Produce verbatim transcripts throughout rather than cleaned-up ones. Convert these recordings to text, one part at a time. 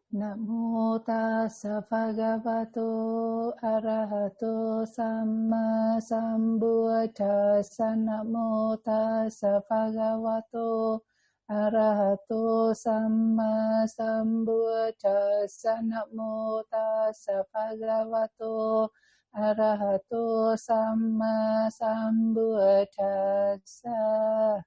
Namo tassa bhagavato arahato samma sambuddhassa. Namo tassa bhagavato arahato samma sambuddhassa. Namo tassa bhagavato arahato samma sambuddhassa.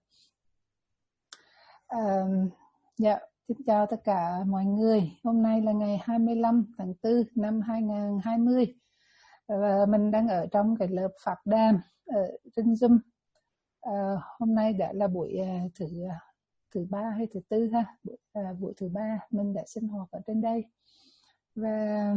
Um, dạ, xin chào tất cả mọi người. Hôm nay là ngày hai mươi lăm tháng tư năm hai nghìn không trăm hai mươi và mình đang ở trong cái lớp Pháp Đàm ở trên Zoom. À, hôm nay đã là buổi thứ thứ ba hay thứ tư ha, buổi, à, buổi thứ ba mình đã sinh hoạt ở trên đây. Và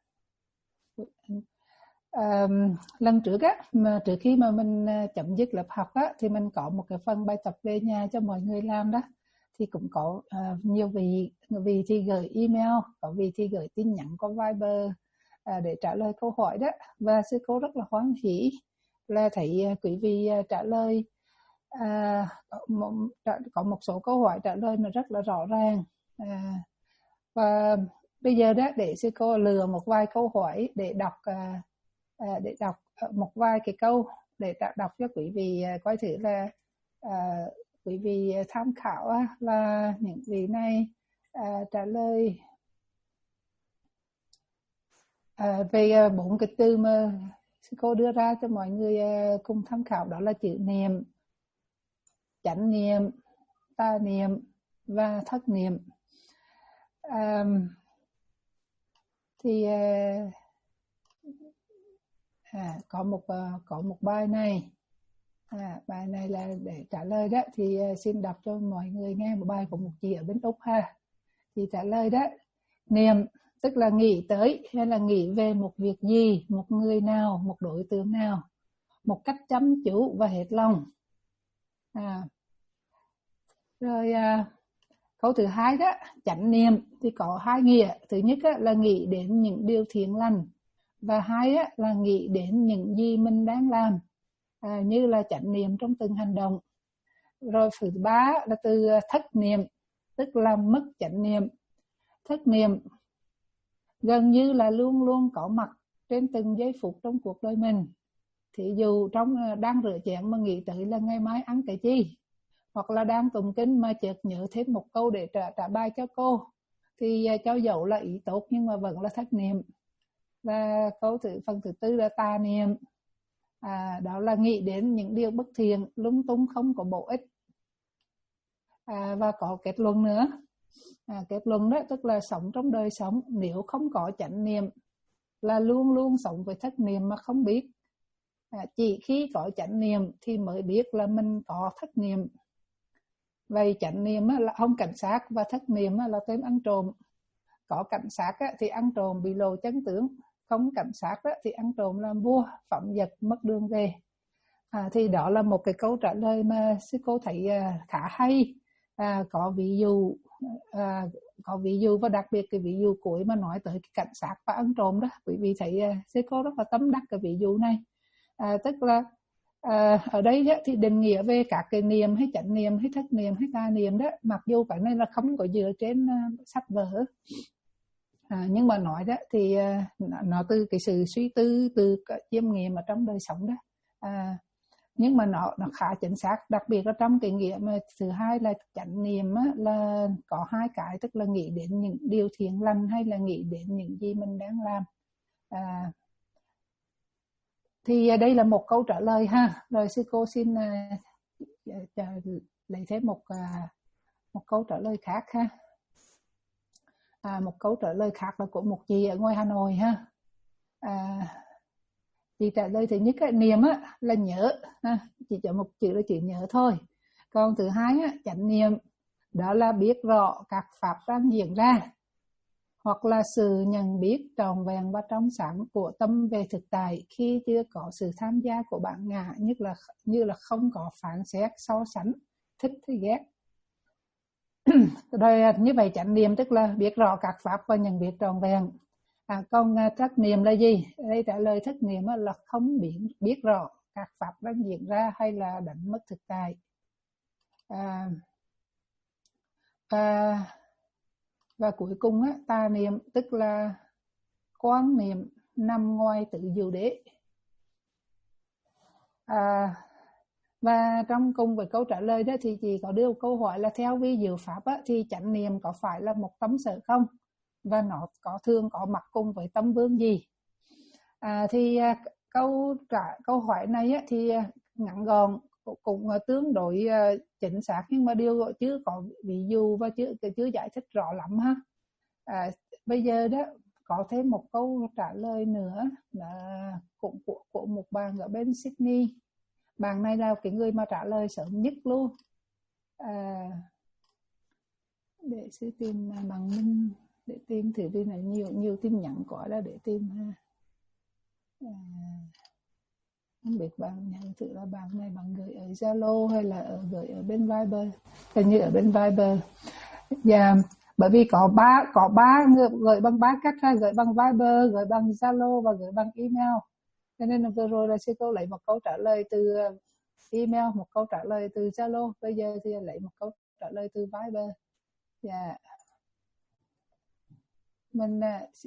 à, lần trước á, mà trước khi mà mình chấm dứt lớp học á, thì mình có một cái phần bài tập về nhà cho mọi người làm đó. Thì cũng có uh, nhiều vị vị thì gửi email, có vị thì gửi tin nhắn qua Viber uh, để trả lời câu hỏi đó. Và sư cô rất là hoan hỉ là thấy uh, quý vị uh, trả lời uh, có, một, có một số câu hỏi trả lời mà rất là rõ ràng. Uh, và bây giờ đó để sư cô lựa một vài câu hỏi để đọc uh, uh, để đọc uh, một vài cái câu để đọc cho quý vị uh, coi thử là uh, quý vị tham khảo là những vị này à, trả lời à, về bốn cái từ mà cô đưa ra cho mọi người à, cùng tham khảo, đó là chữ niệm, chánh niệm, tà niệm và thất niệm. À, thì à, à, có một có một bài này. À, bài này là để trả lời đó, thì uh, xin đọc cho mọi người nghe một bài của một chị ở bên Úc ha. Thì trả lời đó: niệm tức là nghĩ tới hay là nghĩ về một việc gì, một người nào, một đối tượng nào một cách chăm chú và hết lòng. À, rồi uh, câu thứ hai đó, chánh niệm thì có hai nghĩa. Thứ nhất á, là nghĩ đến những điều thiện lành, và hai á, là nghĩ đến những gì mình đang làm. À, như là chánh niệm trong từng hành động. Rồi thứ ba là từ thất niệm, tức là mất chánh niệm. Thất niệm gần như là luôn luôn có mặt trên từng giây phút trong cuộc đời mình. Thì dù trong đang rửa chén mà nghĩ tới là ngày mai ăn cái gì, hoặc là đang tụng kinh mà chợt nhớ thêm một câu để trả, trả bài cho cô, thì cho dẫu là ý tốt nhưng mà vẫn là thất niệm. Và câu thứ phần thứ tư là tà niệm. À, đó là nghĩ đến những điều bất thiện, lung tung không có bổ ích. À, và có kết luận nữa. À, kết luận đó tức là sống trong đời sống nếu không có chánh niệm là luôn luôn sống với thất niệm mà không biết. À, chỉ khi có chánh niệm thì mới biết là mình có thất niệm. Vậy chánh niệm là không cảnh sát, và thất niệm là tên ăn trộm. Có cảnh sát thì ăn trộm bị lộ chân tướng, không cảnh sát thì ăn trộm làm vua, phẩm giật mất đường về. À, thì đó là một cái câu trả lời mà sư cô thấy khá hay. À, có ví dụ à, có ví dụ và đặc biệt cái ví dụ cuối mà nói tới cái cảnh sát và ăn trộm đó, quý vị thấy uh, sư cô rất là tâm đắc cái ví dụ này. À, tức là à, ở đây đó, thì định nghĩa về các cái niệm hay chánh niệm hay thất niệm hay tà niệm đó, mặc dù cái này là không có dựa trên uh, sách vở. À, nhưng mà nói đó thì uh, nó từ cái sự suy tư, từ chiêm nghiệm ở trong đời sống đó. À, nhưng mà nó nó khá chính xác, đặc biệt là trong cái nghĩa mà thứ hai là chánh niệm á, là có hai cái, tức là nghĩ đến những điều thiện lành hay là nghĩ đến những gì mình đang làm. À, thì đây là một câu trả lời ha. Rồi sư cô xin uh, lấy thêm một uh, một câu trả lời khác ha. À, một câu trả lời khác là của một chị ở ngoài Hà Nội ha. À, chị trả lời thứ nhất á, niệm á, là nhớ ha. Chỉ cho một chữ là chữ nhớ thôi. Còn thứ hai á, chánh niệm đó là biết rõ các pháp đang diễn ra, hoặc là sự nhận biết tròn vẹn và trong sáng của tâm về thực tại khi chưa có sự tham gia của bản ngã, nhất là như là không có phán xét, so sánh, thích hay ghét. Rồi như vậy chánh niệm tức là biết rõ các pháp và nhận biết tròn vẹn. À, còn thất niệm là gì? Đây trả lời thất niệm là không biết, biết rõ các pháp đang diễn ra hay là đánh mất thực tại. À, à, Và cuối cùng á, ta niệm tức là quán niệm nằm ngoài tứ diệu đế. À, và trong cùng với câu trả lời đó thì chị có đưa một câu hỏi là theo vi diệu pháp á, thì chánh niệm có phải là một tấm sở không, và nó có thường có mặt cùng với tấm vương gì? À, thì à, câu trả câu hỏi này á, thì à, ngắn gọn cũng, cũng à, tương đối à, chính xác, nhưng mà điều chứ có ví dụ và chưa chưa giải thích rõ lắm ha. À, bây giờ đó có thêm một câu trả lời nữa là cũng của, của một bạn ở bên Sydney. Bạn này là cái người mà trả lời sớm nhất luôn. À, để sẽ tìm bằng minh để tìm thử đi này, nhiều nhiều tin nhắn quá đó để tìm ha. À, không biết bạn nhận thử là bạn này bạn gửi ở Zalo hay là ở gửi ở bên Viber, hình như ở bên Viber. Dạ, bởi vì có ba có ba gửi bằng ba cách ha, gửi bằng Viber, gửi bằng Zalo và gửi bằng email. Cho nên là vừa rồi là sư cô lấy một câu trả lời từ email, một câu trả lời từ Zalo, bây giờ thì lấy một câu trả lời từ Viber. Dạ, mình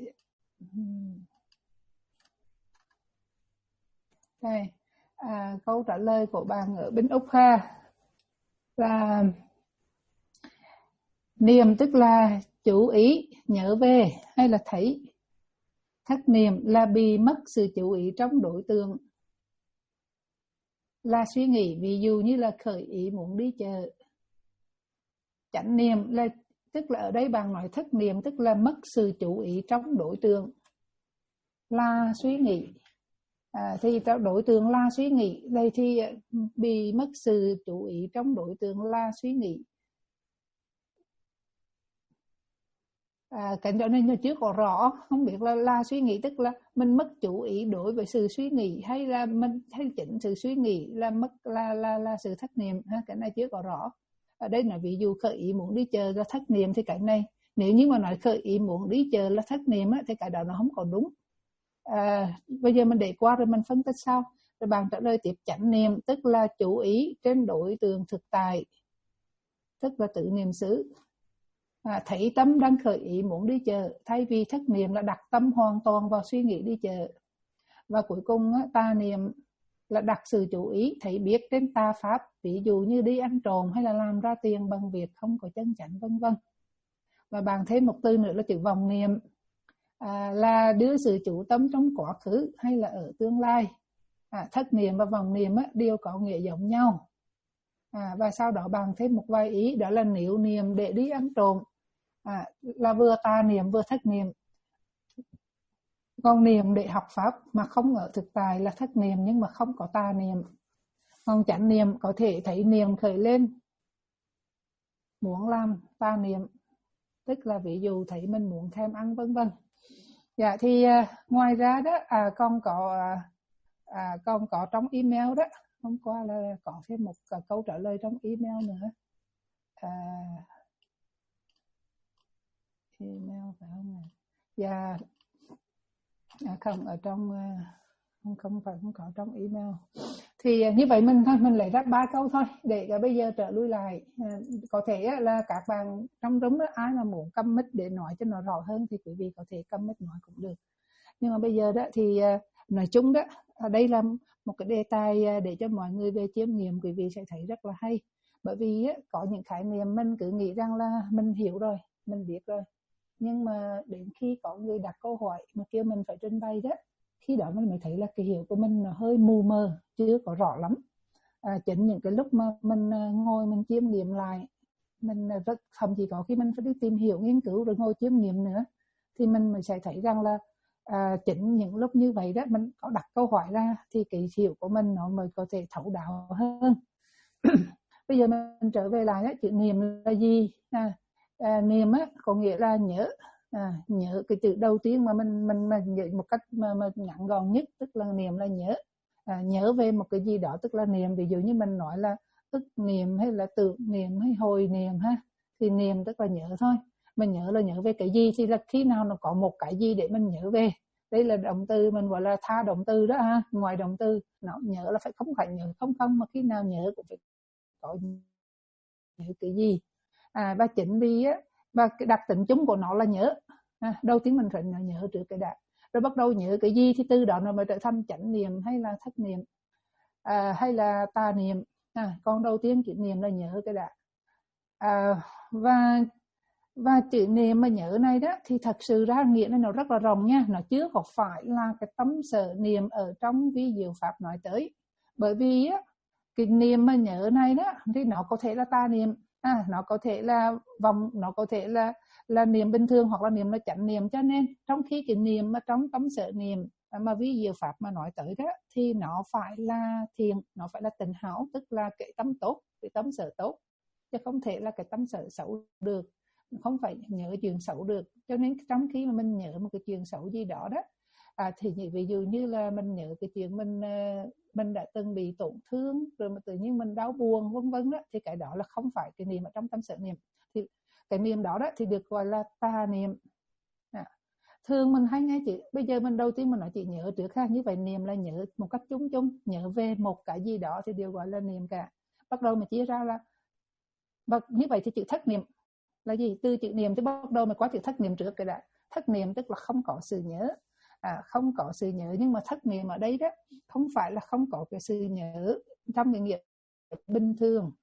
đây à, câu trả lời của bạn ở bên Úc ha là niệm tức là chú ý nhớ về hay là thấy. Thất niệm là bị mất sự chú ý trong đối tượng, là suy nghĩ, ví dụ như là khởi ý muốn đi chợ. Chánh niệm là tức là ở đây bạn nói thất niệm tức là mất sự chú ý trong đối tượng là suy nghĩ. À, thì đối tượng là suy nghĩ, đây thì bị mất sự chú ý trong đối tượng là suy nghĩ. À, cái đó nên chưa có rõ, không biết là là suy nghĩ tức là mình mất chú ý đối với sự suy nghĩ, hay là mình hay chỉnh sự suy nghĩ là mất là là là sự thất niệm ha, cái này chưa có rõ. Ở đây là ví dụ khởi ý muốn đi chơi là thất niệm, thì cái này nếu như mà nói khởi ý muốn đi chơi là thất niệm á, thì cái đó nó không còn đúng. À, bây giờ mình để qua rồi mình phân tích sau. Rồi bạn trả lời tiếp, chánh niệm tức là chú ý trên đối tượng thực tại, tức là tự niệm xứ. À, thấy tâm đang khởi ý muốn đi chợ, thay vì thất niệm là đặt tâm hoàn toàn vào suy nghĩ đi chợ. Và cuối cùng tà niệm là đặt sự chú ý thấy biết trên tà pháp, ví dụ như đi ăn trộm hay là làm ra tiền bằng việc không có chân chánh, vân vân. Và bạn thêm một từ nữa là chữ vọng niệm, à, là đưa sự chú tâm trong quá khứ hay là ở tương lai. À, thất niệm và vọng niệm á, đều có nghĩa giống nhau. À, và sau đó bạn thêm một vài ý, đó là nếu niệm để đi ăn trộm à, là vừa tà niệm vừa thất niệm. Còn niệm để học pháp mà không ở thực tại là thất niệm, nhưng mà không có tà niệm. Còn chánh niệm có thể thấy niệm khởi lên muốn làm tà niệm, tức là ví dụ thấy mình muốn thèm ăn, vân vân. Dạ, thì à, ngoài ra đó à, con có à, con có trong email đó, hôm qua là có thêm một câu trả lời trong email nữa. À, email phải không ạ? Dạ, à, không ở trong không không phải không có trong email. Thì như vậy mình thôi mình lấy ra ba câu thôi để bây giờ trở lui lại. À, có thể là các bạn trong đúng đó ai mà muốn câm mic để nói cho nó rõ hơn thì quý vị có thể câm mic nói cũng được. Nhưng mà bây giờ đó thì nói chung đó, ở đây là một cái đề tài để cho mọi người về chiêm nghiệm, quý vị sẽ thấy rất là hay. Bởi vì có những khái niệm mình cứ nghĩ rằng là mình hiểu rồi, mình biết rồi. Nhưng mà đến khi có người đặt câu hỏi mà kêu mình phải trình bày đó, khi đó mình mới thấy là cái hiểu của mình nó hơi mù mờ, chưa có rõ lắm. À, chính những cái lúc mà mình ngồi mình chiêm nghiệm lại, mình rất thậm chí có khi mình phải đi tìm hiểu nghiên cứu rồi ngồi chiêm nghiệm nữa, thì mình mới sẽ thấy rằng là à, chính những lúc như vậy đó mình có đặt câu hỏi ra thì cái hiểu của mình nó mới có thể thấu đáo hơn. Bây giờ mình trở về lại đó, chữ niệm là gì? À, à, niệm á có nghĩa là nhớ. À, nhớ cái chữ đầu tiên mà mình mình mà nhớ một cách mà, mà ngắn gọn nhất, tức là niệm là nhớ. À, nhớ về một cái gì đó tức là niệm. Ví dụ như mình nói là ức niệm hay là tưởng niệm hay hồi niệm ha, thì niệm tức là nhớ thôi. Mình nhớ là nhớ về cái gì thì là khi nào nó có một cái gì để mình nhớ về. Đây là động từ mình gọi là tha động từ đó ha. Ngoài động từ nó nhớ là phải không phải nhớ không không mà khi nào nhớ cũng phải có nhớ cái gì. À, và chính vì á và cái đặc tính chung của nó là nhớ. À, đầu tiên mình phải nhớ trước cái đã, rồi bắt đầu nhớ cái gì thì từ đó nó mới trở thành chánh niệm hay là thất niệm, à, hay là tà niệm. À, còn đầu tiên chữ niệm là nhớ cái đã. À, và và chữ niệm mà nhớ này đó thì thật sự ra nghĩa này nó rất là rộng nha, nó chưa có phải là cái tấm sở niệm ở trong vi diệu pháp nói tới. Bởi vì á, cái niệm mà nhớ này đó thì nó có thể là tà niệm, à, nó có thể là vòng, nó có thể là là niệm bình thường hoặc là niệm là chánh niệm. Cho nên trong khi cái niệm mà trong tấm sở niệm mà vi diệu pháp mà nói tới đó thì nó phải là thiền, nó phải là tịnh hảo, tức là cái tấm tốt, cái tấm sở tốt, chứ không thể là cái tấm sở xấu được, không phải nhớ chuyện xấu được. Cho nên trong khi mà mình nhớ một cái chuyện xấu gì đó đó, à, thì ví dụ như là mình nhớ cái chuyện mình mình đã từng bị tổn thương rồi mà tự nhiên mình đau buồn vân vân đó, thì cái đó là không phải cái niệm ở trong tâm sở niệm. Thì cái niệm đó đó thì được gọi là tà niệm. À, thường mình hay nghe chữ, bây giờ mình đầu tiên mình nói chỉ nhớ trước ha, như vậy niệm là nhớ một cách chung chung, nhớ về một cái gì đó thì đều gọi là niệm cả. Bắt đầu mà chia ra là, và như vậy thì chữ thất niệm là gì? Từ chữ niệm thì bắt đầu mà có chữ thất niệm trước cái đã. Thất niệm tức là không có sự nhớ, à, không có sự nhớ. Nhưng mà thất niệm ở đây đó không phải là không có cái sự nhớ trong cái nghĩa bình thường,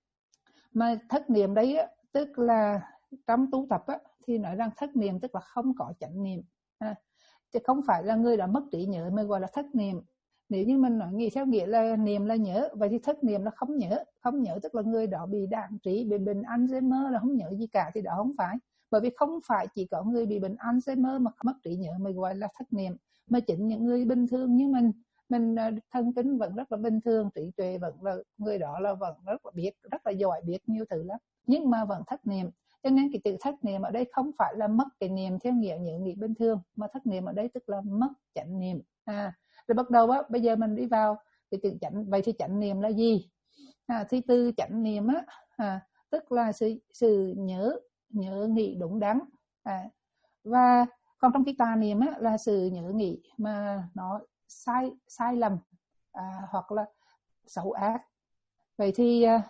mà thất niệm đấy á, tức là trong tu tập á, thì nói rằng thất niệm tức là không có chánh niệm, à, chứ không phải là người đã mất trí nhớ mới gọi là thất niệm. Nếu như mình nói nghĩ theo nghĩa là niệm là nhớ, vậy thì thất niệm là không nhớ. Không nhớ tức là người đó bị đạn trí, bị bệnh Alzheimer là không nhớ gì cả, thì đó không phải. Bởi vì không phải chỉ có người bị bệnh Alzheimer mà mất trí nhớ mới gọi là thất niệm, mà chính những người bình thường như mình, mình thân tính vẫn rất là bình thường, trí tuệ vẫn là, người đó là vẫn rất là biết, rất là giỏi, biết nhiều thứ lắm, nhưng mà vẫn thất niệm. Cho nên cái từ thất niệm ở đây không phải là mất cái niệm theo nghĩa nhớ nghĩ bình thường, mà thất niệm ở đây tức là mất chánh niệm. À, rồi bắt đầu á, bây giờ mình đi vào cái từ chánh. Vậy thì chánh niệm là gì? À, thì từ chánh niệm á, à, tức là sự sự nhớ nhớ nghĩ đúng đắn. À, và còn trong cái tà niệm á, là sự nhớ nghĩ mà nó sai sai lầm, à, hoặc là xấu ác. Vậy thì à,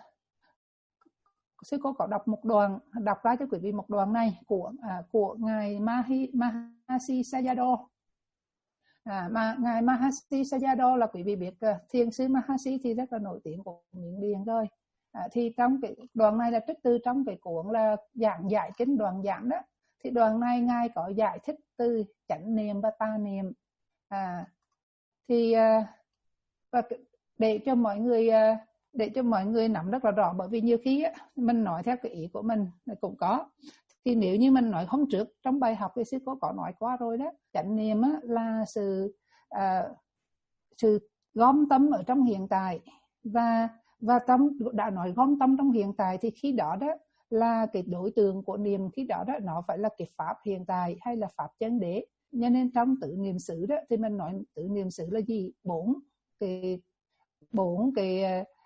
sư cô có đọc một đoạn, đọc ra cho quý vị một đoạn này của à, của ngài Mahi, Mahasi Sayadaw. À, mà ngài Mahasi Sayadaw là quý vị biết, uh, thiền sư Mahasi thì rất là nổi tiếng của Miến Điện rồi. À, thì trong cái đoạn này là trích từ trong cái cuốn là giảng giải kinh Đoạn Giảng đó. Thì đoạn này ngài có giải thích từ chánh niệm và tà niệm. À, thì uh, và để cho mọi người uh, để cho mọi người nắm rất là rõ, bởi vì nhiều khi á, mình nói theo cái ý của mình cũng có. Thì nếu như mình nói hôm trước trong bài học thì sư cô có nói qua rồi đó, chánh niệm á, là sự à, sự gom tâm ở trong hiện tại, và và tâm đã nói gom tâm trong hiện tại thì khi đó đó là cái đối tượng của niệm, khi đó đó nó phải là cái pháp hiện tại hay là pháp chân đế. Cho nên trong tự niệm xứ đó thì mình nói tự niệm xứ là gì? Bốn cái bốn cái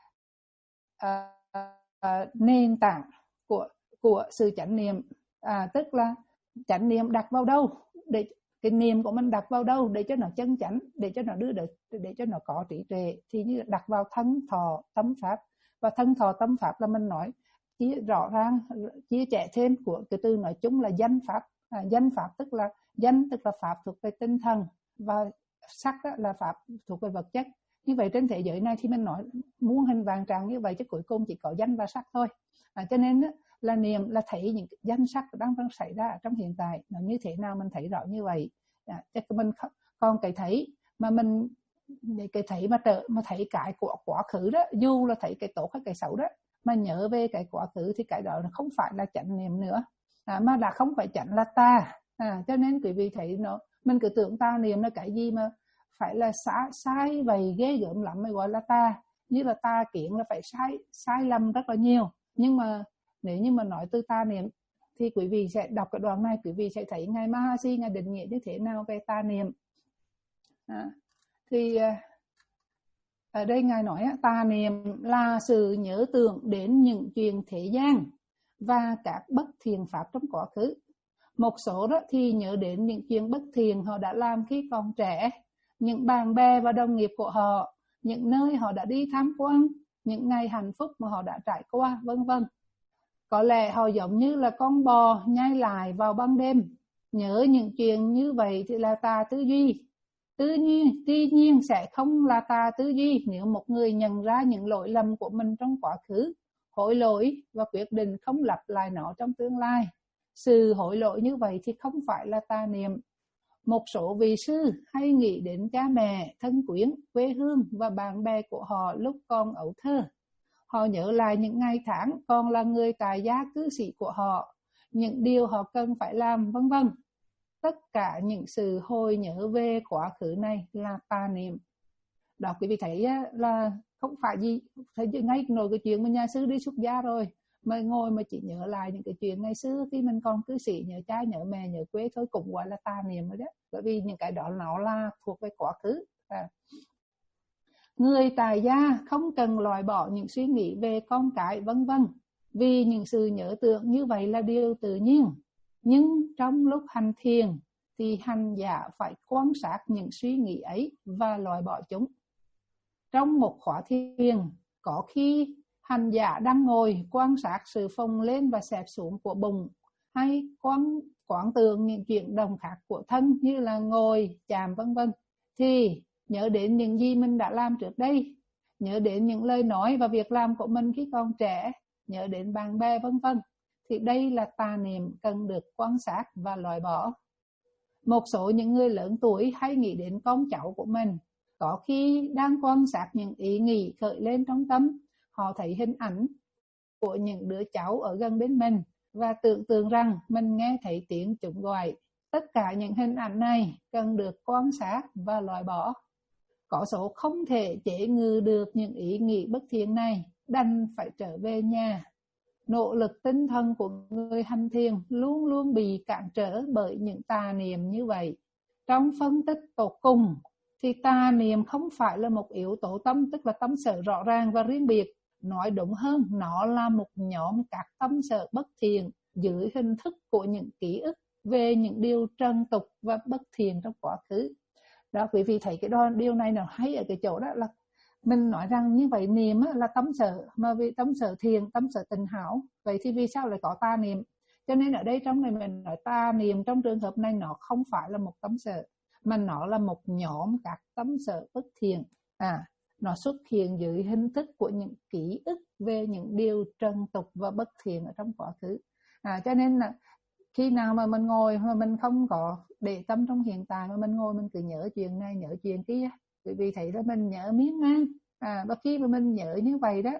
à, à, nền tảng của của sự chánh niệm. À, tức là chánh niệm đặt vào đâu, để cái niệm của mình đặt vào đâu để cho nó chân chánh, để cho nó đưa được, để cho nó có trí tuệ, thì như đặt vào thân thọ tâm pháp. Và thân thọ tâm pháp là mình nói chia rõ ràng, chia sẻ thêm của cái từ nói chung là danh pháp. À, danh pháp tức là danh tức là pháp thuộc về tinh thần, và sắc là pháp thuộc về vật chất. Như vậy trên thế giới này thì mình nói muôn hình vạn trạng như vậy, chứ cuối cùng chỉ có danh và sắc thôi. À, cho nên là niệm là thấy những danh sắc đang đang xảy ra trong hiện tại, nó như thế nào mình thấy rõ như vậy. À, chứ mình còn cái thấy mà mình cái thấy mà trở mà thấy cái của quá khứ đó, dù là thấy cái tốt hay cái xấu đó, mà nhớ về cái quá khứ thì cái đó không phải là chánh niệm nữa, à, mà đã không phải chánh là tà. À, cho nên quý vị thấy nó, mình cứ tưởng tà niệm là cái gì mà phải là sai, sai vậy ghê gớm lắm mới gọi là tà. Như là tà kiến là phải sai sai lầm rất là nhiều. Nhưng mà nếu như mà nói từ tà niệm thì quý vị sẽ đọc cái đoạn này, quý vị sẽ thấy ngài Mahasi ngài định nghĩa như thế nào về tà niệm. À, thì ở đây ngài nói tà niệm là sự nhớ tưởng đến những chuyện thế gian và các bất thiện pháp trong quá khứ. Một số đó thì nhớ đến những chuyện bất thiện họ đã làm khi còn trẻ, những bạn bè và đồng nghiệp của họ, những nơi họ đã đi tham quan, những ngày hạnh phúc mà họ đã trải qua, vân vân. Có lẽ họ giống như là con bò nhai lại vào ban đêm. Nhớ những chuyện như vậy thì là tà tư duy. Tuy nhiên, tuy nhiên sẽ không là tà tư duy nếu một người nhận ra những lỗi lầm của mình trong quá khứ, hối lỗi và quyết định không lặp lại nó trong tương lai. Sự hối lỗi như vậy thì không phải là tà niệm. Một số vị sư hay nghĩ đến cha mẹ, thân quyến, quê hương và bạn bè của họ lúc còn ấu thơ. Họ nhớ lại những ngày tháng còn là người tài gia cư sĩ của họ, những điều họ cần phải làm, vân vân. Tất cả những sự hồi nhớ về quá khứ này là tà niệm. Đó, quý vị thấy là không phải gì, thấy ngay nổi cái chuyện mà nhà sư đi xuất gia rồi, mà ngồi mà chỉ nhớ lại những cái chuyện ngày xưa khi mình còn cư sĩ, nhớ cha, nhớ mẹ, nhớ quê thôi, cũng gọi là tà niệm rồi đó. Bởi vì những cái đó nó là thuộc về quá khứ. À. Người tài gia không cần loại bỏ những suy nghĩ về con cái, vân vân, vì những sự nhớ tưởng như vậy là điều tự nhiên. Nhưng trong lúc hành thiền thì hành giả phải quan sát những suy nghĩ ấy và loại bỏ chúng. Trong một khóa thiền, có khi hành giả đang ngồi quan sát sự phồng lên và xẹp xuống của bụng, hay quan quán tưởng những chuyển động khác của thân như là ngồi, chạm, vân vân, thì nhớ đến những gì mình đã làm trước đây, nhớ đến những lời nói và việc làm của mình khi còn trẻ, nhớ đến bạn bè, vân vân, thì đây là tà niệm cần được quan sát và loại bỏ. Một số những người lớn tuổi hay nghĩ đến con cháu của mình, có khi đang quan sát những ý nghĩ khởi lên trong tâm, họ thấy hình ảnh của những đứa cháu ở gần bên mình và tưởng tượng rằng mình nghe thấy tiếng chúng gọi. Tất cả những hình ảnh này cần được quan sát và loại bỏ. Có số không thể chế ngự được những ý nghĩ bất thiện này, đành phải trở về nhà. Nỗ lực tinh thần của người hành thiền luôn luôn bị cản trở bởi những tà niệm như vậy. Trong phân tích tột cùng thì tà niệm không phải là một yếu tố tâm, tức là tâm sở rõ ràng và riêng biệt. Nói đúng hơn, nó là một nhóm các tâm sở bất thiện dưới hình thức của những ký ức về những điều trần tục và bất thiện trong quá khứ. Đó, quý vị thấy cái đó, điều này nó hay ở cái chỗ đó là mình nói rằng như vậy niệm là tâm sở, mà vì tâm sở thiền, tâm sở tình hảo, vậy thì vì sao lại có tà niệm? Cho nên ở đây trong này mình nói tà niệm trong trường hợp này nó không phải là một tâm sở, mà nó là một nhóm các tâm sở bất thiện. À, nó xuất hiện dưới hình thức của những ký ức về những điều trần tục và bất thiện ở trong quá khứ. À, cho nên là khi nào mà mình ngồi mà mình không có để tâm trong hiện tại, mà mình ngồi mình cứ nhớ chuyện này nhớ chuyện kia, bởi vì thấy là mình nhớ miếng ngang. À, và khi mà mình nhớ như vậy đó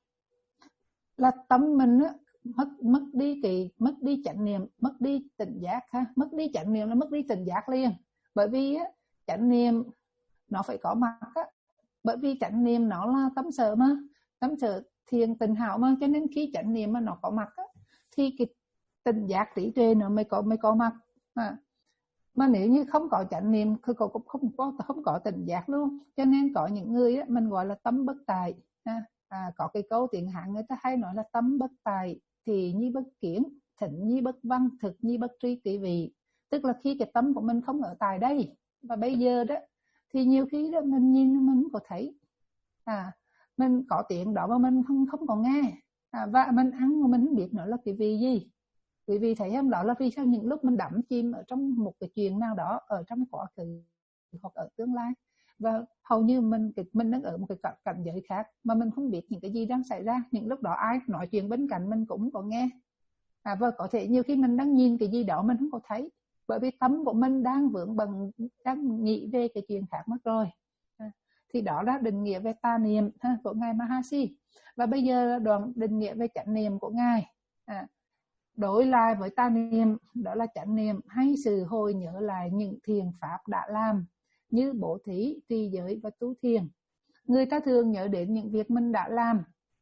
là tâm mình á, mất mất đi cái mất đi chánh niệm, mất đi tỉnh giác ha, mất đi chánh niệm là mất đi tỉnh giác liền. Bởi vì á, chánh niệm nó phải có mặt á, bởi vì chánh niệm nó là tâm sở mà, tâm sở thiền tình hảo mà, cho nên khi chánh niệm mà nó có mặt á, thì cái tỉnh giác trí tuệ nó mới có mới có mặt. À, mà nếu như không có chánh niệm thì cũng không có không có tỉnh giác luôn. Cho nên có những người á, mình gọi là tâm bất tại. À, à, có cái câu tiếng Hán người ta hay nói là tâm bất tại thì nhi bất kiến, thỉnh nhi bất văn, thực nhi bất tri quý vị. Tức là khi cái tâm của mình không ở tại đây, và bây giờ đó thì nhiều khi đó mình nhìn mình không có thấy. À, mình có tiếng đó mà mình không không có nghe. À, và mình ăn mà mình không biết nó là cái vị gì. Quý vị thấy không, đó là vì sao những lúc mình đắm chìm ở trong một cái chuyện nào đó ở trong quá khứ hoặc ở tương lai, và hầu như mình mình đang ở một cái cảnh giới khác mà mình không biết những cái gì đang xảy ra. Những lúc đó ai nói chuyện bên cạnh mình cũng không có nghe. À, và có thể nhiều khi mình đang nhìn cái gì đó mình không có thấy, bởi vì tâm của mình đang vướng bận, đang nghĩ về cái chuyện khác mất rồi. À, thì đó là định nghĩa về tà niệm ha, của ngài Mahasi. Và bây giờ đoạn định nghĩa về chánh niệm của ngài. À, đối lại với tà niệm, đó là chánh niệm hay sự hồi nhớ lại những thiền pháp đã làm như bố thí, trì giới và tu thiền. Người ta thường nhớ đến những việc mình đã làm,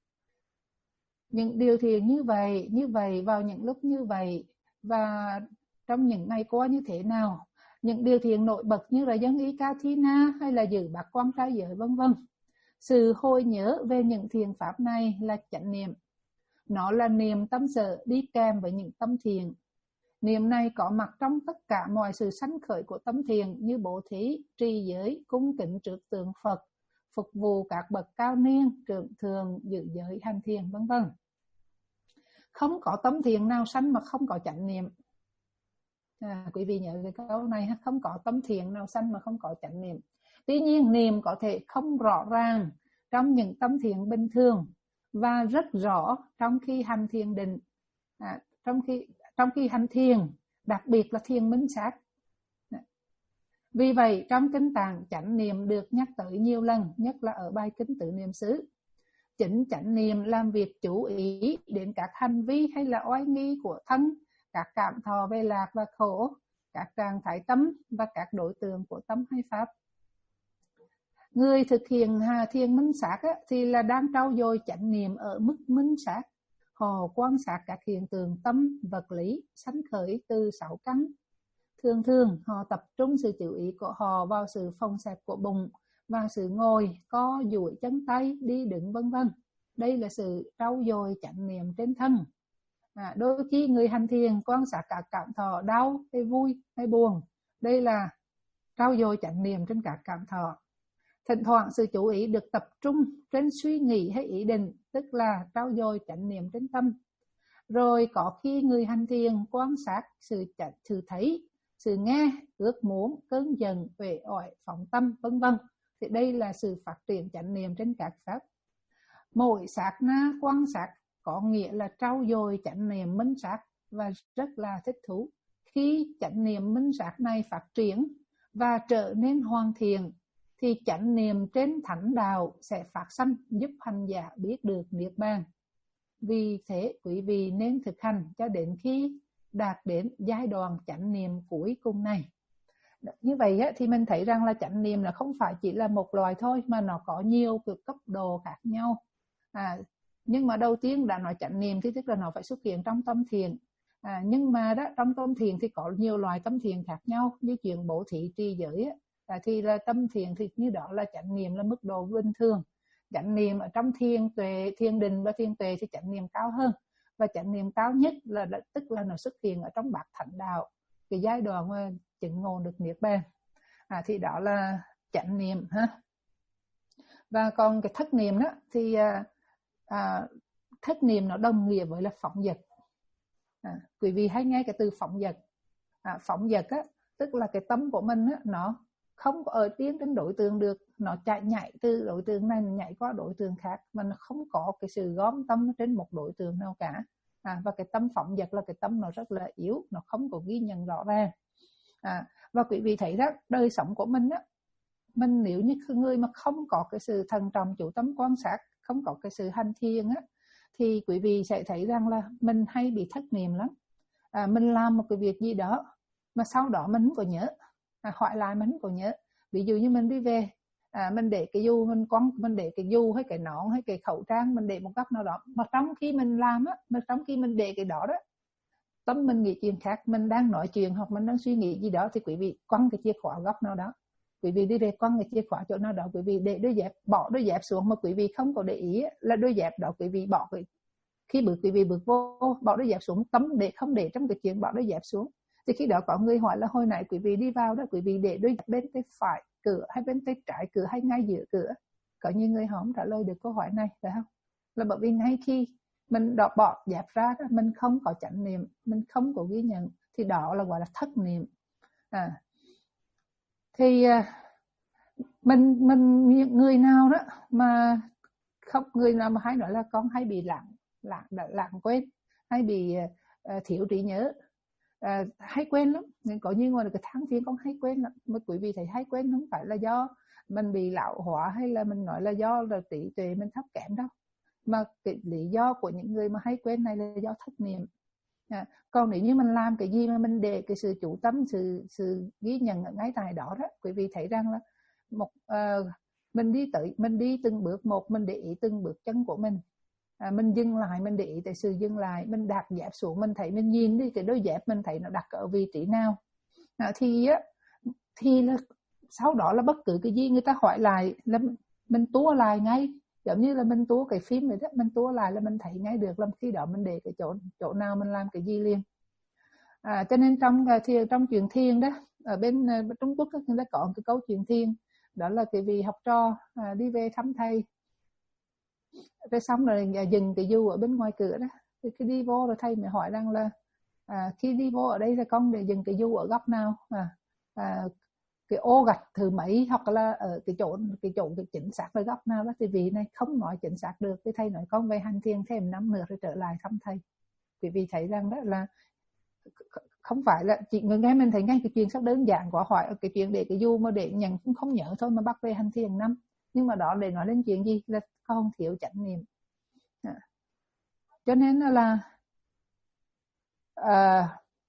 những điều thiền như vậy, như vậy vào những lúc như vậy và trong những ngày qua như thế nào. Những điều thiền nổi bật như là dâng y ca thi na hay là giữ bát quan trai giới, vân vân. Sự hồi nhớ về những thiền pháp này là chánh niệm. Nó là niềm tâm sở đi kèm với những tâm thiền. Niệm này có mặt trong tất cả mọi sự sanh khởi của tâm thiền như bố thí, trì giới, cung kính trước tượng Phật, phục vụ các bậc cao niên, trưởng thường, giữ giới, hành thiền, vân vân. Không có tâm thiện nào sanh mà không có chánh niệm. À, quý vị nhớ cái câu này, không có tâm thiện nào sanh mà không có chánh niệm. Tuy nhiên niệm có thể không rõ ràng trong những tâm thiện bình thường và rất rõ trong khi hành thiền định, à, trong khi trong khi hành thiền, đặc biệt là thiền minh sát. Vì vậy trong kinh tạng chánh niệm được nhắc tới nhiều lần, nhất là ở bài kinh Tứ Niệm xứ. Chính chánh niệm làm việc chú ý đến các hành vi hay là oai nghi của thân, các cảm thọ về lạc và khổ, các trạng thái tâm và các đối tượng của tâm hay pháp. Người thực hiện thiền minh sát á, thì là đang trau dồi chánh niệm ở mức minh sát. Họ quan sát các hiện tượng tâm, vật lý, sanh khởi từ sáu căn. Thường thường họ tập trung sự chú ý của họ vào sự phồng xẹp của bụng, vào sự ngồi, co duỗi chân tay, đi đứng vân vân. Đây là sự trau dồi chánh niệm trên thân. À, đôi khi người hành thiền quan sát các cảm thọ đau hay vui hay buồn. Đây là trau dồi chánh niệm trên các cảm thọ. Thỉnh thoảng sự chú ý được tập trung trên suy nghĩ hay ý định, tức là trau dồi chánh niệm trên tâm. Rồi có khi người hành thiền quan sát sự chánh, sự thấy, sự nghe, ước muốn, cơn giận, uể oải, phóng tâm, vân vân. Thì đây là sự phát triển chánh niệm trên các pháp. Mỗi sát na quan sát có nghĩa là trau dồi chánh niệm minh sát và rất là thích thú. Khi chánh niệm minh sát này phát triển và trở nên hoàn thiện, thì chánh niệm trên thánh đạo sẽ phát sanh, giúp hành giả biết được niết bàn. Vì thế quý vị nên thực hành cho đến khi đạt đến giai đoạn chánh niệm cuối cùng này. Như vậy á, thì mình thấy rằng là chánh niệm là không phải chỉ là một loài thôi, mà nó có nhiều cái cấp độ khác nhau. À, nhưng mà đầu tiên đã nói chánh niệm thì tức là nó phải xuất hiện trong tâm thiền. À, nhưng mà đó trong tâm thiền thì có nhiều loài tâm thiền khác nhau, như chuyện bố thí trì giới á, à, thì là tâm thiền thì như đó là chánh niệm là mức độ bình thường. Chánh niệm ở trong thiền tuệ, thiền định và thiền tuệ thì chánh niệm cao hơn, và chánh niệm cao nhất là, là tức là nó xuất hiện ở trong bát thánh đạo, cái giai đoạn mà chứng ngộ được niết bàn. À, thì đó là chánh niệm ha. Và còn cái thất niệm đó thì à, à, thất niệm nó đồng nghĩa với là phóng dật. À, quý vị hay nghe cái từ phóng dật. À, phóng dật á, tức là cái tâm của mình á, nó không có ở tiến đến đối tượng được, nó chạy nhảy từ đối tượng này nhảy qua đối tượng khác, mà nó không có cái sự gom tâm trên một đối tượng nào cả. À, và cái tâm phóng dật là cái tâm nó rất là yếu, nó không có ghi nhận rõ ràng. À, và quý vị thấy đó, đời sống của mình á, mình nếu như người mà không có cái sự thận trọng chủ tâm quan sát, không có cái sự hành thiền á, thì quý vị sẽ thấy rằng là mình hay bị thất niệm lắm. À, mình làm một cái việc gì đó mà sau đó mình không có nhớ, à, hỏi lại mình không có nhớ. Ví dụ như mình đi về, à, mình để cái dù mình quăng, mình để cái dù hay cái nón hay cái khẩu trang mình để một góc nào đó, mà trong khi mình làm á, mà trong khi mình để cái đó đó, tâm mình nghĩ chuyện khác, mình đang nói chuyện hoặc mình đang suy nghĩ gì đó, thì quý vị quăng cái chìa khóa góc nào đó. Quý vị đi về quăng cái chìa khóa chỗ nào đó, quý vị để đôi dép, bỏ đôi dép xuống mà quý vị không có để ý là đôi dép đó quý vị bỏ. Khi bước quý vị bước vô, bỏ đôi dép xuống, tâm để không để trong cái chuyện bỏ đôi dép xuống. Thì khi đó có người hỏi là hồi nãy quý vị đi vào đó, quý vị để đôi dép bên tay phải cửa hay bên tay trái cửa hay ngay giữa cửa? Có nhiều người họ không trả lời được câu hỏi này, phải không? Là bởi vì ngay khi mình đọ bỏ dẹp ra đó, mình không có chánh niệm, mình không có ghi nhận, thì đó là gọi là thất niệm. À, thì mình mình người nào đó mà không, người nào mà hay nói là con hay bị lãng lãng lãng quên, hay bị uh, thiếu trí nhớ, uh, hay quên lắm. Nên có nhiều người là cái tháng phiên con hay quên lắm. Mà quý vị thấy hay quên không phải là do mình bị lão hóa hay là mình nói là do là trí tuệ mình thấp kém đâu, mà cái lý do của những người mà hay quên này là do thất niệm. À, còn nếu như mình làm cái gì mà mình để cái sự chủ tâm, sự sự ghi nhận ở ngay tại đó đó, quý vị thấy rằng là một uh, mình đi tới, mình đi từng bước một, mình để ý từng bước chân của mình. À, mình dừng lại, mình để ý tới sự dừng lại, mình đặt dép xuống, mình thấy, mình nhìn đi cái đôi dép mình thấy nó đặt ở vị trí nào. À, thì á, thì là sau đó là bất cứ cái gì người ta hỏi lại là mình tua lại ngay, giống như là mình tua cái phim vậy đó, mình tua lại là mình thấy ngay được, làm khi đó mình để cái chỗ chỗ nào mình làm cái gì liền. À, cho nên trong thì trong chuyện thiền đó, ở bên uh, Trung Quốc người ta có cái câu chuyện thiền, đó là cái vị học trò à, đi về thăm thầy, rồi xong rồi dừng cái dù ở bên ngoài cửa đó, Thì khi đi vô rồi thầy mới hỏi rằng là à, khi đi vô ở đây là con để dừng cái du ở góc nào, à, à, cái ô gạch thứ mấy, hoặc là ở cái chỗ cái chỗ cái chính xác là góc nào đó. Thì vị này không nói chính xác được, thì thầy nói con về hành thiền thêm năm nữa rồi trở lại thăm thầy. Quý vị thấy rằng đó là không phải là chị người nghe mình thấy ngay cái chuyện rất đơn giản quá, hỏi cái chuyện để cái du mà để nhận cũng không nhớ thôi mà bắt về hành thiền năm, nhưng mà đó để nói lên chuyện gì là con thiếu chánh niệm. À, cho nên là à,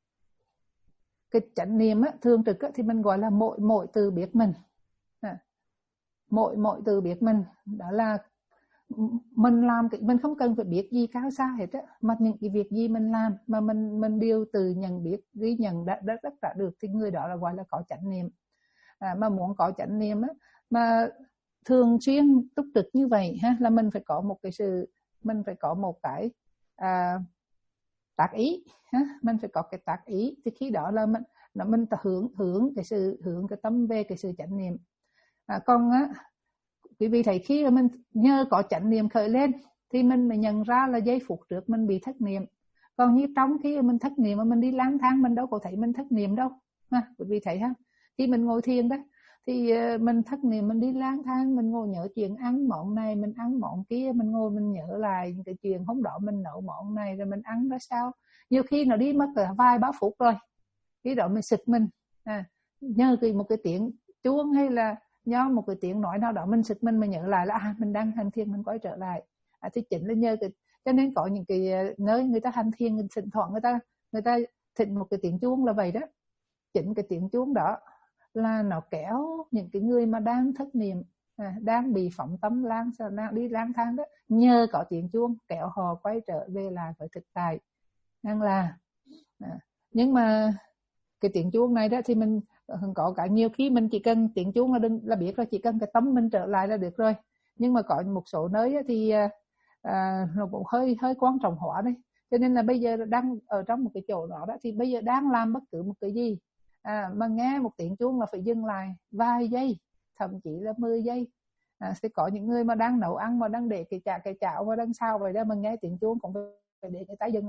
cái chánh niệm á, thường trực á, thì mình gọi là mỗi mỗi từ biết mình, à, mỗi mỗi từ biết mình, đó là mình làm cái mình không cần phải biết gì cao xa hết á, mà những cái việc gì mình làm mà mình mình đều từ nhận biết ghi nhận đã rất rất đã được, thì người đó là gọi là có chánh niệm. À, mà muốn có chánh niệm á, mà thường xuyên túc trực như vậy ha, là mình phải có một cái sự mình phải có một cái à, tác ý ha, mình phải có cái tác ý, thì khi đó là mình là mình ta hướng hướng cái sự hướng cái tâm về cái sự chánh niệm. À, còn á, quý vị thấy khi mà mình nhờ có chánh niệm khởi lên thì mình mới nhận ra là giây phút trước mình bị thất niệm. Còn như trong khi mình thất niệm mà mình đi lang thang, mình đâu có thấy mình thất niệm đâu ha, quý vị thấy ha. Khi mình ngồi thiền đó thì mình thất niệm, mình đi lang thang, mình ngồi nhớ chuyện ăn món này, mình ăn món kia, mình ngồi mình nhớ lại những cái chuyện hôm đó mình nấu món này rồi mình ăn ra sao. Nhiều khi nó đi mất cả vài ba phút rồi, khi đó mình sực mình à, nhờ cái một cái tiếng chuông hay là do một cái tiếng nói nào đó mình sực mình mà nhớ lại là à, mình đang hành thiền, mình quay trở lại. À, thì chính là nhờ cái, cho nên có những cái nơi người ta hành thiền, thỉnh thoảng người ta người ta thỉnh một cái tiếng chuông là vậy đó. Chính cái tiếng chuông đó là nó kéo những cái người mà đang thất niệm, à, đang bị phóng tâm lang đang đi lang thang đó, nhờ có tiếng chuông kéo họ quay trở về lại với thực tại đang là. À, nhưng mà cái tiếng chuông này đó thì mình có cả nhiều khi mình chỉ cần tiếng chuông là đừng là biết rồi, chỉ cần cái tâm mình trở lại là được rồi. Nhưng mà có một số nơi thì à, nó cũng hơi hơi quan trọng hóa đấy, cho nên là bây giờ đang ở trong một cái chỗ đó, đó thì bây giờ đang làm bất cứ một cái gì à, mà nghe một tiếng chuông là phải dừng lại vài giây, thậm chí là mười giây. À, sẽ có những người mà đang nấu ăn mà đang để cái chả cái chảo mà đang sao vậy đó, mà nghe tiếng chuông cũng phải để người ta dừng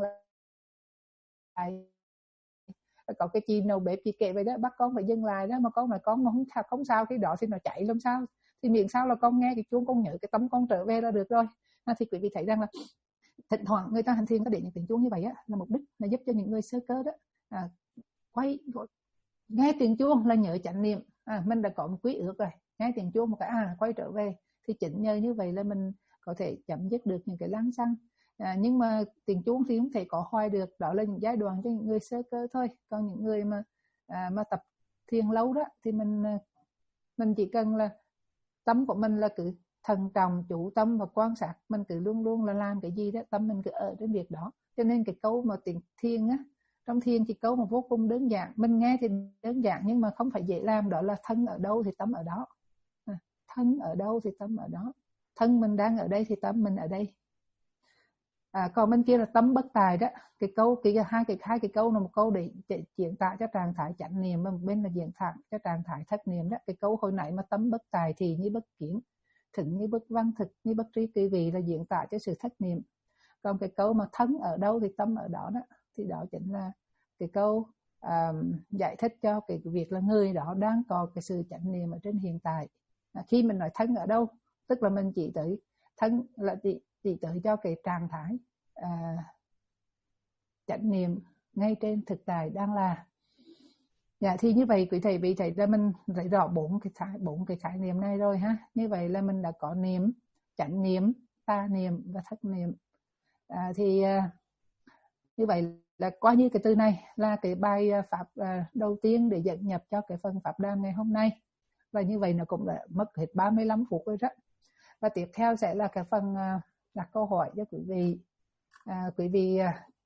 lại. Có cái chị nấu bếp chị kể vậy đó, bắt con phải dừng lại đó, mà con nói con mà không sao không sao cái đó thì nó chạy làm sao, thì miễn sao là con nghe cái chuông, con nhớ cái tấm con trở về là được rồi. À, thì quý vị thấy rằng là thỉnh thoảng người ta hành thiền có để những tiếng chuông như vậy á, là mục đích là giúp cho những người sơ cơ đó à, quay nghe tiếng chuông là nhớ chánh niệm. À, mình đã có một quý ước rồi, nghe tiếng chuông một cái à quay trở về, thì chính nhờ như vậy là mình có thể chấm dứt được những cái lăng xăng. À, nhưng mà tiếng chuông thì không thể có hoài được, đó là những giai đoạn cho những người sơ cơ thôi. Còn những người mà à, mà tập thiền lâu đó thì mình mình chỉ cần là tâm của mình là cứ thần trọng chủ tâm và quan sát, mình cứ luôn luôn là làm cái gì đó tâm mình cứ ở trên việc đó. Cho nên cái câu mà tiếng thiền á, trong thiền chỉ câu mà vô cùng đơn giản, mình nghe thì đơn giản nhưng mà không phải dễ làm, đó là thân ở đâu thì tâm ở đó. À, thân ở đâu thì tâm ở đó, thân mình đang ở đây thì tâm mình ở đây. À, còn bên kia là tâm bất tài đó, cái câu cái hai cái hai cái câu là một câu để diễn tả cho trạng thái chánh niệm, mà một bên là diễn tả cho trạng thái thất niệm đó. Cái câu hồi nãy mà tâm bất tài thì như bất kiến, thỉnh như bất văn, thực như bất trí kỳ vị là diễn tả cho sự thất niệm. Còn cái câu mà thân ở đâu thì tâm ở đó đó, thì đó chính là cái câu à, giải thích cho cái việc là người đó đang có cái sự chánh niệm ở trên hiện tại. À, khi mình nói thân ở đâu tức là mình chỉ tới thân là chỉ chỉ tới cho cái trạng thái à, chánh niệm ngay trên thực tại đang là. Dạ, thì như vậy quý thầy vị thầy là mình thấy rõ bốn cái khái bốn cái khái niệm này rồi ha. Như vậy là mình đã có niệm, chánh niệm, tà niệm và thất niệm. À, thì à, như vậy là coi như cái từ này là cái bài pháp à, đầu tiên để dẫn nhập cho cái phần pháp đàm ngày hôm nay. Và như vậy nó cũng đã mất hết ba mươi lăm phút rồi đó. Và tiếp theo sẽ là cái phần à, đặt câu hỏi cho quý vị. À, quý vị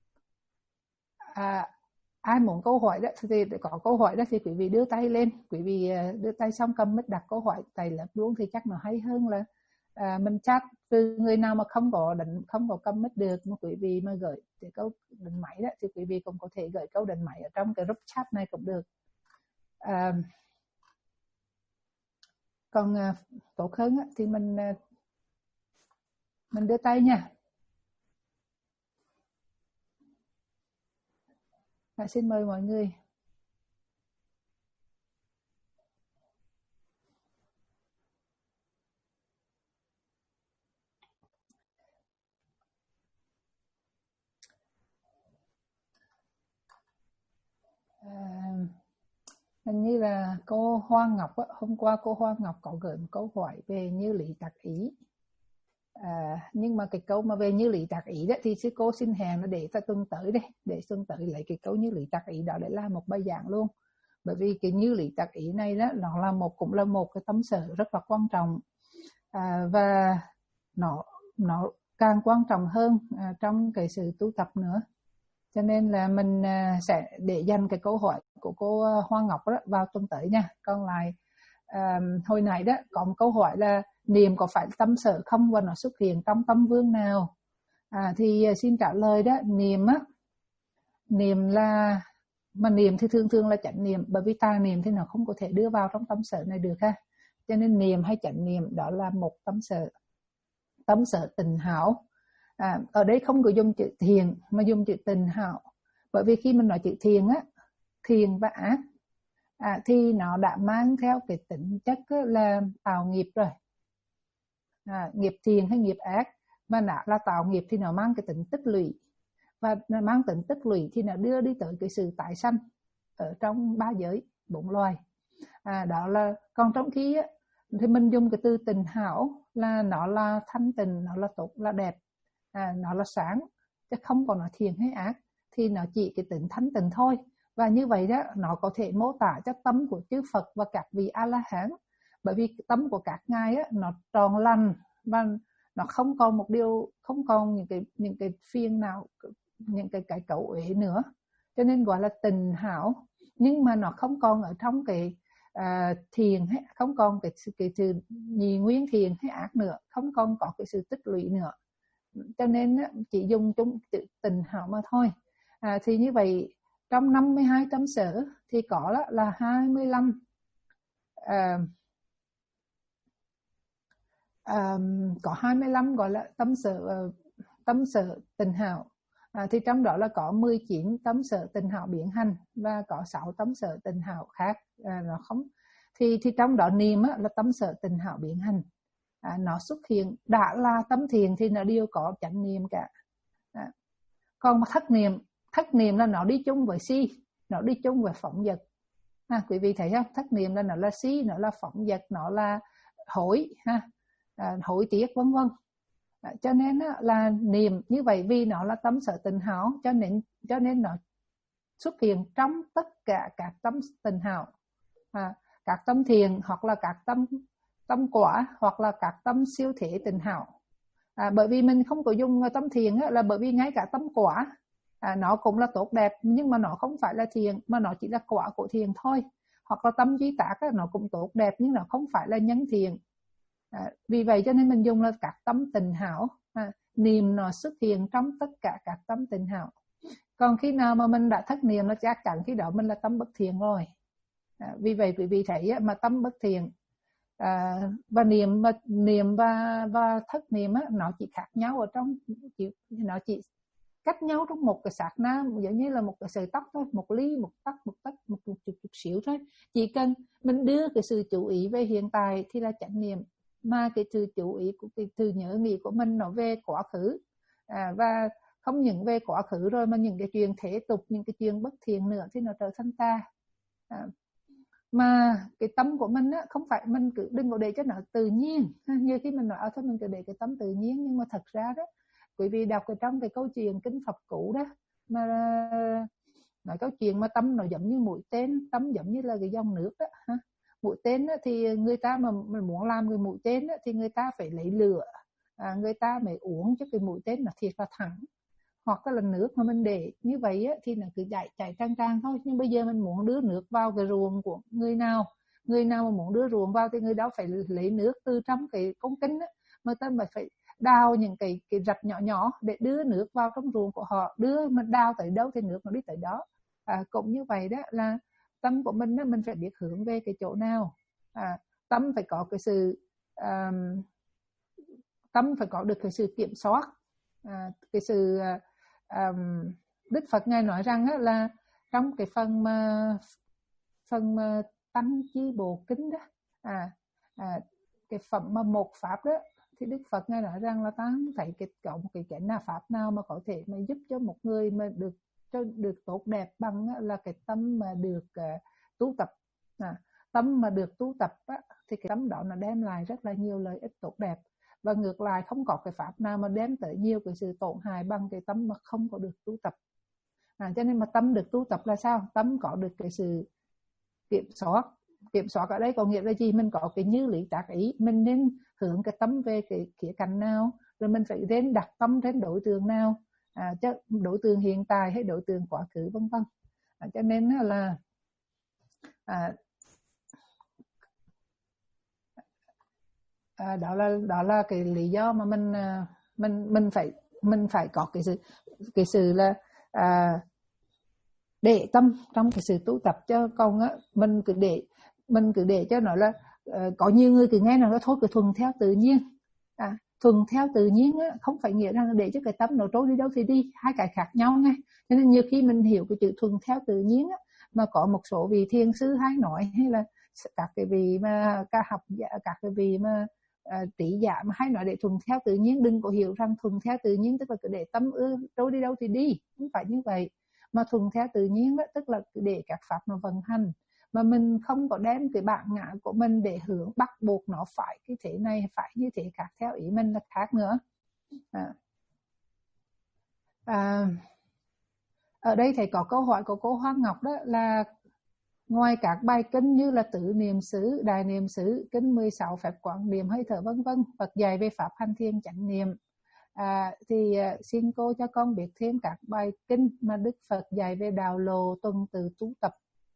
à, ai muốn câu hỏi đó thì có câu hỏi đó thì quý vị đưa tay lên, quý vị đưa tay xong cầm mic đặt câu hỏi tại lớp luôn thì chắc nó hay hơn là à, mình chat. Từ người nào mà không có định không có cầm mic được mà quý vị mà gửi cái câu định máy đó thì quý vị cũng có thể gửi câu định máy ở trong cái group chat này cũng được. À, còn à, tốt hơn á, thì mình mình đưa tay nha. À, xin mời mọi người. À, hình như là cô Hoa Ngọc á, hôm qua cô Hoa Ngọc có gửi một câu hỏi về như lý tác ý. À, nhưng mà cái câu mà về như lý tác ý đó thì sư cô xin hẹn nó để ta tuần tới đi, để tuần tới lấy cái câu như lý tác ý đó để làm một bài giảng luôn. Bởi vì cái như lý tác ý này đó nó là một cũng là một cái tâm sở rất là quan trọng, à, và nó nó càng quan trọng hơn à, trong cái sự tu tập nữa. Cho nên là mình à, sẽ để dành cái câu hỏi của cô Hoa Ngọc đó vào tuần tới nha. Còn lại à, hồi nãy đó có một câu hỏi là niệm có phải tâm sở không và nó xuất hiện trong tâm vương nào? À, thì xin trả lời đó, niệm á, niệm là mà niệm thì thường thường là chánh niệm, bởi vì tà niệm thì nó không có thể đưa vào trong tâm sở này được ha. Cho nên niệm hay chánh niệm đó là một tâm sở, tâm sở tịnh hảo. À, ở đây không có dùng chữ thiền mà dùng chữ tịnh hảo, bởi vì khi mình nói chữ thiền á, thiền và ác à, thì nó đã mang theo cái tính chất là tạo nghiệp rồi. À, nghiệp thiền hay nghiệp ác mà đã là tạo nghiệp thì nó mang cái tính tích lũy, và nó mang tính tích lũy thì nó đưa đi tới cái sự tái sanh ở trong ba giới bốn loài. À, đó là còn trong khi á, thì mình dùng cái từ tịnh hảo là nó là thanh tịnh, nó là tốt, là đẹp, à, nó là sáng, chứ không còn nói thiền hay ác, thì nó chỉ cái tính thanh tịnh thôi. Và như vậy đó nó có thể mô tả cho tâm của chư Phật và các vị A La Hán, bởi vì tâm của các ngài á, nó tròn lành và nó không còn một điều, không còn những cái những cái phiền nào, những cái cái cấu uế nữa, cho nên gọi là tịnh hảo. Nhưng mà nó không còn ở trong cái à, thiền hay không còn cái cái sự nhị nguyên thiền hay ác nữa, không còn có cái sự tích lũy nữa, cho nên chỉ dùng chung chữ tịnh hảo mà thôi. À, thì như vậy trong năm mươi hai tâm sở thì có là, là hai mươi lăm à, à, có hai mươi lăm gọi là tâm sở tâm sở tịnh hảo. À, thì trong đó là có mười chín tâm sở tịnh hảo biến hành và có sáu tâm sở tịnh hảo khác. À, nó không thì thì trong đó niệm á, là tâm sở tịnh hảo biến hành. À, nó xuất hiện đã là tâm thiền thì nó đều có chánh niệm cả. À, còn mà thất niệm, thất niệm là nó đi chung với si, nó đi chung với phóng dật. À, quý vị thấy không? Thất niệm là nó là si, nó là phóng dật, nó là hối ha, à, hối tiếc vân vân. À, cho nên á, là niệm như vậy vì nó là tâm sở tịnh hảo, cho nên cho nên nó xuất hiện trong tất cả các tâm tịnh hảo, à, các tâm thiền hoặc là các tâm tâm quả hoặc là các tâm siêu thể tịnh hảo. À, bởi vì mình không có dùng tâm thiền á, là bởi vì ngay cả tâm quả à, nó cũng là tốt đẹp, nhưng mà nó không phải là thiền, mà nó chỉ là quả của thiền thôi. Hoặc là tâm duy tác á, nó cũng tốt đẹp nhưng nó không phải là nhân thiền. À, vì vậy cho nên mình dùng là các tâm tịnh hảo. À, niệm nó xuất hiện trong tất cả các tâm tịnh hảo. Còn khi nào mà mình đã thất niệm, nó chắc chắn khi đó mình là tâm bất thiện rồi. À, vì vậy quý vị thấy á, mà tâm bất thiện à, và niệm và niệm và và thất niệm á, nó chỉ khác nhau ở trong chỉ, nó chỉ cách nhau trong một cái sát na, giống như là một cái sợi tóc thôi, một ly một tóc một tóc một chút, chút, chút xíu thôi. Chỉ cần mình đưa cái sự chú ý về hiện tại thì là chánh niệm, mà cái sự chú ý của cái sự nhớ nghĩ của mình nó về quá khứ, à, và không những về quá khứ rồi mà những cái chuyện thế tục, những cái chuyện bất thiện nữa thì nó trở thành tà. À, mà cái tâm của mình á, không phải mình cứ đừng có để cho nó tự nhiên. Như khi mình nói à, thôi mình cứ để cái tâm tự nhiên, nhưng mà thật ra đó quý vị đọc ở trong cái câu chuyện kinh Phật cũ đó, mà nói câu chuyện mà tâm nó giống như mũi tên, tâm giống như là cái dòng nước đó ha. Mũi tên đó, thì người ta mà mình muốn làm người mũi tên đó, thì người ta phải lấy lửa, à, người ta mới uống cho cái mũi tên nó thiệt là thẳng. Hoặc là nước mà mình để như vậy á, thì nó cứ chạy chạy trang trang thôi. Nhưng bây giờ mình muốn đưa nước vào cái ruộng của người nào, người nào mà muốn đưa ruộng vào thì người đó phải lấy nước từ trong cái cống kính á, mà ta phải phải đào những cái cái rạch nhỏ nhỏ để đưa nước vào trong ruộng của họ. Đưa mình đào tới đâu thì nước nó đi tới đó. À, cũng như vậy đó, là tâm của mình đó, mình phải biết hướng về cái chỗ nào. À, tâm phải có cái sự um, tâm phải có được cái sự kiểm soát, à, cái sự um, Đức Phật ngài nói rằng á, là trong cái phần mà phần mà Tăng Chi Bộ Kinh đó, à, à cái phẩm mà một pháp đó, thì Đức Phật ngài nói rằng là ta không thấy cái có một cái cái nào pháp nào mà có thể mà giúp cho một người mà được cho được tốt đẹp bằng là cái tâm mà được uh, tu tập. À, tâm mà được tu tập á, thì cái tâm đó nó đem lại rất là nhiều lợi ích tốt đẹp, và ngược lại không có cái pháp nào mà đem tới nhiều cái sự tổn hại bằng cái tâm mà không có được tu tập. À, cho nên mà tâm được tu tập là sao? Tâm có được cái sự kiểm soát. Kiểm soát ở đây có nghĩa là gì? Mình có cái như lý tác ý, mình nên hướng cái tâm về cái khía cạnh nào, rồi mình phải đến đặt tâm đến đối tượng nào, à, chứ đối tượng hiện tại hay đối tượng quá khứ vân vân. À, cho nên là à, à, đó là đó là cái lý do mà mình mình mình phải mình phải có cái sự cái sự là à, để tâm trong cái sự tu tập. Cho con á, mình cứ để mình cứ để cho nó là uh, có nhiều người cứ nghe nó thôi cứ thuần theo tự nhiên. À, thuần theo tự nhiên á, không phải nghĩa rằng để cho cái tâm nó trôi đi đâu thì đi, hai cái khác nhau nghe. Cho nên nhiều khi mình hiểu cái chữ thuần theo tự nhiên á, mà có một số vị thiền sư hay nói, hay là các cái vị mà ca học các cái vị mà uh, trí giả mà hay nói để thuần theo tự nhiên, đừng có hiểu rằng thuần theo tự nhiên tức là cứ để tâm ư trôi đi đâu thì đi, không phải như vậy. Mà thuần theo tự nhiên đó, tức là để các pháp nó vận hành, mà mình không có đem cái bản ngã của mình để hướng bắt buộc nó phải cái thế này, phải như thế khác, theo ý mình là khác nữa. À, à, ở đây thầy có câu hỏi của cô Hoa Ngọc đó là ngoài các bài kinh như là Tự Niệm Xứ, Đại Niệm Xứ, kinh mười sáu phép quán niệm hơi thở vân vân, Phật dạy về pháp hành thiền chánh niệm, à, thì à, xin cô cho con biết thêm các bài kinh mà Đức Phật dạy về đạo lộ tuần tự tu tập.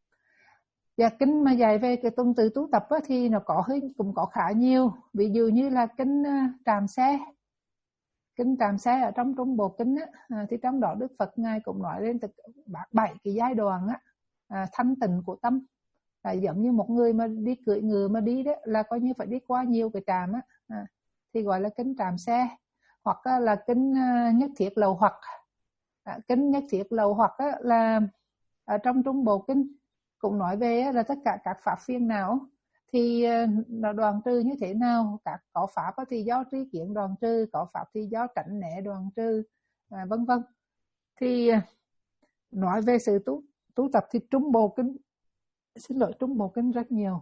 Và kinh mà dạy về cái tuần tự tu tập á, thì nó có hơi cũng có khá nhiều. Ví dụ như là kinh uh, Tràm Xe. Kinh Tràm Xe ở trong Trung Bộ Kinh á, à, thì trong đó Đức Phật ngài cũng nói lên từ bảy cái giai đoạn á, à, thanh tịnh của tâm. À, giống như một người mà đi cưỡi ngựa mà đi đó là coi như phải đi qua nhiều cái tràm á, à, thì gọi là kinh Tràm Xe. Hoặc là kinh uh, Nhất Thiết Lậu Hoặc. À, kinh Nhất Thiết Lậu Hoặc á, là ở trong Trung Bộ Kinh cũng nói về là tất cả các pháp phiền não thì nó đoạn trừ như thế nào. Các có pháp thì do tri kiến đoạn trừ, có pháp thì do tránh né đoạn trừ, à, vân vân. Thì nói về sự tu tu tập thì Trung Bộ Kinh xin lỗi Trung Bộ Kinh rất nhiều.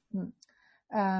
À,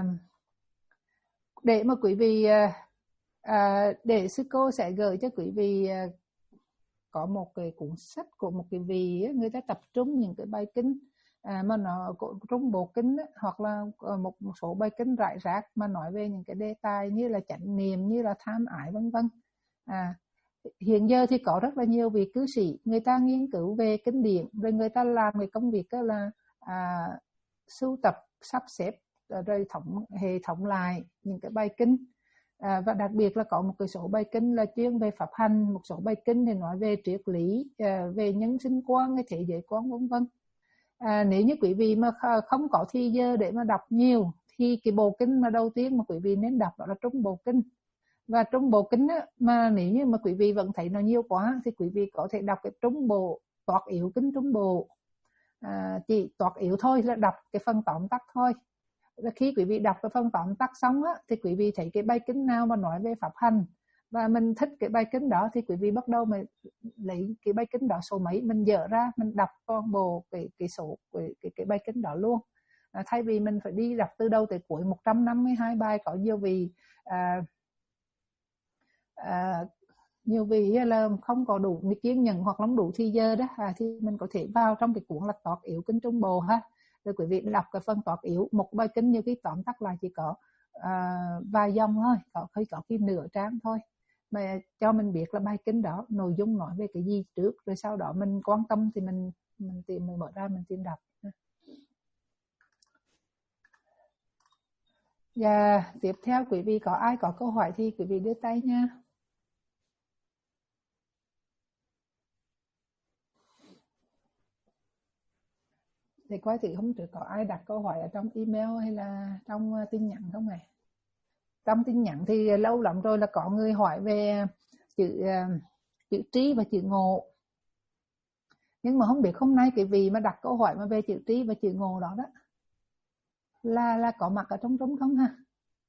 để mà quý vị à, để sư cô sẽ gửi cho quý vị à, có một cái cuốn sách của một cái vị người ta tập trung những cái bài kinh à, mà nó Trung Bộ Kinh ấy, hoặc là một, một số bài kinh rải rác mà nói về những cái đề tài như là chánh niệm, như là tham ái vân vân. À, hiện giờ thì có rất là nhiều vị cư sĩ người ta nghiên cứu về kinh điển, rồi người ta làm cái công việc đó là à, sưu tập sắp xếp rồi thống hệ thống lại những cái bài kinh. À, và đặc biệt là có một cái số bài kinh là chuyên về pháp hành, một số bài kinh thì nói về triết lý, à, về nhân sinh quan, thế giới quan vân vân. À, nếu như quý vị mà không có thời giờ để mà đọc nhiều thì cái bộ kinh mà đầu tiên mà quý vị nên đọc đó là Trung Bộ Kinh. Và Trung Bộ Kinh á, mà nếu như mà quý vị vẫn thấy nó nhiều quá thì quý vị có thể đọc cái Trung Bộ Toát Yếu Kinh Trung Bộ. À, chỉ toát yếu thôi là đọc cái phần tóm tắt thôi. Khi quý vị đọc cái phần tóm tắt xong á, thì quý vị thấy cái bài kinh nào mà nói về pháp hành và mình thích cái bài kinh đó thì quý vị bắt đầu mà lấy cái bài kinh đó số mấy mình dở ra mình đọc toàn bộ cái cái số cái cái, cái bài kinh đó luôn. À, thay vì mình phải đi đọc từ đầu tới cuối một trăm năm mươi hai bài. Có nhiều vị à, à, nhiều vị là không có đủ kiên nhẫn hoặc không đủ thời giờ đó, à, thì mình có thể vào trong cái cuốn là Toát Yếu Kinh Trung Bộ ha. Rồi quý vị đọc cái phần toát yếu, một bài kinh như cái tóm tắt lại chỉ có à, vài dòng thôi, có khi có cái nửa trang thôi, mà cho mình biết là bài kinh đó nội dung nói về cái gì trước, rồi sau đó mình quan tâm thì mình mình tìm mình mở ra mình tìm đọc. Và tiếp theo quý vị có ai có câu hỏi thì quý vị đưa tay nha. Thì coi thử hôm trước có ai đặt câu hỏi ở trong email hay là trong tin nhắn không này? Trong tin nhắn thì lâu lắm rồi là có người hỏi về chữ chữ trí và chữ ngộ. Nhưng mà không biết hôm nay cái vị mà đặt câu hỏi mà về chữ trí và chữ ngộ đó đó là là có mặt ở trong trống không ha?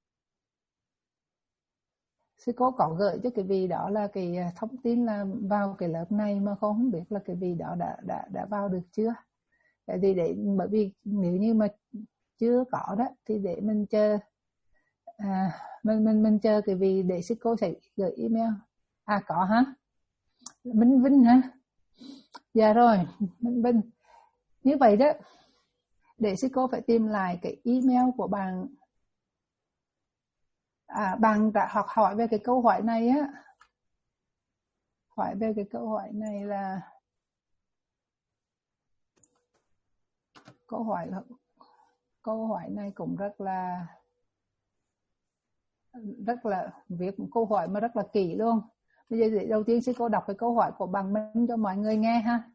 Sư cô có gửi cho cái vị đó là cái thông tin là vào cái lớp này mà con không biết là cái vị đó đã đã đã vào được chưa. Tại vì để bởi vì nếu như mà chưa có đó thì để mình chờ à, mình mình mình chờ cái vị để sư cô sẽ gửi email. À có hả? Minh Vinh hả? Dạ rồi, Minh Vinh. Như vậy đó, để sư cô phải tìm lại cái email của bạn. À, bạn đã học hỏi về cái câu hỏi này á. Hỏi về cái câu hỏi này là câu hỏi câu hỏi này cũng rất là rất là viết một câu hỏi mà rất là kỳ luôn. Bây giờ đầu tiên sư cô đọc cái câu hỏi của bạn Minh cho mọi người nghe ha.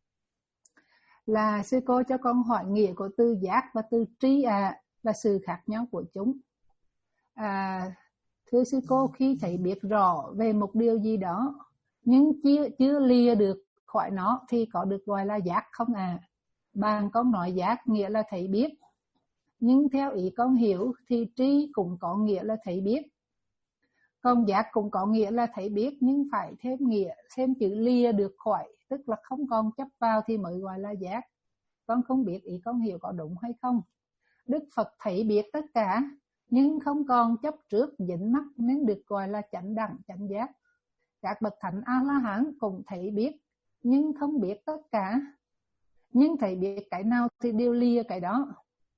Là sư cô cho con hỏi nghĩa của từ giác và từ trí à, và sự khác nhau của chúng. À, thưa sư cô, khi thấy biết rõ về một điều gì đó nhưng chưa chưa lìa được khỏi nó thì có được gọi là giác không à? Bạn con nói giác nghĩa là thấy biết, nhưng theo ý con hiểu thì trí cũng có nghĩa là thấy biết. Còn giác cũng có nghĩa là thấy biết nhưng phải thêm nghĩa, thêm chữ lìa được khỏi, tức là không còn chấp vào thì mới gọi là giác. Con không biết ý con hiểu có đúng hay không. Đức Phật thấy biết tất cả nhưng không còn chấp trước dính mắc nên được gọi là chánh đẳng chánh giác. Các bậc thánh A-la-hán cũng thấy biết nhưng không biết tất cả, nhưng thấy biết cái nào thì đều lìa cái đó.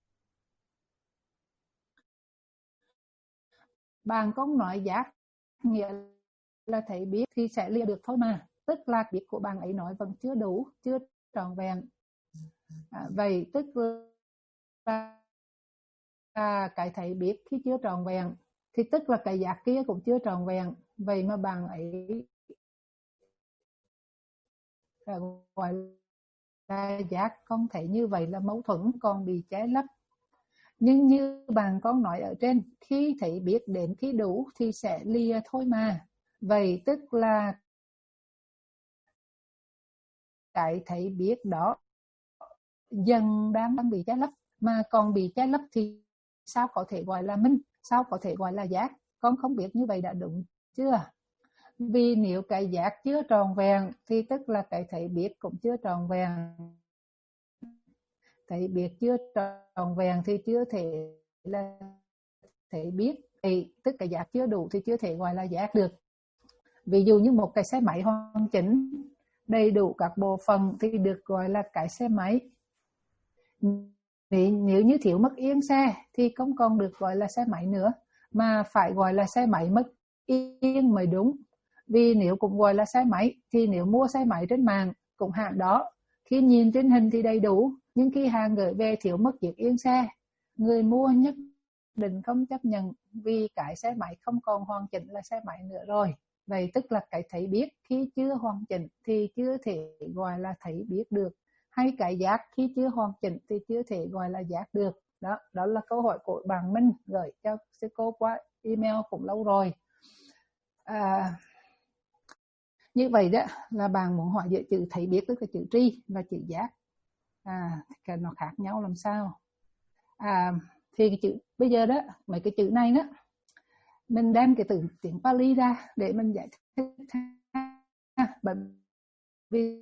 Bạn con nói giác nghĩa là thấy biết thì sẽ lìa được thôi mà, tức là biết của bạn ấy nói vẫn chưa đủ, chưa trọn vẹn. À, vậy tức là à, cái thấy biết khi chưa trọn vẹn thì tức là cái giác kia cũng chưa trọn vẹn. Vậy mà bạn ấy gọi là giác, con thấy như vậy là mâu thuẫn, còn bị trái lấp. Nhưng như bạn con nói ở trên, khi thấy biết đến khi đủ thì sẽ lìa thôi mà. Vậy tức là cái thấy biết đó dần đang đang bị trái lấp, mà còn bị trái lấp thì sao có thể gọi là minh, sao có thể gọi là giác? Con không biết như vậy đã đúng chưa? Vì nếu cái giác chưa tròn vẹn thì tức là cái thấy biết cũng chưa tròn vẹn. Thấy biết chưa tròn vẹn thì chưa thể là thấy biết, thì tức cái giác chưa đủ thì chưa thể gọi là giác được. Ví dụ như một cái xe máy hoàn chỉnh đầy đủ các bộ phận thì được gọi là cái xe máy. Nếu như thiếu mất yên xe thì không còn được gọi là xe máy nữa, mà phải gọi là xe máy mất yên mới đúng. Vì nếu cũng gọi là xe máy thì nếu mua xe máy trên mạng cũng hạng đó, khi nhìn trên hình thì đầy đủ, nhưng khi hàng gửi về thiếu mất chiếc yên xe, người mua nhất định không chấp nhận, vì cái xe máy không còn hoàn chỉnh là xe máy nữa rồi. Vậy tức là cái thấy biết khi chưa hoàn chỉnh thì chưa thể gọi là thấy biết được, hay cái giác khi chưa hoàn chỉnh thì chưa thể gọi là giác được. Đó, đó là câu hỏi của bạn Minh gửi cho sư cô qua email cũng lâu rồi. À, như vậy đó là bạn muốn hỏi giữa chữ thấy biết tức là chữ tri và chữ giác. À, cái nó khác nhau làm sao? À, thì cái chữ bây giờ đó, mấy cái chữ này đó, mình đem cái từ tiếng Pali ra để mình giải thích. Bởi vì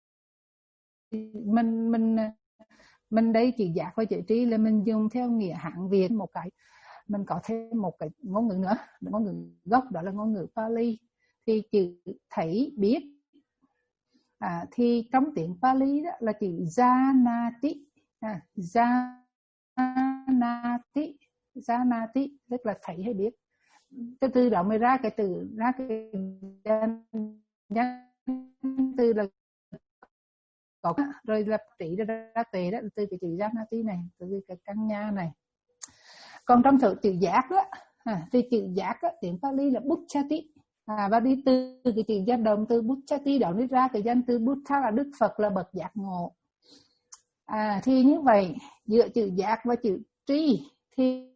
mình mình mình đây chữ giác và chữ tri là mình dùng theo nghĩa Hán Việt một cái, mình có thêm một cái ngôn ngữ nữa, ngôn ngữ gốc đó là ngôn ngữ Pali. Thì chữ thấy biết à, thì trong tiếng Pali đó là chữ janati, à, janati, janati tức là thấy hay biết. Cái từ đó mới ra cái từ ra cái danh từ là có, rồi lập trị ra, ra tề đó từ cái chữ janati này, từ cái căn nhà này. Còn trong thử chữ giác đó à, thì chữ giác đó, tiếng Pali là buddhati, à, và đi từ cái chữ danh động từ buddhati đó đi ra cái danh từ Buddha là Đức Phật là bậc giác ngộ. À, thì như vậy giữa chữ giác và chữ tri thì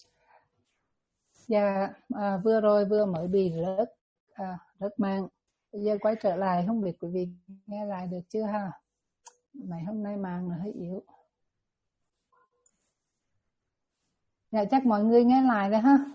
dạ, à, vừa rồi vừa mới bị rớt à, rớt mạng. Bây giờ quay trở lại, không biết quý vị nghe lại được chưa ha? Mấy hôm nay màng nó hơi yếu. Dạ chắc mọi người nghe lại rồi ha.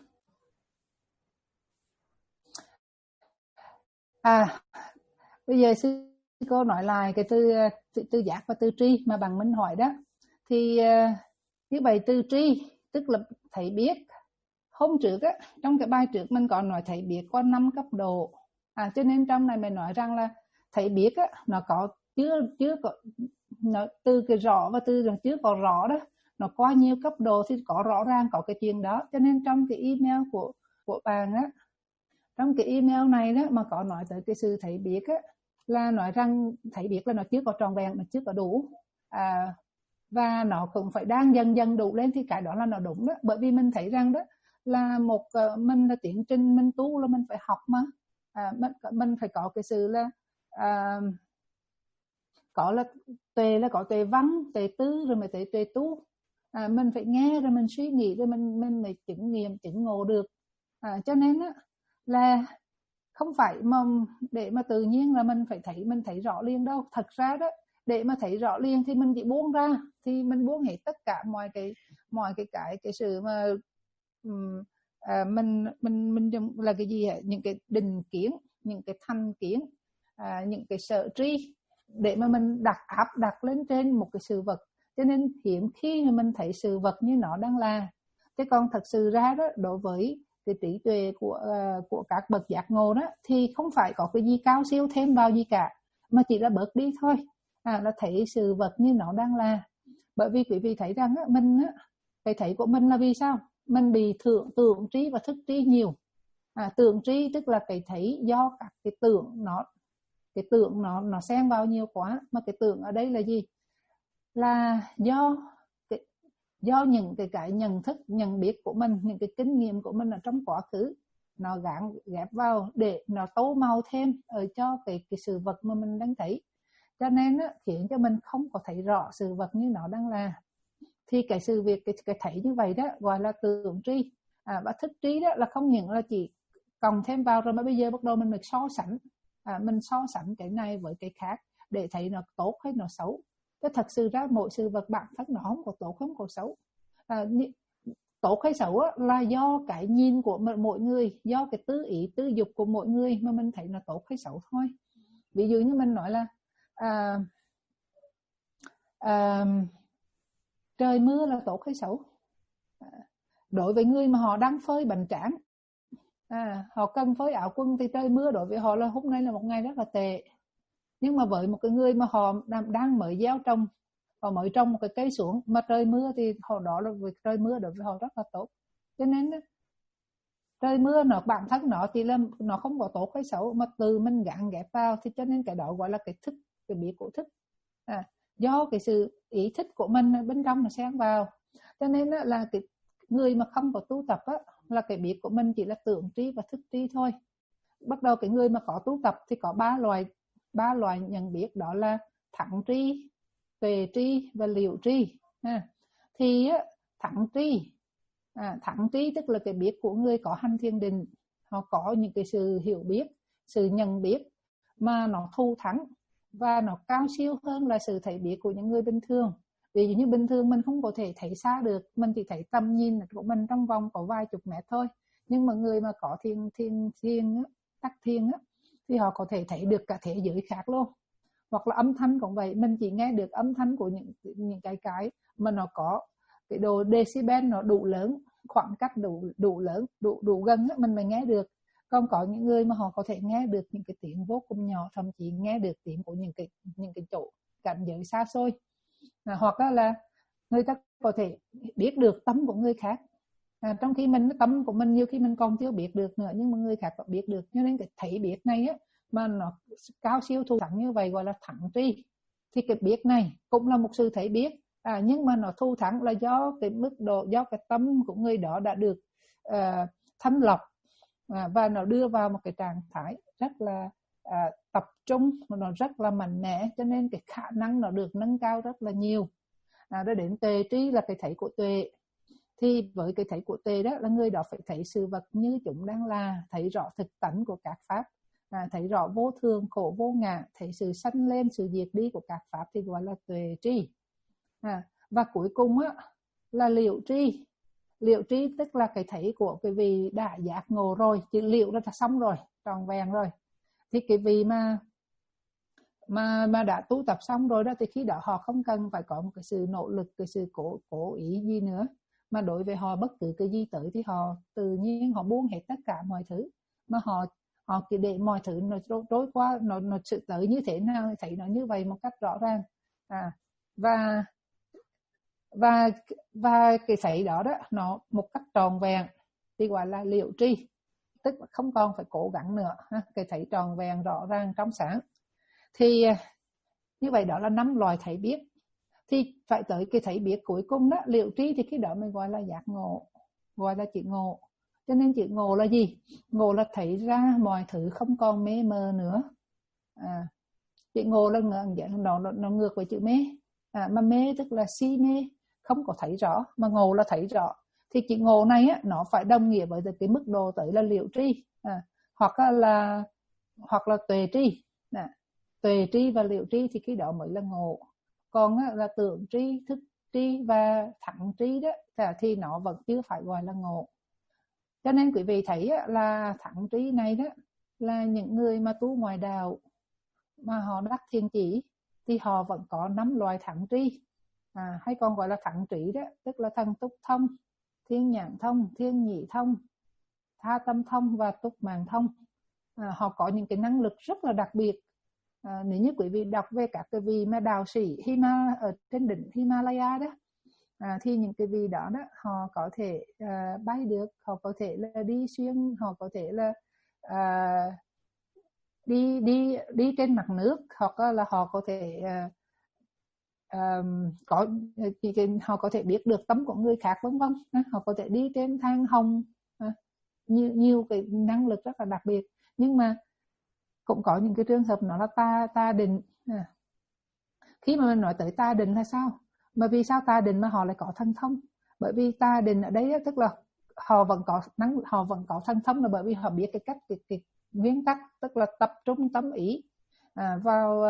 À, bây giờ sư cô nói lại cái từ từ, từ giác và từ tri mà bằng Minh hỏi đó. Thì như vậy từ tri tức là thấy biết. Hôm trước á, trong cái bài trước mình còn nói thấy biết có năm cấp độ. À, cho nên trong này mình nói rằng là thấy biết á, nó có chưa chưa có nó, từ cái rõ và từ chưa có rõ đó, nó có nhiều cấp độ thì có rõ ràng có cái chuyện đó. Cho nên trong cái email của của bạn á, trong cái email này đó mà có nói tới cái sự thấy biết á, là nói rằng thấy biết là nó chưa có tròn vẹn, nó chưa có đủ. À, và nó cũng phải đang dần dần đủ lên thì cái đó là nó đúng đó. Bởi vì mình thấy rằng đó là một mình là tiến trình mình tu là mình phải học mà. À, mình, mình phải có cái sự là à, có là tuệ là có tuệ văn, tuệ tư rồi mới tuệ tuệ tu. À, mình phải nghe rồi mình suy nghĩ rồi mình mình mới chứng nghiệm chứng ngộ được. À, cho nên á là không phải mà để mà tự nhiên là mình phải thấy mình thấy rõ liền đâu. Thật ra đó để mà thấy rõ liền thì mình chỉ buông ra, thì mình buông hết tất cả mọi cái mọi cái cái cái sự mà um, à, mình mình mình là cái gì ạ, những cái định kiến, những cái thành kiến, à, những cái sợ tri để mà mình đặt áp đặt lên trên một cái sự vật. Cho nên hiếm khi mà mình thấy sự vật như nó đang là. Chứ còn thật sự ra đó, đối với cái trí tuệ của uh, của các bậc giác ngộ đó thì không phải có cái gì cao siêu thêm vào gì cả, mà chỉ là bớt đi thôi. À, là thấy sự vật như nó đang là. Bởi vì quý vị thấy rằng á, mình á, cái thấy của mình là vì sao? Mình bị thượng tưởng trí và thức trí nhiều. À, tưởng trí tức là cái thấy do các cái tưởng nó cái tưởng nó nó xen vào nhiều quá. Mà cái tưởng ở đây là gì? Là do cái, do những cái cái nhận thức, nhận biết của mình, những cái kinh nghiệm của mình ở trong quá khứ nó gắn ghép vào để nó tô màu thêm ở cho cái cái sự vật mà mình đang thấy. Cho nên á, khiến cho mình không có thấy rõ sự vật như nó đang là. Thì cái sự việc cái, cái thấy như vậy đó gọi là tưởng tri. À, và thức trí đó là không những là chỉ cộng thêm vào rồi mà bây giờ bắt đầu mình mình so sánh. À, mình so sánh cái này với cái khác để thấy nó tốt hay nó xấu. Chứ thật sự ra mỗi sự vật bản thân nó không có tốt không có xấu. À, tốt hay xấu là do cái nhìn của mỗi người, do cái tư ý tư dục của mỗi người mà mình thấy nó tốt hay xấu thôi. Ví dụ như mình nói là à, à, trời mưa là tốt hay xấu? Đối với người mà họ đang phơi bánh tráng, à, họ cần phơi áo quần thì trời mưa đối với họ là hôm nay là một ngày rất là tệ. Nhưng mà với một cái người mà họ đang, đang mới gieo trồng, họ mới trồng một cái cây xuống mà trời mưa thì họ đó là việc trời mưa đối với họ rất là tốt. Cho nên trời mưa nó bản thân nó thì là nó không có tốt hay xấu mà từ mình gạn ghép vào, thì cho nên cái đó gọi là cái thức, cái biết của thức. À, do cái sự ý thích của mình bên trong nó xen vào. Cho nên là cái người mà không có tu tập á, là cái biết của mình chỉ là tưởng tri và thức tri thôi. Bắt đầu cái người mà có tu tập thì có ba loại ba loại nhận biết, đó là thẳng tri, tuệ tri và liệu tri. À, thì á, thẳng tri à, thẳng tri tức là cái biết của người có hành thiền định, họ có những cái sự hiểu biết, sự nhận biết mà nó thù thắng và nó cao siêu hơn là sự thấy biết của những người bình thường. Ví dụ như bình thường mình không có thể thấy xa được, mình chỉ thấy tầm nhìn của mình trong vòng có vài chục mét thôi. Nhưng mà người mà có thiền thiền thiền tắc thiền á, thì họ có thể thấy được cả thế giới khác luôn. Hoặc là âm thanh cũng vậy, mình chỉ nghe được âm thanh của những những cái cái mà nó có cái độ decibel nó đủ lớn, khoảng cách đủ đủ lớn, đủ đủ gần á, mình mới nghe được. Còn có những người mà họ có thể nghe được những cái tiếng vô cùng nhỏ, thậm chí nghe được tiếng của những cái những cái chỗ cảnh giới xa xôi. À, hoặc là người ta có thể biết được tâm của người khác. À, trong khi mình tâm của mình nhiều khi mình còn chưa biết được nữa, nhưng mà người khác có biết được. Cho nên cái thấy biết này á, mà nó cao siêu thù thắng như vậy gọi là thắng tri. Thì cái biết này cũng là một sự thấy biết, à, nhưng mà nó thù thắng là do cái mức độ, do cái tâm của người đó đã được uh, thanh lọc, à, và nó đưa vào một cái trạng thái rất là à, tập trung, nó rất là mạnh mẽ, cho nên cái khả năng nó được nâng cao rất là nhiều. À, rồi đến tuệ trí là cái thấy của tuệ. Thì với cái thấy của tuệ đó là người đó phải thấy sự vật như chúng đang là, thấy rõ thực tánh của các pháp. à, thấy rõ vô thường, khổ vô ngã, thấy sự sanh lên, sự diệt đi của các pháp thì gọi là tuệ tri. À, và cuối cùng á, là liễu tri. Liễu tri tức là cái thấy của cái vị đã giác ngộ rồi, chứ liễu là xong rồi, tròn vẹn rồi. Thì cái vị mà mà mà đã tu tập xong rồi đó, thì khi đó họ không cần phải có một cái sự nỗ lực, cái sự cố cố ý gì nữa, mà đối với họ bất cứ cái gì tới thì họ tự nhiên họ buông hết tất cả mọi thứ, mà họ họ chỉ để mọi thứ nó trôi qua, nó nó sự tới như thế nào thấy nó như vậy một cách rõ ràng. À, và và và cái thấy đó đó nó một cách tròn vẹn thì gọi là liễu tri, tức là không còn phải cố gắng nữa ha. Cái thấy tròn vẹn rõ ràng trong sáng. Thì như vậy đó là năm loại thấy biết. Thì phải tới cái thấy biết cuối cùng đó, liễu tri, thì cái đó mình gọi là giác ngộ, gọi là chữ ngộ. Cho nên chữ ngộ là gì? Ngộ là thấy ra mọi thứ không còn mê mờ nữa. À, chữ ngộ là nó, nó, nó ngược với chữ mê. À, mà mê tức là si mê, không có thấy rõ, mà ngộ là thấy rõ. Thì chữ ngộ này á, nó phải đồng nghĩa với cái mức độ tới là liễu tri, à, hoặc là hoặc là tuệ tri. À, tuệ tri và liễu tri thì cái đó mới là ngộ. Còn á, là tưởng tri, thức tri và thắng tri đó thì nó vẫn chưa phải gọi là ngộ. Cho nên quý vị thấy á, là thắng tri này đó là những người mà tu ngoài đạo mà họ đắc thiên chỉ thì họ vẫn có năm loại thắng tri, à, hay còn gọi là thắng trí đó, tức là thần túc thông, thiên nhãn thông, thiên nhị thông, tha tâm thông và túc mạng thông. À, họ có những cái năng lực rất là đặc biệt. À, nếu như quý vị đọc về các cái vị mà đạo sĩ Hima ở trên đỉnh Himalaya đó, à, thì những cái vị đó đó họ có thể uh, bay được, họ có thể là đi xuyên, họ có thể là uh, đi đi đi trên mặt nước, hoặc là họ có thể uh, um, có họ có thể biết được tâm của người khác, vân vân. Họ có thể đi trên thang hồng, uh, nhiều nhiều cái năng lực rất là đặc biệt. Nhưng mà cũng có những cái trường hợp nó là ta ta định. À, khi mà mình nói tới ta định là sao? Mà vì sao ta định mà họ lại có thần thông? Bởi vì ta định ở đây tức là họ vẫn có năng, họ vẫn có thần thông, là bởi vì họ biết cái cách cái, cái nguyên tắc, tức là tập trung tâm ý à, vào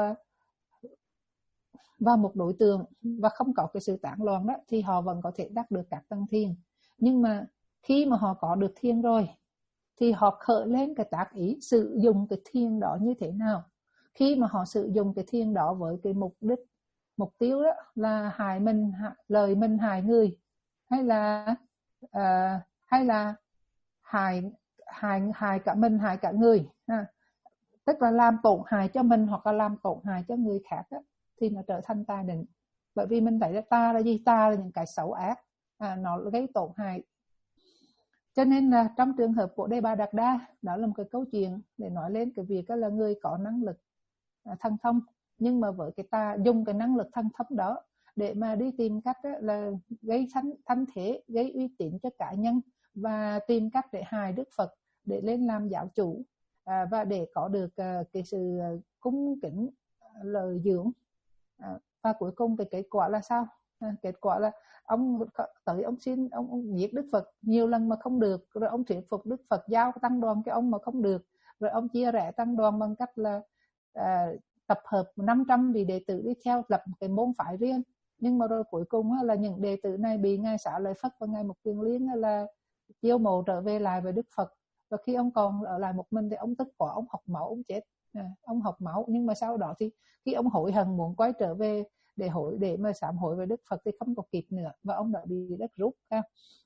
vào một đối tượng và không có cái sự tán loạn đó, thì họ vẫn có thể đắc được các tầng thiền. Nhưng mà khi mà họ có được thiền rồi thì họ khởi lên cái tác ý sử dụng cái thiền đó như thế nào. Khi mà họ sử dụng cái thiền đó với cái mục đích, mục tiêu đó là hại mình, lời mình hại người, hay là uh, hay là hại hại hại cả mình, hại cả người, ha. Tức là làm tổn hại cho mình hoặc là làm tổn hại cho người khác đó, thì nó trở thành tà định. Bởi vì mình thấy là ta là gì? Ta là những cái xấu ác, à, nó gây tổn hại. Cho nên là trong trường hợp của Đề Bà Đạt Đa, đó là một cái câu chuyện để nói lên cái việc là người có năng lực à, thần thông, nhưng mà với cái ta dùng cái năng lực thần thông đó để mà đi tìm cách là gây thanh, thanh thế, gây uy tín cho cá nhân, và tìm cách để hại Đức Phật, để lên làm giáo chủ, à, và để có được à, cái sự cung kính, lợi dưỡng, à, và cuối cùng cái kết quả là sao? À, kết quả là ông tới ông xin ông, ông giết Đức Phật nhiều lần mà không được, rồi ông thuyết phục Đức Phật giao tăng đoàn cho ông mà không được, rồi ông chia rẽ tăng đoàn bằng cách là à, tập hợp năm trăm vị đệ tử đi theo lập một cái môn phái riêng. Nhưng mà rồi cuối cùng là những đệ tử này bị Ngài Xá Lợi Phất và Ngài Mục Kiền Liên là chiêu mộ trở về lại với Đức Phật. Và khi ông còn ở lại một mình thì ông tức quá, ông học máu, ông chết. À, ông học máu, nhưng mà sau đó thì khi ông hối hận muốn quay trở về để hối để mà sám hối với Đức Phật thì không có kịp nữa, và ông đã bị đất rút. Ha.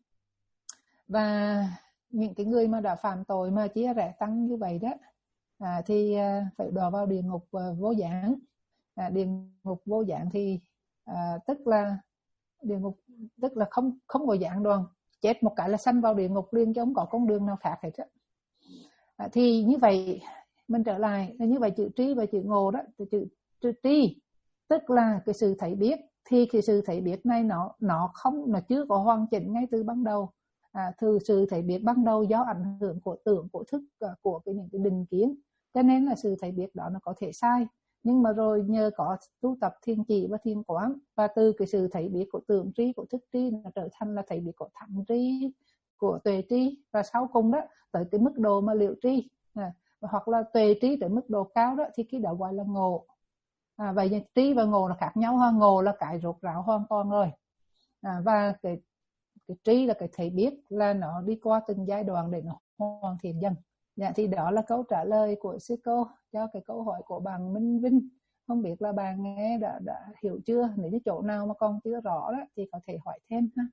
Và những cái người mà đã phạm tội mà chia rẽ tăng như vậy đó, à, thì à, phải đọa vào địa ngục à, vô gián. À, địa ngục vô gián thì à, tức là địa ngục tức là không không có giảng đoàn, chết một cái là sanh vào địa ngục liền, chứ không có con đường nào khác hết á. À, thì như vậy mình trở lại như vậy, chữ trí và chữ ngộ đó, chữ, chữ trí tức là cái sự thấy biết, thì cái sự thấy biết này nó nó không nó chưa có hoàn chỉnh ngay từ ban đầu. À, từ sự thấy biết ban đầu do ảnh hưởng của tưởng, của thức, của cái những cái định kiến, cho nên là sự thấy biết đó nó có thể sai. Nhưng mà rồi nhờ có tu tập thiên chỉ và thiên quán, và từ cái sự thấy biết của tưởng trí, của thức trí, nó trở thành là thấy biết của thắng trí, của tuệ trí, và sau cùng đó tới cái mức độ mà liễu trí. À, hoặc là tuệ trí tới mức độ cao đó thì cái đó gọi là ngộ. À, vậy trí và ngộ là khác nhau ha. Ngộ là cái rốt ráo hoàn toàn rồi. À, và cái, cái trí là cái thấy biết, là nó đi qua từng giai đoạn để nó hoàn thiện dần. Dạ, thì đó là câu trả lời của sư cô cho cái câu hỏi của bạn Minh Vinh. Không biết là bạn nghe đã, đã hiểu chưa? Nếu như chỗ nào mà còn chưa rõ đó thì có thể hỏi thêm ha.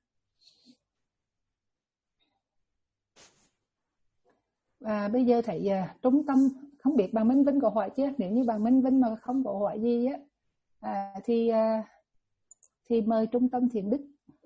Và bây giờ thấy à, trung tâm, không biết bạn Minh Vinh có hỏi chưa? Nếu như bạn Minh Vinh mà không có hỏi gì á, à, thì à, thì mời trung tâm Thiện Đức.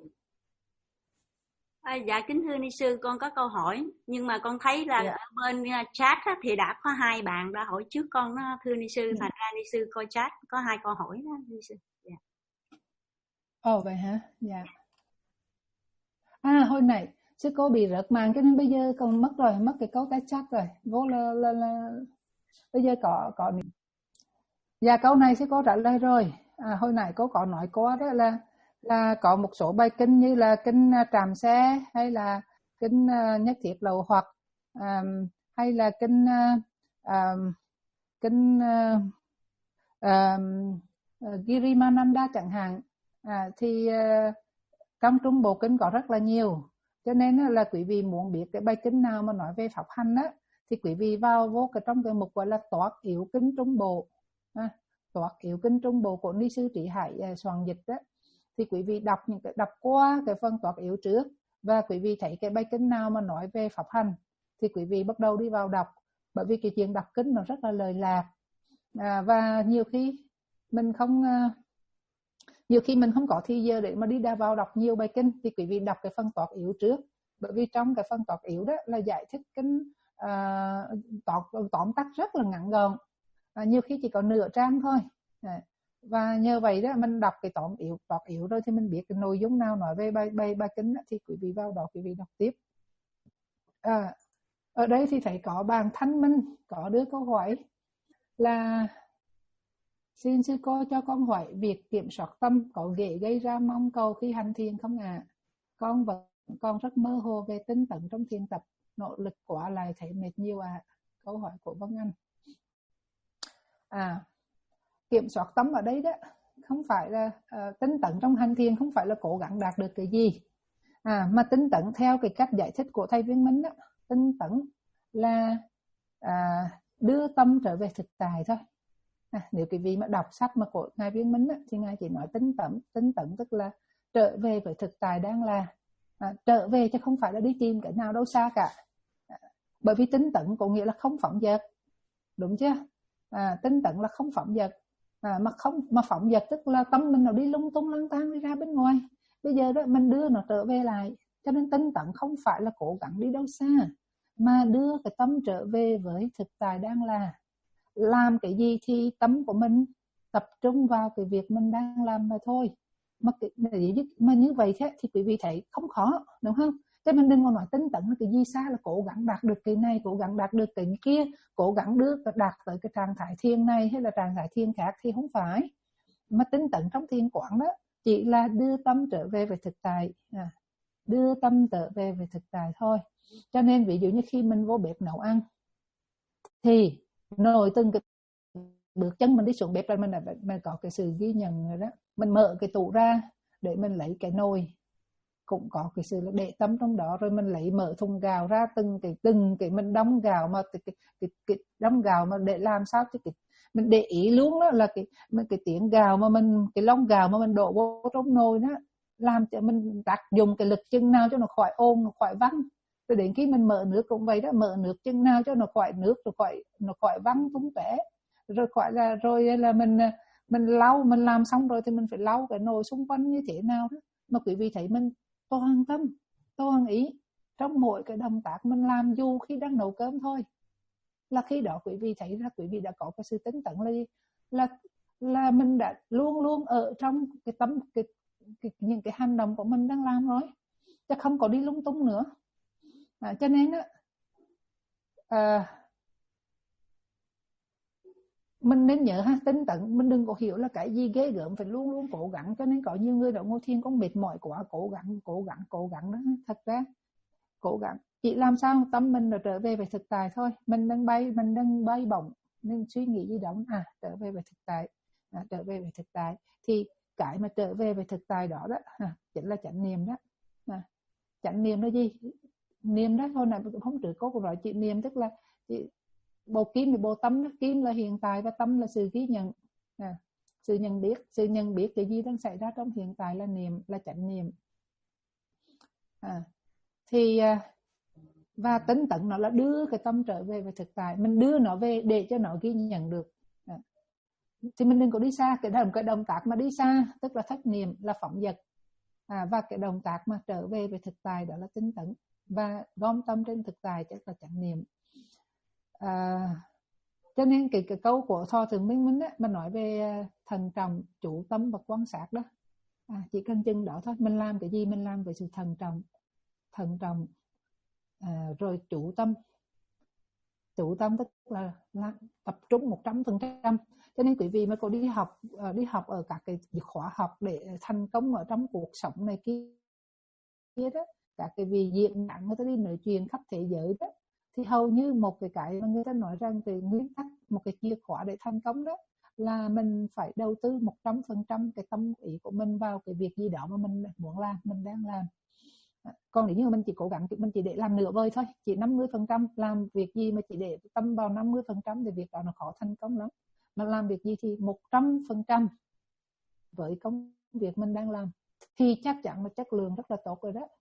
À, dạ kính thưa ni sư, con có câu hỏi nhưng mà con thấy là Dạ. ở bên uh, chat á, thì đã có hai bạn đã hỏi trước con đó, thưa ni sư, thành ra ni sư coi chat có hai câu hỏi đó ni sư. Dạ. Ồ vậy hả? Dạ. À hồi nãy sư cô bị rớt màn cho nên bây giờ còn mất rồi, mất cái câu test chat rồi. Vô là, là, là bây giờ có có dạ câu này sư cô trả lời rồi. À, hồi nãy cô có nói qua đó là là có một số bài kinh như là kinh Tràm Xe hay là kinh uh, Nhất Thiết Lậu Hoặc, um, hay là kinh uh, um, kinh uh, um, uh, Girimananda chẳng hạn. À, thì uh, trong Trung Bộ kinh có rất là nhiều, cho nên là quý vị muốn biết cái bài kinh nào mà nói về pháp hành á thì quý vị vào vô cái trong cái mục gọi là Toát Yếu Kinh Trung Bộ. À, Toát Yếu Kinh Trung Bộ của ni sư Trí Hải uh, soạn dịch đó, thì quý vị đọc những cái đọc qua cái phần Toát Yếu trước, và quý vị thấy cái bài kinh nào mà nói về pháp hành thì quý vị bắt đầu đi vào đọc, bởi vì cái chuyện đọc kinh nó rất là lời lạc. À, và nhiều khi mình không uh, nhiều khi mình không có thì giờ để mà đi đa vào đọc nhiều bài kinh, thì quý vị đọc cái phần Toát Yếu trước, bởi vì trong cái phần Toát Yếu đó là giải thích kinh uh, tóm, tóm tắt rất là ngắn gọn, à, nhiều khi chỉ có nửa trang thôi. À, và nhờ vậy đó mình đọc cái tóm yếu Toát Yếu rồi thì mình biết cái nội dung nào nói về bài bài bài kinh đó, thì quý vị vào đó quý vị đọc tiếp. À, ở đây thì thấy có bạn Thanh Minh có đưa câu hỏi là: xin sư cô cho con hỏi, việc kiểm soát tâm có dễ gây ra mong cầu khi hành thiền không ạ? À? Con vẫn còn rất mơ hồ về tinh tấn trong thiền tập, nỗ lực quá lại thấy mệt nhiều ạ. À. Câu hỏi của Vân Anh. À, kiểm soát tâm ở đây đó không phải là uh, tinh tấn trong hành thiền không phải là cố gắng đạt được cái gì, à, mà tinh tấn theo cái cách giải thích của thầy Viên Minh đó, tinh tấn là à, đưa tâm trở về thực tại thôi. À, nếu quý vị mà đọc sách mà của ngài Viên Minh á, thì ngài chỉ nói tinh tấn, tinh tấn tức là trở về với thực tại đang là, à, trở về chứ không phải là đi tìm cái nào đâu xa cả. À, bởi vì tinh tấn có nghĩa là không phóng dật, đúng chưa? À, tinh tấn là không phóng dật, à, mà không mà phóng dật tức là tâm mình nó đi lung tung lang thang đi ra bên ngoài. Bây giờ đó mình đưa nó trở về lại, cho nên tinh tấn không phải là cố gắng đi đâu xa, mà đưa cái tâm trở về với thực tại đang là. Làm cái gì thì tâm của mình tập trung vào cái việc mình đang làm mà thôi. Mà, cái, mà như vậy thế thì quý vị thấy không khó, đúng không? Cho nên đừng có nói tinh tấn là cái gì xa, là cố gắng đạt được cái này, cố gắng đạt được cái kia, cố gắng đưa đạt tới cái trạng thái thiền này hay là trạng thái thiền khác, thì không phải. Mà tinh tấn trong thiền quán đó chỉ là đưa tâm trở về với thực tại, à, đưa tâm trở về với thực tại thôi. Cho nên ví dụ như khi mình vô bếp nấu ăn thì nội từng cái bước chân mình đi xuống bếp là mình đã mình có cái sự ghi nhận rồi đó. Mình mở cái tủ ra để mình lấy cái nồi, cũng có cái sự để tâm trong đó, rồi mình lấy mở thùng gạo ra từng cái từng cái mình đóng gạo mà cái, cái, cái, cái đóng gạo mà để làm sao cho cái mình để ý luôn đó là cái mình cái tiếng gạo mà mình cái lông gạo mà mình đổ vô trong nồi đó, làm cho mình tác dùng cái lực chừng nào cho nó khỏi ôm, nó khỏi văng. Rồi đến khi mình mở nước cũng vậy đó, mở nước chừng nào cho nó khỏi nước, rồi khỏi nó khỏi văng tung tóe, rồi khỏi là rồi là mình mình lau, mình làm xong rồi thì mình phải lau cái nồi xung quanh như thế nào đó. Mà quý vị thấy mình toàn tâm toàn ý trong mỗi cái động tác mình làm, dù khi đang nấu cơm thôi, là khi đó quý vị thấy là quý vị đã có cái sự tinh tấn, là là là mình đã luôn luôn ở trong cái tâm cái, cái những cái hành động của mình đang làm rồi, chứ không có đi lung tung nữa. À, cho nên á, à, mình nên nhớ ha, tinh tấn mình đừng có hiểu là cái gì ghê gớm phải luôn luôn cố gắng. Cho nên có nhiều người đã ngồi thiền có mệt mỏi quá, cố gắng cố gắng cố gắng đó. Thật ra cố gắng chỉ làm sao tâm mình là trở về về thực tại thôi. Mình đang bay mình đang bay bổng nên suy nghĩ gì đó à trở về về thực tại, à, trở về về thực tại thì cái mà trở về về thực tại đó đó à, chính là chánh niệm đó. À, chánh niệm là gì? Niệm đó thôi, này không trước cô cũng nói chị niệm tức là chị, bộ kim thì bộ tâm đó. Kim là hiện tại và tâm là sự ghi nhận, à, sự nhận biết, sự nhận biết cái gì đang xảy ra trong hiện tại là niệm, là chánh niệm. À, thì và tính tận nó là đưa cái tâm trở về về thực tại, mình đưa nó về để cho nó ghi nhận được. À, thì mình đừng có đi xa. Cái động cái động tác mà đi xa tức là thất niệm, là phóng dật. À, và cái động tác mà trở về về thực tại đó là tinh tấn, và gom tâm trên thực tại tức là chánh niệm. À, cho nên cái, cái câu của Thọ Thượng Minh Minh mà nói về thần trọng, chủ tâm và quan sát đó, à, chỉ cần chừng đó thôi. Mình làm cái gì mình làm với sự thần trọng, thần trọng, à, rồi chủ tâm. Chủ tâm tức là, là tập trung một trăm phần trăm. Cho nên quý vị mà có đi học đi học ở các cái khóa học để thành công ở trong cuộc sống này kia đó, các cái vị diễn đàn người ta đi nói chuyện khắp thế giới đó, thì hầu như một cái cái mà người ta nói rằng về nguyên tắc, một cái chìa khóa để thành công đó là mình phải đầu tư một trăm phần trăm cái tâm ý của mình vào cái việc gì đó mà mình muốn làm, mình đang làm. Còn nếu như mình chỉ cố gắng, mình chỉ để làm nửa vời thôi, chỉ năm mươi phần trăm làm việc gì mà chỉ để tâm vào năm mươi phần trăm thì việc đó nó khó thành công lắm. Mà làm việc gì thì một trăm phần trăm với công việc mình đang làm thì chắc chắn là chất lượng rất là tốt rồi đó.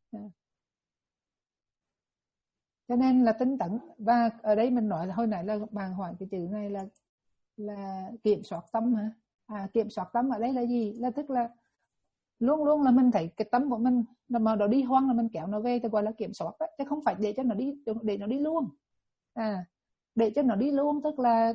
Cho nên là tinh tấn. Và ở đây mình nói là hồi nãy là bạn hỏi cái chữ này là là kiểm soát tâm hả? À, kiểm soát tâm ở đây là gì? Là tức là luôn luôn là mình thấy cái tâm của mình mà nó đi hoang là mình kéo nó về, thì gọi là kiểm soát đó, chứ không phải để cho nó đi để nó đi luôn. À, để cho nó đi luôn tức là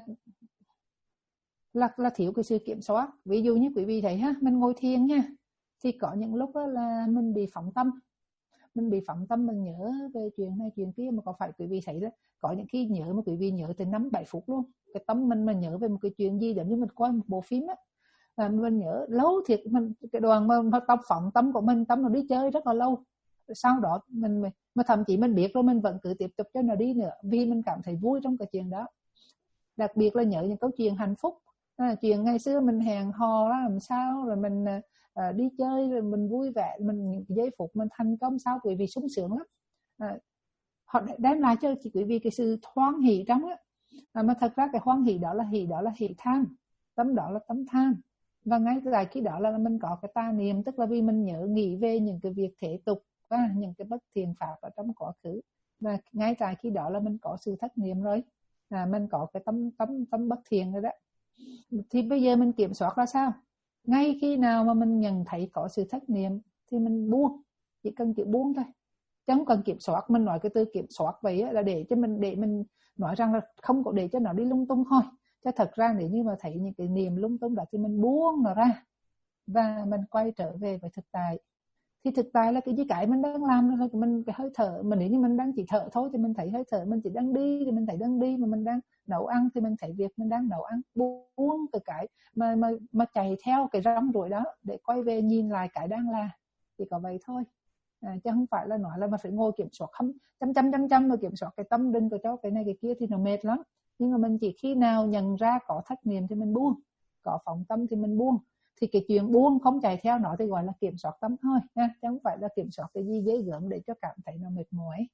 là là thiếu cái sự kiểm soát. Ví dụ như quý vị thấy ha, mình ngồi thiền nha, thì có những lúc đó là mình bị phóng tâm, mình bị phóng tâm, mình nhớ về chuyện này chuyện kia. Mà có phải quý vị thấy đó, có những khi nhớ mà quý vị nhớ từ năm bảy phút luôn. Cái tâm mình mà nhớ về một cái chuyện gì giống như mình coi một bộ phim á, là mình nhớ lâu thiệt. Mình cái đoàn mà, mà tâm phóng tâm của mình, tâm nó đi chơi rất là lâu. Sau đó mình mà thậm chí mình biết rồi mình vẫn cứ tiếp tục cho nó đi nữa, vì mình cảm thấy vui trong cái chuyện đó. Đặc biệt là nhớ những câu chuyện hạnh phúc, à, chuyện ngày xưa mình hẹn hò đó làm sao, rồi mình à, đi chơi rồi mình vui vẻ, mình những giây phút mình thành công sao quý vị sung sướng lắm. À, họ đem lại cho chị quý vị cái sự hoan hỷ trong á. À, mà thật ra cái hoan hỷ đó là hỷ đó là hỷ tham, tâm đó là tâm tham. Và ngay tại khi đó là mình có cái tà niệm, tức là vì mình nhớ nghĩ về những cái việc thế tục và những cái bất thiện pháp ở trong quá khứ. Và ngay tại khi đó là mình có sự thất niệm rồi, à, mình có cái tâm tâm tâm bất thiện rồi đó. Thì bây giờ mình kiểm soát ra sao? Ngay khi nào mà mình nhận thấy có sự thất niệm thì mình buông, chỉ cần chịu buông thôi, chứ không cần kiểm soát. Mình nói cái từ kiểm soát vậy là để cho mình để mình nói rằng là không có để cho nó đi lung tung thôi. Chứ thật ra nếu như mà thấy những cái niềm lung tung đó thì mình buông nó ra và mình quay trở về với thực tại. Thì thực tại là cái gì cái mình đang làm là mình cái hơi thở. Mình nếu như mình đang chỉ thở thôi thì mình thấy hơi thở, mình chỉ đang đi thì mình thấy đang đi, mà mình đang nấu ăn thì mình thấy việc mình đang nấu ăn. Buông từ cái mà mà mà chạy theo cái rong ruổi đó để quay về nhìn lại cái đang là, chỉ có vậy thôi. À, chứ không phải là nói là mà phải ngồi kiểm soát không chăm chăm chăm chăm mà kiểm soát cái tâm, đừng có cho cái này cái kia thì nó mệt lắm. Nhưng mà mình chỉ khi nào nhận ra có thất niệm thì mình buông, có phóng tâm thì mình buông. Thì cái chuyện buông không chạy theo nó thì gọi là kiểm soát tâm thôi nha, chứ không phải là kiểm soát cái gì ghê gớm để cho cảm thấy nó mệt mỏi.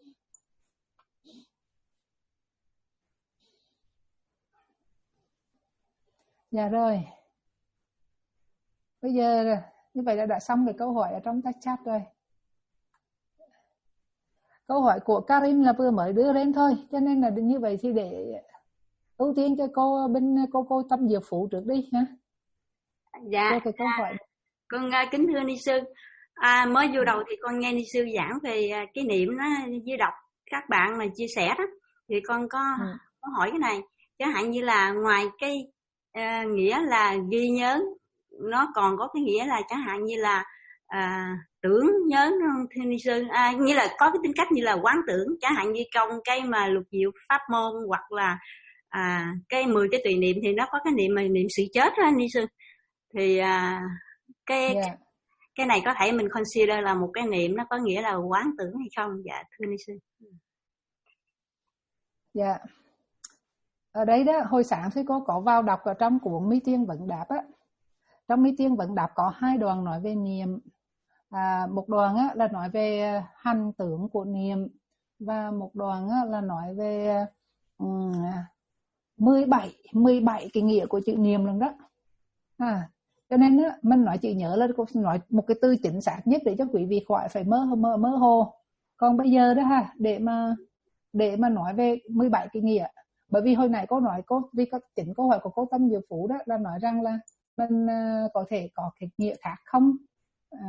Dạ rồi, bây giờ như vậy là đã xong cái câu hỏi ở trong chat rồi. Câu hỏi của Karim là vừa mới đưa lên thôi, cho nên là như vậy thì để ưu tiên cho cô bên cô cô Tâm Diệu Phụ trước đi ha. Dạ, cô cái câu hỏi. Con uh, kính thưa ni sư, à, mới vô đầu thì con nghe ni sư giảng về uh, cái niệm đó với đọc các bạn mà chia sẻ đó, thì con có, ừ. có hỏi cái này, chẳng hạn như là ngoài cái uh, nghĩa là ghi nhớ, nó còn có cái nghĩa là chẳng hạn như là à, tưởng nhớ thưa ni sư, à, như là có cái tính cách như là quán tưởng, chẳng hạn như trong cái mà lục diệu pháp môn hoặc là à, cái mười cái tùy niệm thì nó có cái niệm mà niệm sự chết đó ni sư. Thì à, cái, yeah. cái cái này có thể mình consider là một cái niệm, nó có nghĩa là quán tưởng hay không? Dạ thưa ni sư. Dạ. Ở đấy đó, hồi sáng thì cô có vào đọc ở trong cuốn Mi Tiên Vấn Đáp á. Trong Mi Tiên Vấn Đáp có hai đoạn nói về niệm. À, một đoạn á, là nói về hành tưởng của niệm, và một đoạn á, là nói về um, mười bảy, mười bảy cái nghĩa của chữ niệm lần đó. À, cho nên á, mình nói chữ nhớ là cô nói một cái từ chính xác nhất để cho quý vị khỏi phải mơ mơ mơ hồ. Còn bây giờ đó ha, để mà để mà nói về mười bảy cái nghĩa, bởi vì hồi nãy cô nói cô vì các chính câu hỏi của cô Tâm Diệu Phú đó là nói rằng là mình uh, có thể có cái nghĩa khác không? À,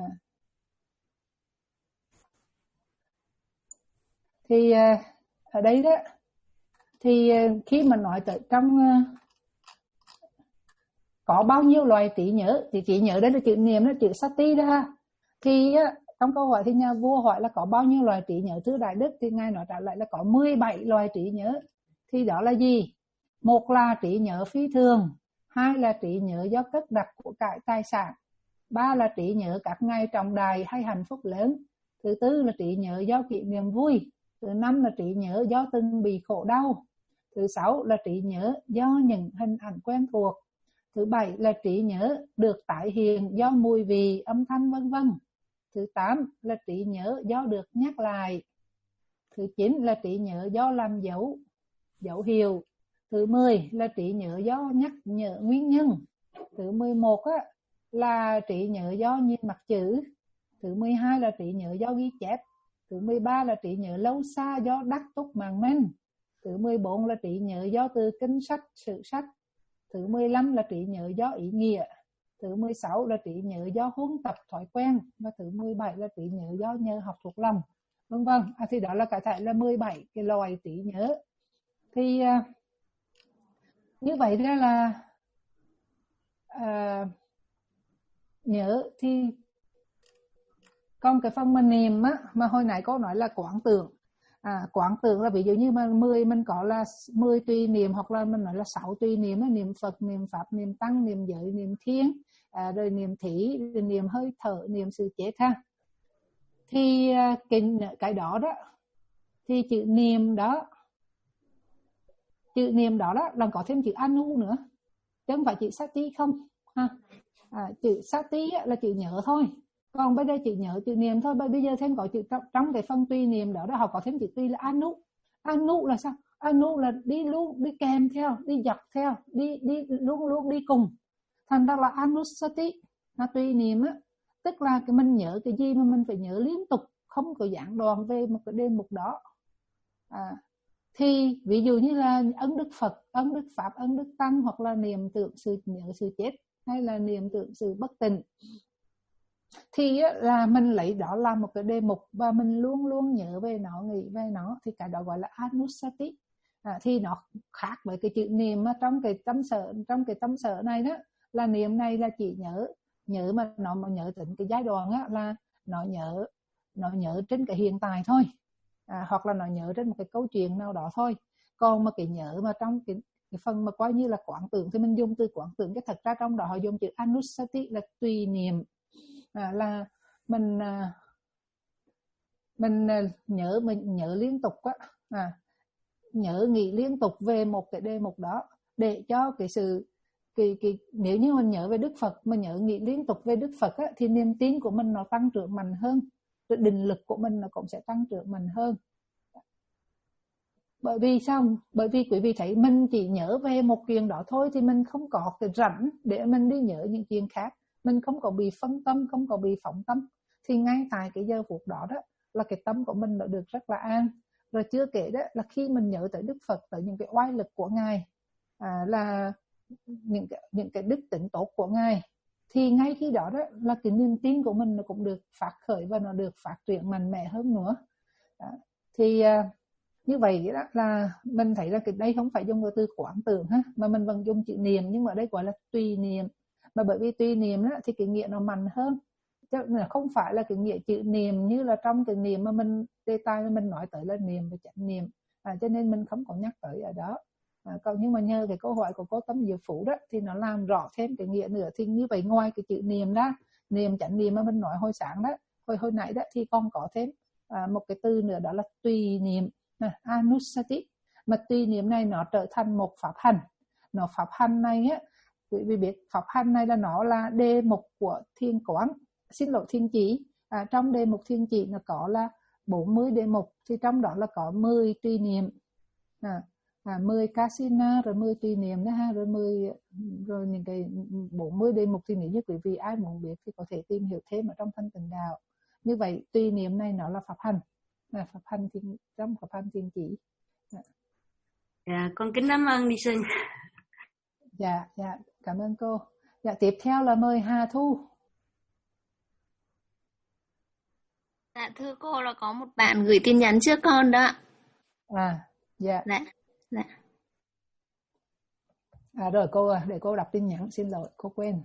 thì uh, ở đây đó thì uh, khi mà nói tới trong uh, có bao nhiêu loài trí nhớ, thì trí nhớ đây là chữ niệm, đó chữ sati đó ha. Thì uh, trong câu hỏi thì nhà vua hỏi là có bao nhiêu loài trí nhớ thưa Đại Đức, thì ngài nói trả lại là có mười bảy loài trí nhớ. Thì đó là gì? Một là trí nhớ phi thường, hai là trí nhớ do cất đặt của cải tài sản, ba là trí nhớ các ngày trọng đại hay hạnh phúc lớn, thứ tư là trí nhớ do kỷ niệm vui, thứ năm là trí nhớ do từng bị khổ đau, thứ sáu là trí nhớ do những hình ảnh quen thuộc, thứ bảy là trí nhớ được tái hiện do mùi vị, âm thanh vân vân, thứ tám là trí nhớ do được nhắc lại, thứ chín là trí nhớ do làm dấu dấu hiệu, thứ mười là trí nhớ do nhắc nhở nguyên nhân, thứ mười một á, là trí nhớ do nhìn mặt chữ, thứ mười hai là trí nhớ do ghi chép, thứ mười ba là trí nhớ lâu xa do đắc túc mạng minh, thứ mười bốn là trí nhớ do từ kinh sách, sự sách, thứ mười lăm là trí nhớ do ý nghĩa, thứ mười sáu là trí nhớ do huấn tập thói quen, và thứ mười bảy là trí nhớ do nhờ học thuộc lòng, vân vân. À, thì đó là cả thể là mười bảy cái loài trí nhớ. Thì uh, như vậy ra là uh, nhớ thì còn cái phần mà niệm á, mà hồi nãy cô nói là quán tưởng. À, quán tưởng là ví dụ như mà mười mình có là mười tùy niệm, hoặc là mình nói là sáu tùy niệm, niệm Phật, niệm Pháp, niệm Tăng, niệm giới, niệm Thiên, à, rồi niệm thí, rồi niệm hơi thở, niệm sự chết ha. Thì cái, cái đó đó, thì chữ niệm đó, chữ niệm đó đó là có thêm chữ anu nữa, chứ không phải chữ sati không ha. À, chữ sati là chữ nhớ thôi, còn bây giờ chữ nhớ, chữ niệm thôi. Bây giờ thêm có chữ trong, trong cái phần tùy niệm đó, đó họ có thêm chữ tùy là anu. Anu là sao? Anu là đi luôn, đi kèm theo, đi dọc theo, đi đi luôn luôn đi cùng, thành ra là anusati là tùy niệm á, tức là cái mình nhớ cái gì mà mình phải nhớ liên tục, không có gián đoạn về một cái đề mục đó. À, thì ví dụ như là ân đức Phật, ân đức Pháp, ân đức Tăng, hoặc là niệm tưởng sự nhớ sự chết, hay là niệm tưởng sự bất tịnh, thì là mình lấy đó làm một cái đề mục và mình luôn luôn nhớ về nó, nghĩ về nó, thì cái đó gọi là anusati. À, thì nó khác với cái chữ niệm trong cái tâm sở, trong cái tâm sở này đó, là niệm này là chỉ nhớ nhớ mà nó mà nhớ đến cái giai đoạn á, là nó nhớ nó nhớ trên cái hiện tại thôi, à, hoặc là nó nhớ trên một cái câu chuyện nào đó thôi. Còn mà cái nhớ mà trong cái, cái phần mà coi như là quán tưởng thì mình dùng từ quán tưởng, cái thật ra trong đó họ dùng chữ anusati là tùy niệm, à, là mình mình nhớ mình nhớ liên tục á, à, nhớ nghĩ liên tục về một cái đề mục đó, để cho cái sự cái, cái, nếu như mình nhớ về Đức Phật, mình nhớ nghĩ liên tục về Đức Phật á, thì niềm tin của mình nó tăng trưởng mạnh hơn, rồi định lực của mình nó cũng sẽ tăng trưởng mạnh hơn. Bởi vì sao? Bởi vì quý vị thấy mình chỉ nhớ về một chuyện đó thôi, thì mình không có cái rảnh để mình đi nhớ những chuyện khác, mình không có bị phân tâm, không có bị phóng tâm, thì ngay tại cái giờ phút đó đó là cái tâm của mình đã được rất là an. Rồi chưa kể đó là khi mình nhớ tới Đức Phật, tới những cái oai lực của Ngài, à, là những cái, những cái đức tính tốt của Ngài, thì ngay khi đó đó là cái niềm tin của mình nó cũng được phát khởi và nó được phát triển mạnh mẽ hơn nữa. Đó. Thì à, như vậy đó là mình thấy là cái đây không phải dùng cái từ quán tưởng ha, mà mình vẫn dùng chữ niệm, nhưng mà ở đây gọi là tùy niệm. Mà bởi vì tùy niệm đó, thì cái nghĩa nó mạnh hơn, chứ không phải là cái nghĩa chữ niệm như là trong cái niệm mà mình đề tài mà mình nói tới là niệm và chánh niệm, à, cho nên mình không có nhắc tới ở đó. À, còn nhưng mà nhờ cái câu hỏi của cô Tâm Diệu Phú đó, thì nó làm rõ thêm cái nghĩa nữa. Thì như vậy ngoài cái chữ niệm đó, niệm chánh niệm mà mình nói hồi sáng đó, hồi hồi nãy đó, thì còn có thêm à, một cái từ nữa, đó là tùy niệm, à, anusati. Mà tùy niệm này nó trở thành một pháp hành. Nó pháp hành này á, quý vị biết pháp hành này là nó là đề mục của thiền quán, xin lỗi thiền chỉ. À, trong đề mục thiền chỉ nó có là bốn mươi đề mục, thì trong đó là có mười tùy niệm, à, à, mười kasina, rồi mười tùy niệm đó ha, rồi mười rồi những cái bốn mươi đề mục. Thì nếu như quý vị ai muốn biết thì có thể tìm hiểu thêm ở trong Thanh Tịnh Đạo. Như vậy tùy niệm này nó là pháp hành, à, pháp hành thì trong pháp hành thiền chỉ. À. Dạ, con kính cảm ơn ni sư. Dạ, dạ, cảm ơn cô. Dạ, tiếp theo là mời Hà Thu. Dạ thưa cô, là có một bạn gửi tin nhắn trước con đó. À, dạ. Dạ, dạ. À rồi cô à, để cô đọc tin nhắn, xin lỗi, cô quên.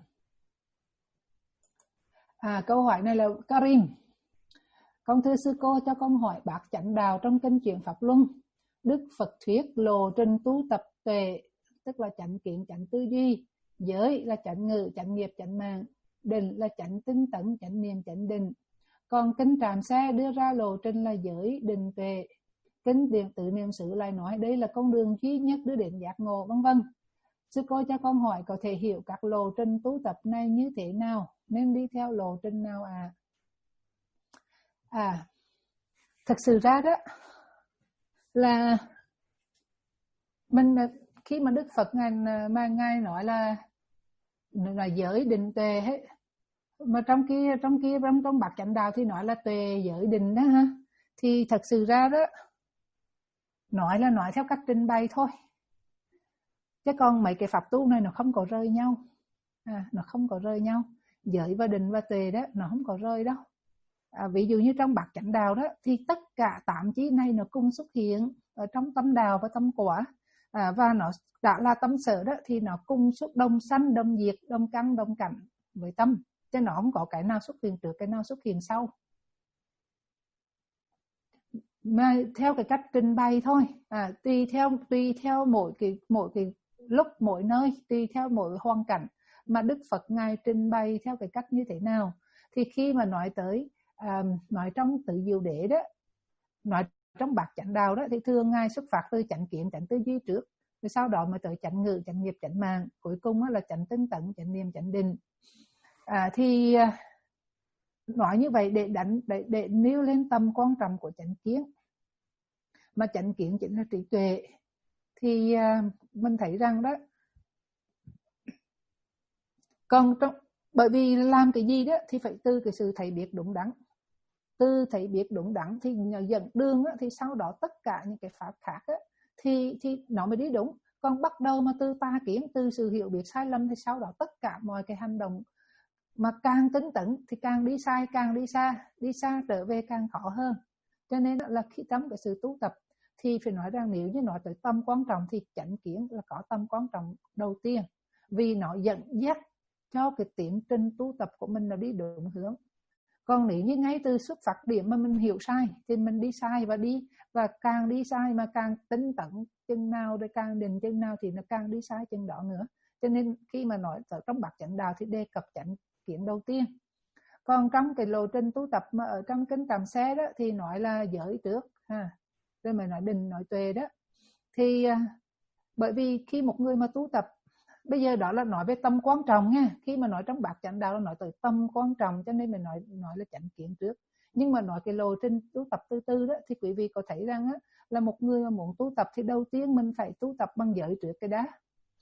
À, câu hỏi này là Karim. Con thưa sư cô, cho con hỏi bát chánh đạo trong kinh Chuyển Pháp Luân. Đức Phật thuyết lộ trình tu tập tuệ, tức là chánh kiến, chánh tư duy. Giới là chánh ngữ, chánh nghiệp, chánh mạng. Định là chánh tinh tấn, chánh niệm, chánh định. Còn kinh Trạm Xe đưa ra lộ trình là giới, định, tuệ. Kinh Điện Tự Niệm Xứ lại nói đây là con đường duy nhất đưa đến giác ngộ, vân vân. Sư cô cho con hỏi có thể hiểu các lộ trình tu tập này như thế nào, nên đi theo lộ trình nào à? À, thật sự ra đó là mình khi mà Đức Phật ngài mà ngài nói là là giới định tuệ hết, mà trong kia trong kia trong trong bát chánh đạo thì nói là tuệ giới định đó ha, thì thật sự ra đó nói là nói theo cách trình bày thôi, chứ còn mấy cái pháp tu này nó không có rời nhau, à, nó không có rời nhau. Giới và định và tuệ đó nó không có rời đâu. À, ví dụ như trong bát chánh đạo đó thì tất cả tám chí này nó cùng xuất hiện ở trong tâm đạo và tâm quả, à, và nó đã là tâm sở đó thì nó cùng xuất đồng sanh, đồng diệt, đồng căn, đồng cảnh với tâm, chứ nó không có cái nào xuất hiện trước, cái nào xuất hiện sau, mà theo cái cách trình bày thôi, à, tùy theo tùy theo mỗi cái mỗi cái lúc mỗi nơi, tùy theo mỗi hoàn cảnh mà Đức Phật ngài trình bày theo cái cách như thế nào. Thì khi mà nói tới à, nói trong Tự Diệu Đế đó, nói trong bát chánh đạo đó, thì thường ngài xuất phát từ chánh kiến, chánh tư duy trước, rồi sau đó mới tới chánh ngữ, chánh nghiệp, chánh mạng, cuối cùng là chánh tinh tấn, chánh niệm, chánh định. À, thì nói như vậy để đánh để, để nêu lên tầm quan trọng của chánh kiến, mà chánh kiến chính là trí tuệ. Thì à, mình thấy rằng đó, còn trong, bởi vì làm cái gì đó thì phải từ cái sự thấy biết đúng đắn, từ thấy biết đúng đắn thì dẫn đường đó, thì sau đó tất cả những cái pháp khác đó, thì thì nó mới đi đúng. Còn bắt đầu mà từ tà kiến, từ sự hiểu biết sai lầm, thì sau đó tất cả mọi cái hành động mà càng tinh tấn thì càng đi sai, càng đi xa, đi xa trở về càng khó hơn. Cho nên là khi trong cái sự tu tập thì phải nói rằng nếu như nói tới tâm quan trọng thì chánh kiến là có tâm quan trọng đầu tiên, vì nó dẫn dắt cho cái tiến trình tu tập của mình là đi đúng hướng. Còn nếu như ngay từ xuất phát điểm mà mình hiểu sai thì mình đi sai, và đi và càng đi sai mà càng tinh tấn chừng nào, rồi càng định chừng nào thì nó càng đi sai chừng đó nữa. Cho nên khi mà nói ở trong bát chánh đạo thì đề cập chánh kiến đầu tiên. Còn trong cái lộ trình tu tập mà ở trong kinh Trạm Xe đó thì nói là giới trước ha, rồi mới nói định, nói tuệ đó. Thì bởi vì khi một người mà tu tập, bây giờ đó là nói về tâm quan trọng nha, khi mà nói trong bát chánh đạo là nói tới tâm quan trọng, cho nên mình nói nói là chánh kiến trước. Nhưng mà nói cái lộ trình tu tập từ từ đó thì quý vị có thấy rằng á, là một người mà muốn tu tập thì đầu tiên mình phải tu tập bằng giới trước cái đã.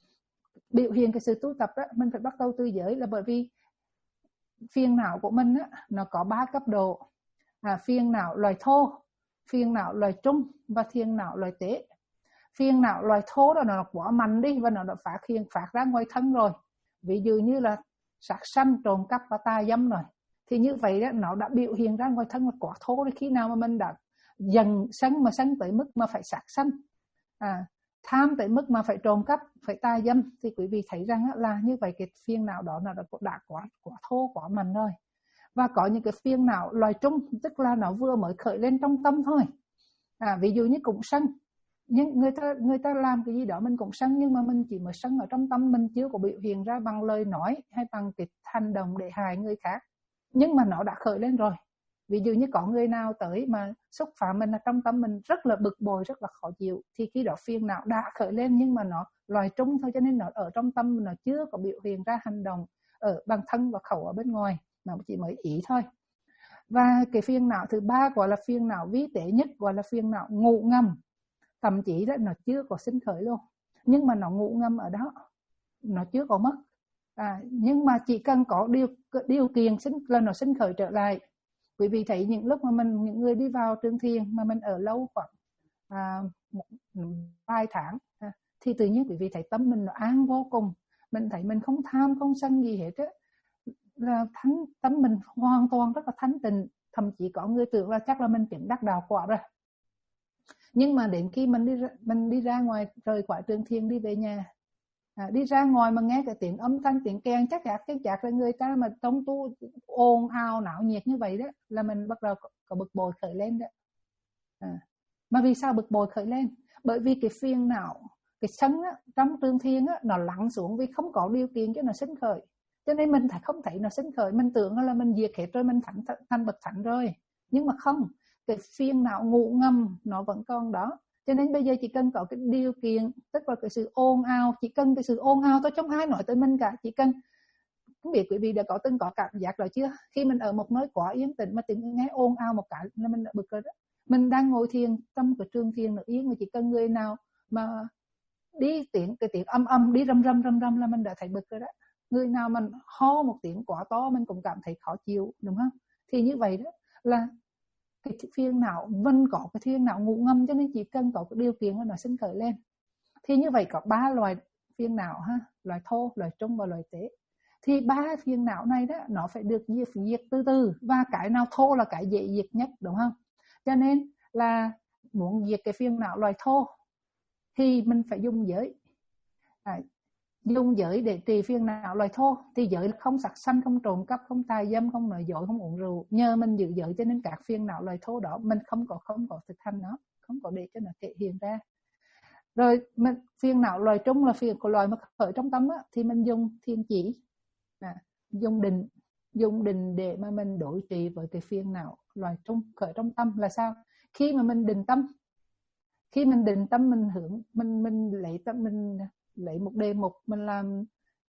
Biểu hiện cái sự tu tập đó mình phải bắt đầu từ giới, là bởi vì phiền não của mình á, nó có ba cấp độ, à, phiền não loài thô, phiền não loài trung và phiền não loài tế. Phiền não loài thô đó nó quá mạnh đi và nó đã phát hiện phát ra ngoài thân rồi, ví dụ như là sát sanh, trộm cắp và tà dâm rồi, thì như vậy đó, nó đã biểu hiện ra ngoài thân là quá thô đi. Khi nào mà mình đã dần sân mà sân tới mức mà phải sát sanh, à, tham tới mức mà phải trộm cắp, phải tà dâm, thì quý vị thấy rằng là như vậy cái phiền não đó nó đã, đã quá, quá thô, quá mạnh rồi. Và có những cái phiền não loài trung, tức là nó vừa mới khởi lên trong tâm thôi, à, ví dụ như cũng sân, nhưng người ta người ta làm cái gì đó mình cũng sân, nhưng mà mình chỉ mới sân ở trong tâm, mình chưa có biểu hiện ra bằng lời nói hay bằng cái hành động để hại người khác. nhưng mà nó đã khởi lên rồi. Ví dụ như có người nào tới mà xúc phạm mình, là trong tâm mình rất là bực bội, rất là khó chịu, thì khi đó phiền não đã khởi lên, nhưng mà nó loài trung thôi, cho nên nó ở trong tâm, nó chưa có biểu hiện ra hành động ở bằng thân và khẩu ở bên ngoài, nó chỉ mới ý thôi. Và cái phiền não thứ ba gọi là phiền não vi tế nhất, gọi là phiền não ngụ ngầm. Thậm chí đó nó chưa có sinh khởi luôn, nhưng mà nó ngụ ngầm ở đó, nó chưa có mất. À, nhưng mà chỉ cần có điều điều kiện sinh là nó sinh khởi trở lại. Quý vị thấy những lúc mà mình những người đi vào trường thiền mà mình ở lâu khoảng à, một, vài tháng à, thì tự nhiên quý vị thấy tâm mình nó an vô cùng, mình thấy mình không tham không sân gì hết á, là thánh tâm mình hoàn toàn rất là thánh tịnh. Thậm chí có người tưởng là chắc là mình chứng đắc đạo quả rồi, nhưng mà đến khi mình đi mình đi ra ngoài rời khỏi trường thiền đi về nhà, à, đi ra ngoài mà nghe cái tiếng âm thanh tiếng kèn chắc chắn cái chạc là người ta mà trong tu ồn ào náo nhiệt như vậy đó, là mình bắt đầu có, có bực bội khởi lên đó. À, mà vì sao bực bội khởi lên? Bởi vì cái phiền não, cái sân á, trong trường thiền á, nó lắng xuống vì không có điều kiện cho nó sinh khởi, cho nên mình thấy không thấy nó sinh khởi, mình tưởng là mình diệt hết rồi, mình thành thành bậc thánh rồi, nhưng mà không, cái phiền não ngụ ngầm nó vẫn còn đó. Cho nên bây giờ chỉ cần có cái điều kiện, tức là cái sự ồn ào, chỉ cần cái sự ồn ào thôi, không ai nói tới mình cả, chỉ cần, không biết quý vị đã có từng có cảm giác đó chưa, khi mình ở một nơi quá yên tĩnh mà tiếng nghe ồn ào một cái là mình đã bực rồi đó. Mình đang ngồi thiền trong cái trường thiền nó yên, mà chỉ cần người nào mà đi tiếng cái tiếng âm âm đi râm râm râm râm là mình đã thấy bực rồi đó. Người nào mình ho một tiếng quá to mình cũng cảm thấy khó chịu, đúng không? Thì như vậy đó là cái phiền não vẫn có cái phiền não ngụ ngầm, cho nên chỉ cần có cái điều kiện là nó sinh khởi lên. Thì như vậy có ba loại phiền não ha, loại thô, loại trung và loại tế. Thì ba phiền não này đó nó phải được diệt, diệt từ từ, và cái nào thô là cái dễ diệt nhất, đúng không? Cho nên là muốn diệt cái phiền não loại thô thì mình phải dùng giới. À, dùng giới để trì phiền não loại thô. Thì giới là không sát sanh, không trộm cắp, không tà dâm, không nói dối, không uống rượu. Nhờ mình giữ giới cho nên các phiền não loại thô đó mình không có không có thực hành nó, không có để cho nó thể hiện ra. Rồi mình, phiền não loại trung là phiền của loại mà khởi trong tâm á, thì mình dùng thiên chỉ, à, dùng định, dùng định để mà mình đối trị với cái phiền não loại trung khởi trong tâm. Là sao? Khi mà mình định tâm, khi mình định tâm mình hướng, mình mình lấy tâm, mình lấy một đề mục, mình làm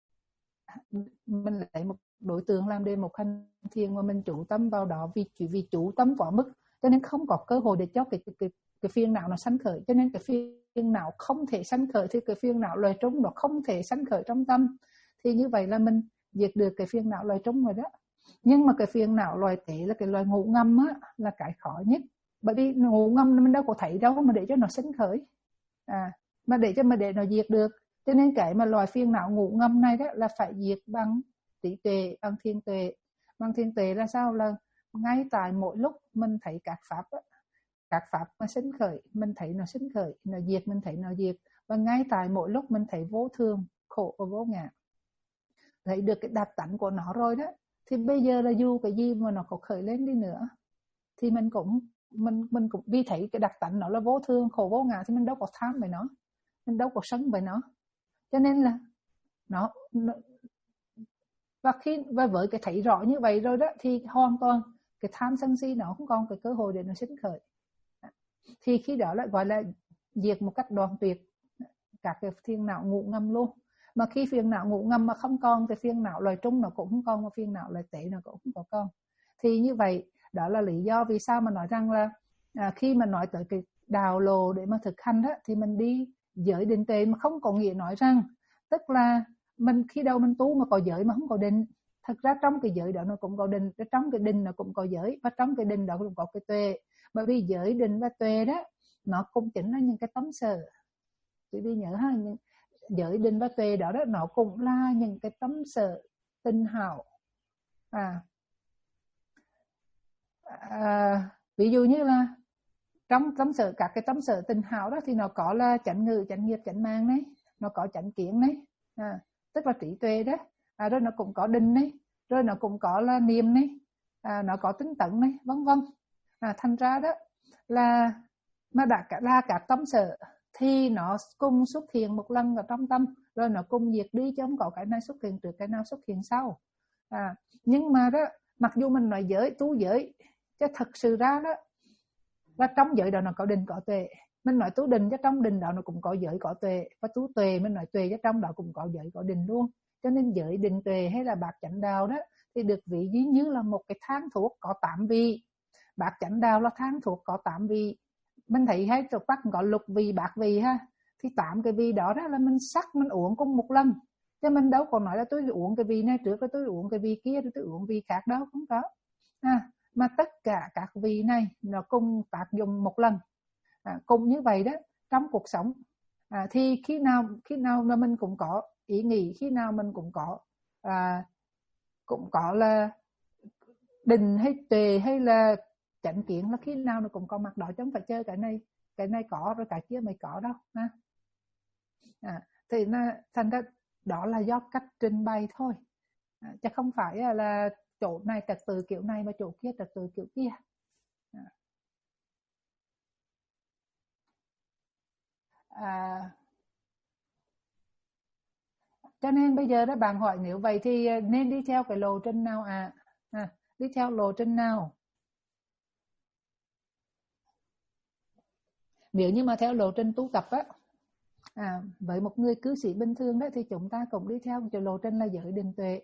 mình lấy một đối tượng làm đề mục hành thiền, mà mình chủ tâm vào đó, vì vì chủ tâm quá mức cho nên không có cơ hội để cho cái cái cái, cái phiền não nó sanh khởi. Cho nên cái phiền não không thể sanh khởi, thì cái phiền não loại trung nó không thể sanh khởi trong tâm. Thì như vậy là mình diệt được cái phiền não loại trung rồi đó. Nhưng mà cái phiền não loại tế là cái loại ngụ ngầm á, là cái khó nhất. Bởi vì ngụ ngầm mình đâu có thấy đâu mà để cho nó sinh khởi, à, mà để cho mà để nó diệt được. Cho nên cái mà loại phiền não ngụ ngầm này đó là phải diệt bằng trí tuệ, bằng thiên tuệ. Bằng thiên tuệ là sao? Là ngay tại mỗi lúc mình thấy các pháp đó, các pháp mà sinh khởi, mình thấy nó sinh khởi, nó diệt mình thấy nó diệt. Và ngay tại mỗi lúc mình thấy vô thường, khổ và vô ngã, thấy được cái đặc tánh của nó rồi đó, thì bây giờ là dù cái gì mà nó có khởi lên đi nữa thì mình cũng mình mình cũng vì thấy cái đặc tánh nó là vô thường, khổ, vô ngã, thì mình đâu có tham về nó, mình đâu có sân về nó. Cho nên là nó, nó và khi và với cái thấy rõ như vậy rồi đó, thì hoàn toàn cái tham sân si nó không còn cái cơ hội để nó sinh khởi. Thì khi đó lại gọi là diệt một cách đoạn tuyệt các cái phiền não ngụ ngầm luôn. Mà khi phiền não ngụ ngầm mà không còn, thì phiền não loại trung nó cũng không còn, mà phiền não loại tế nó cũng không có con. Thì như vậy đó là lý do vì sao mà nói rằng là à, khi mà nói tới cái đạo lộ để mà thực hành đó, thì mình đi giới định tuệ, mà không có nghĩa nói rằng tức là mình khi đầu mình tu mà có giới mà không có định. Thật ra trong cái giới đó nó cũng có định, trong cái định nó cũng có giới, và trong cái định đó cũng có cái tuệ. Bởi vì giới, định và tuệ đó nó cũng chính là những cái tấm sở. Quý vị nhớ ha, những giới, định và tuệ đó, đó nó cũng là những cái tấm sở tinh hảo. À, à ví dụ như là trong tấm sở, các cái tấm sở tinh hảo đó thì nó có là chánh ngữ, chánh nghiệp, chánh mạng đấy, nó có chánh kiến đấy, à, tức là trí tuệ đó, à, rồi nó cũng có định đấy, rồi nó cũng có là niệm đấy, à, nó có tinh tấn đấy, vân vân. À, thành ra đó là mà đã cả là cả tâm sở thì nó cùng xuất hiện một lần ở trong tâm, rồi nó cùng diệt đi, chứ không có cái này xuất hiện trước cái nào xuất hiện sau. À, nhưng mà đó Mặc dù mình nói giới, tu giới, chứ thật sự ra đó là trong giới đó nó có định có tuệ. Mình nói tu định chứ trong định đó nó cũng có giới có tuệ. Và tu tuệ mình nói tuệ chứ trong đó cũng có giới có định luôn. Cho nên giới định tuệ hay là bát chánh đạo đó thì được ví dí như là một cái thang thuốc có tám vị. Bát chánh đạo là thang thuốc có tám vị. Mình thấy hay trục bắc có lục vị, bát vị ha. Thì tám cái vị đó, đó là mình sắc mình uống cùng một lần. Chứ mình đâu còn nói là tôi uống cái vị này trước, tôi uống cái vị kia, tôi uống vị khác đâu, không có. À, mà tất cả các vị này nó cùng tác dụng một lần. À, cùng như vậy đó trong cuộc sống. À, thì khi nào khi nào mà mình cũng có ý nghĩ, khi nào mình cũng có à, cũng có là định hay tuệ hay là chánh kiến, là khi nào nó cũng có mặt đó, chứ không phải chơi cái này cái này có rồi cái kia mày có đâu ha. À, thì nó thành ra đó là do cách trình bày thôi, à, chứ không phải là chỗ này trật tự kiểu này mà chỗ kia trật tự kiểu kia. À. À, cho nên bây giờ đó bạn hỏi nếu vậy thì nên đi theo cái lộ trình nào à? À, đi theo lộ trình nào? Nếu như mà theo lộ trình tu tập á, à, với một người cư sĩ bình thường đó thì chúng ta cũng đi theo cái lộ trình là giới định tuệ.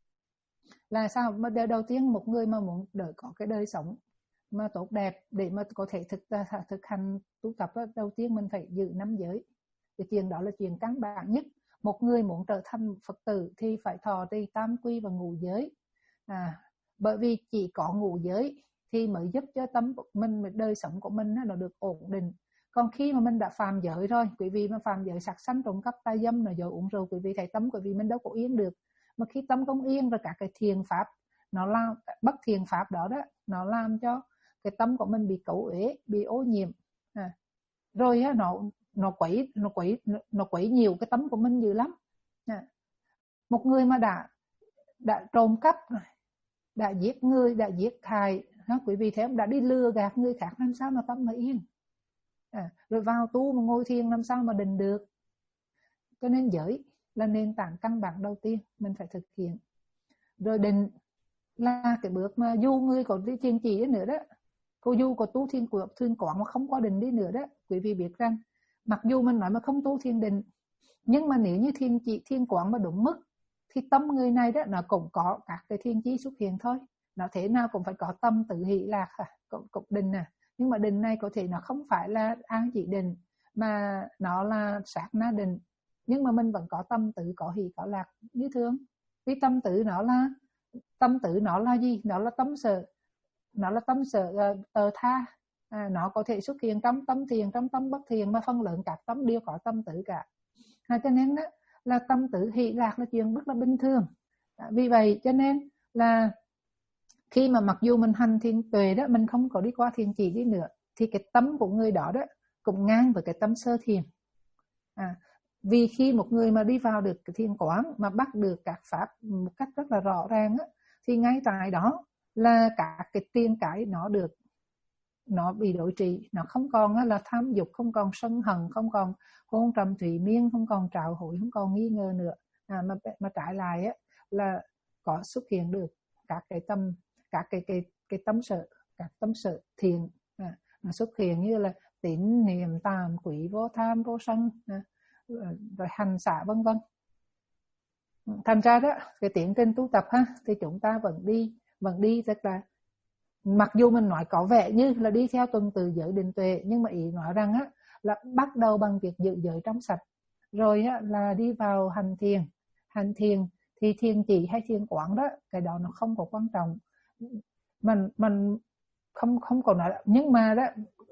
Là sao? Mà đầu tiên một người mà muốn đỡ có cái đời sống mà tốt đẹp để mà có thể thực thực hành tu tập đó, đầu tiên mình phải giữ năm giới. Cái chuyện đó là chuyện căn bản nhất. Một người muốn trở thành Phật tử thì phải thọ trì tam quy và ngũ giới. À, bởi vì chỉ có ngũ giới thì mới giúp cho tâm của mình, đời sống của mình nó được ổn định. Còn khi mà mình đã phạm giới rồi, quý vị mà phạm giới sát sanh trộm cắp tà dâm rồi rồi uống rượu, quý vị thấy tâm quý vị mình đâu có yên được. Mà khi tâm không yên rồi cả cái thiền pháp nó làm, bất thiền pháp đó đó nó làm cho cái tâm của mình bị cấu uế, bị ô nhiễm. À, rồi á, nó nó quấy nó quấy nó quấy nhiều cái tâm của mình dữ lắm. À, một người mà đã đã trộm cắp, đã giết người, đã giết hại, quý vị thấy không, đã đi lừa gạt người khác, làm sao mà tâm mà yên. À, rồi vào tu mà ngồi thiền làm sao mà định được. Cho nên giới là nền tảng căn bản đầu tiên mình phải thực hiện. Rồi định là cái bước mà dù người có đi thiền chỉ nữa đó, cô dù có tu thiền của thiền quán mà không có định đi nữa đó, quý vị biết rằng mặc dù mình nói mà không tu thiền định, nhưng mà nếu như thiền chỉ thiền quán mà đúng mức thì tâm người này đó nó cũng có các cái thiền chí xuất hiện thôi. Nó thế nào cũng phải có tâm tự hỷ lạc à, cũng, cũng định à. Nhưng mà định này có thể nó không phải là an chỉ định mà nó là sát na định, nhưng mà mình vẫn có tâm tự, có hỷ có lạc như thường. Vì tâm tự nó là tâm tự nó là gì? Nó là tâm sở, nó là tâm sở uh, tờ tha. À, nó có thể xuất hiện trong tâm thiền, trong tâm bất thiền, mà phân lượng các tâm đều có tâm tự cả. À, cho nên đó là tâm tự hỷ lạc là chuyện rất là bình thường. À, vì vậy cho nên là khi mà mặc dù mình hành thiền tuệ đó, mình không có đi qua thiền chỉ đi nữa, thì cái tâm của người đó đó cũng ngang với cái tâm sơ thiền. À, vì khi một người mà đi vào được cái thiền quán mà bắt được các pháp một cách rất là rõ ràng á, thì ngay tại đó là cả cái tiên cái nó được, nó bị đối trị, nó không còn là tham dục, không còn sân hận, không còn hôn trầm thủy miên, không còn trạo hội, không còn nghi ngờ nữa. À, mà mà trái lại á là có xuất hiện được các cái tâm, các cái cái cái tâm sở, các tâm sở thiền. À, nó xuất hiện như là tín niệm tàm quý vô tham vô sân, à, rồi hành xả vân vân. Thành ra đó cái tiến trình tu tập ha, thì chúng ta vẫn đi vẫn đi rất là, mặc dù mình nói có vẻ như là đi theo tuần tự giới định tuệ, nhưng mà ý nói rằng á là bắt đầu bằng việc giữ giới trong sạch, rồi á là đi vào hành thiền. Hành thiền thì thiền chỉ hay thiền quán đó, cái đó nó không có quan trọng. Mình mình không không còn nói, nhưng mà đó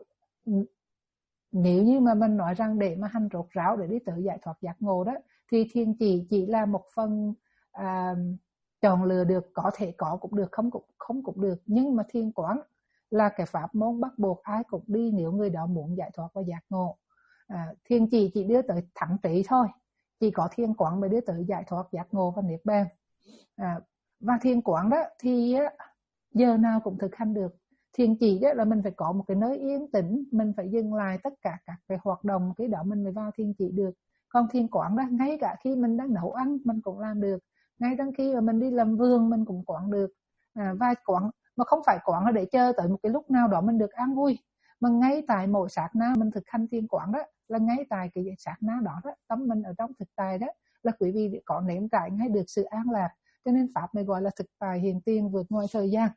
nếu như mà mình nói rằng để mà hành rốt ráo để đi tới giải thoát giác ngộ đó, thì thiền chỉ chỉ là một phần à, chọn lựa được, có thể có cũng được, không cũng không cũng được. Nhưng mà thiền quán là cái pháp môn bắt buộc ai cũng đi nếu người đó muốn giải thoát và giác ngộ. À, thiền chỉ chỉ đưa tới thẳng trí thôi, chỉ có thiền quán mới đưa tới giải thoát giác ngộ và niết bàn. À, và thiền quán đó thì giờ nào cũng thực hành được. Thiền chỉ đó là mình phải có một cái nơi yên tĩnh, mình phải dừng lại tất cả các cái hoạt động, cái đó mình mới vào thiền chỉ được. Còn thiền quán đó ngay cả khi mình đang nấu ăn mình cũng làm được, ngay đến khi mà mình đi làm vườn mình cũng quán được. à, và quán mà không phải quán là để chờ tới một cái lúc nào đó mình được an vui, mà ngay tại mỗi sát na mình thực hành thiền quán đó, là ngay tại cái sát na đó đó, tâm mình ở trong thực tại đó là quý vị có nếm trải ngay được sự an lạc. Cho nên pháp này gọi là thực tại hiện tiền vượt ngoài thời gian.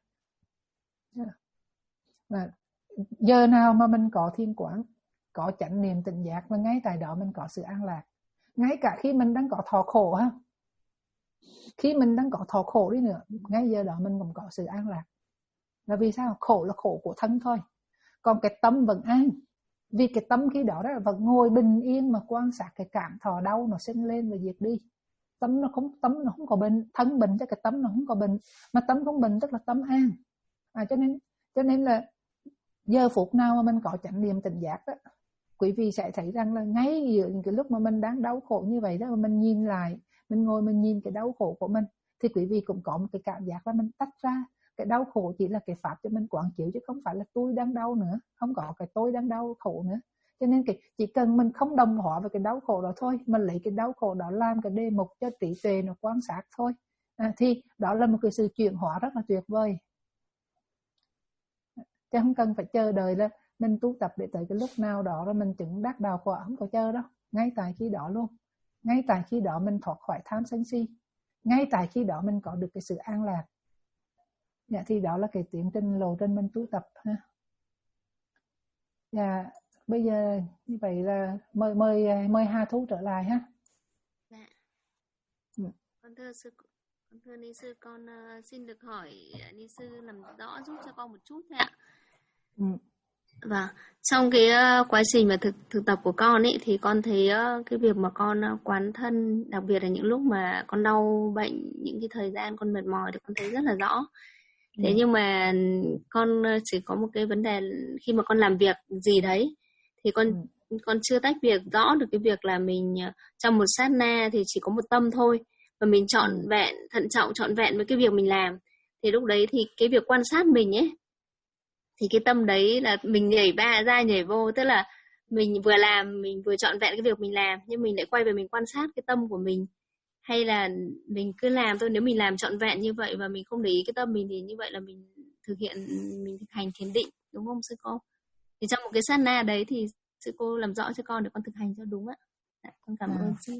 Và giờ nào mà mình có thiền quán, có chánh niệm tỉnh giác, và ngay tại đó mình có sự an lạc. Ngay cả khi mình đang có thọ khổ ha, khi mình đang có thọ khổ đi nữa, ngay giờ đó mình cũng có sự an lạc. Là vì sao? Khổ là khổ của thân thôi, còn cái tâm vẫn an. Vì cái tâm khi đó, đó vẫn ngồi bình yên mà quan sát cái cảm thọ đau nó sinh lên và diệt đi. Tâm nó không tâm nó không có bệnh, thân bệnh cho cái tâm nó không có bệnh, mà tâm không bệnh tức là tâm an. À, cho nên cho nên là giờ phút nào mà mình có chánh niệm tỉnh giác đó, quý vị sẽ thấy rằng là ngay giữa những cái lúc mà mình đang đau khổ như vậy đó, mà mình nhìn lại, mình ngồi mình nhìn cái đau khổ của mình, thì quý vị cũng có một cái cảm giác là mình tách ra. Cái đau khổ chỉ là cái pháp cho mình quán chiếu, chứ không phải là tôi đang đau nữa, không có cái tôi đang đau khổ nữa. Cho nên cái, chỉ cần mình không đồng hóa với cái đau khổ đó thôi, mình lấy cái đau khổ đó làm cái đề mục cho trí tuệ nó quan sát thôi, à, thì đó là một cái sự chuyển hóa rất là tuyệt vời. Chứ không cần phải chờ đợi là mình tu tập để tới cái lúc nào đó rồi mình chứng đắc đạo quả, không có chờ đâu. Ngay tại khi đó luôn, ngay tại khi đó mình thoát khỏi tham sân si, ngay tại khi đó mình có được cái sự an lạc. Dạ, thì đó là cái tiến trình lộ trình mình tu tập ha. Dạ, bây giờ như vậy là mời mời mời Hà Thu trở lại ha. Dạ. Ừ. Con thưa sư, con thưa ni sư, con uh, xin được hỏi ni sư làm rõ giúp cho con một chút thôi ạ. Ừ. Và trong cái uh, quá trình mà thực thực tập của con ấy, thì con thấy uh, cái việc mà con uh, quán thân, đặc biệt là những lúc mà con đau bệnh, những cái thời gian con mệt mỏi thì con thấy rất là rõ. Thế ừ. Nhưng mà con chỉ có một cái vấn đề, khi mà con làm việc gì đấy thì con ừ. con chưa tách biệt rõ được cái việc là mình trong một sát na thì chỉ có một tâm thôi, và mình trọn ừ. vẹn, thận trọng, trọn vẹn với cái việc mình làm. Thì lúc đấy thì cái việc quan sát mình ấy, thì cái tâm đấy là mình nhảy ba ra nhảy vô, tức là mình vừa làm, mình vừa trọn vẹn cái việc mình làm, nhưng mình lại quay về mình quan sát cái tâm của mình, hay là mình cứ làm thôi. Nếu mình làm trọn vẹn như vậy và mình không để ý cái tâm mình thì như vậy là mình thực hiện, mình thực hành thiền định, đúng không sư cô? Thì trong một cái sát na đấy thì sư cô làm rõ cho con để con thực hành cho đúng ạ. Dạ, con cảm ơn sư.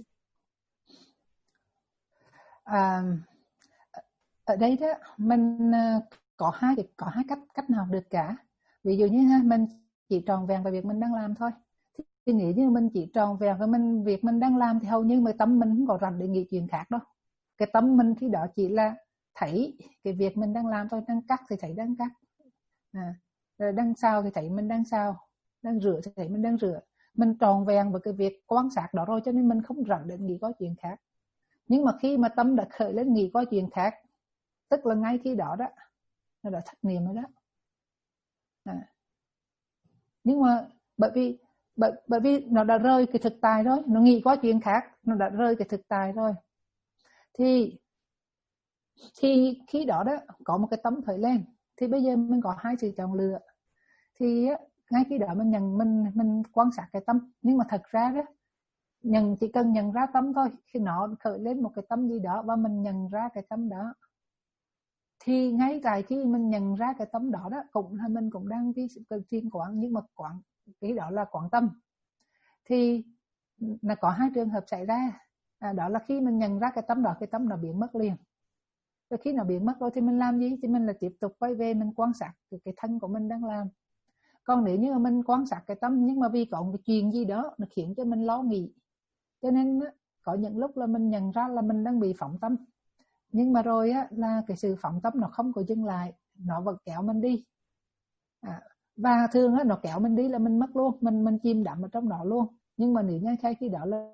À, ở đây đó mình có hai có hai cách cách nào được cả. Ví dụ như mình chỉ tròn vẹn về việc mình đang làm thôi, thì nghĩ như mình chỉ tròn vẹn với mình việc mình đang làm thì hầu như mà tâm mình không có rảnh để nghĩ chuyện khác đâu. Cái tâm mình khi đó chỉ là thấy cái việc mình đang làm thôi, đang cắt thì thấy đang cắt, à, rồi đang xào thì thấy mình đang xào, đang rửa thì thấy mình đang rửa. Mình tròn vẹn với cái việc quan sát đó rồi, cho nên mình không rảnh để nghĩ có chuyện khác. Nhưng mà khi mà tâm đã khởi lên nghĩ có chuyện khác, tức là ngay khi đó đó nó đã thất niệm rồi đó. À. Nhưng mà bởi vì bởi, bởi vì nó đã rơi cái thực tại rồi, nó nghĩ có chuyện khác, nó đã rơi cái thực tại rồi, thì thì khi đó đó có một cái tấm khởi lên, thì bây giờ mình có hai sự chọn lựa. Thì ngay khi đó mình nhận mình mình quan sát cái tâm, nhưng mà thật ra đó nhận chỉ cần nhận ra tâm thôi. Khi nó khởi lên một cái tâm gì đó và mình nhận ra cái tâm đó, thì ngay tại khi mình nhận ra cái tâm đó đó cũng là mình cũng đang vi thiền quán, nhưng mà quán cái đó là quán tâm. Thì là có hai trường hợp xảy ra, à, đó là khi mình nhận ra cái tâm đó, cái tâm nó biến mất liền. Rồi khi nó biến mất rồi thì mình làm gì? Thì mình là tiếp tục quay về mình quan sát cái, cái thân của mình đang làm. Còn nếu như mà mình quan sát cái tâm, nhưng mà vì có một cái chuyện gì đó nó khiến cho mình lo nghĩ, cho nên có những lúc là mình nhận ra là mình đang bị phóng tâm, nhưng mà rồi á, là cái sự phóng tâm nó không có dừng lại, nó vẫn kéo mình đi, à, và thường á, nó kéo mình đi là mình mất luôn, mình mình chìm đắm ở trong đó luôn. Nhưng mà nếu như khi đó là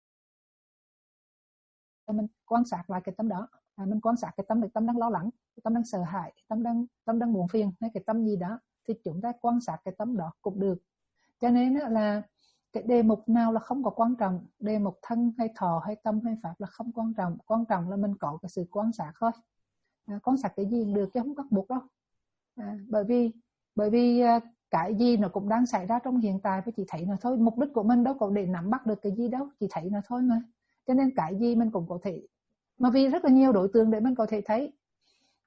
mình quan sát lại cái tâm đó, à, mình quan sát cái tâm, cái tâm đang lo lắng, cái tâm đang sợ hãi, cái tâm đang tâm đang buồn phiền, hay cái tâm gì đó, thì chúng ta quan sát cái tâm đó cũng được. Cho nên á, là cái đề mục nào là không có quan trọng, đề mục thân hay thọ hay tâm hay pháp là không quan trọng, quan trọng là mình có cái sự quan sát thôi, à, quan sát cái gì cũng được chứ không bắt buộc đâu, à, bởi vì bởi vì cái gì nó cũng đang xảy ra trong hiện tại, và chỉ thấy nó thôi. Mục đích của mình đâu có để nắm bắt được cái gì đâu, chỉ thấy nó thôi mà. Cho nên cái gì mình cũng có thể, mà vì rất là nhiều đối tượng để mình có thể thấy,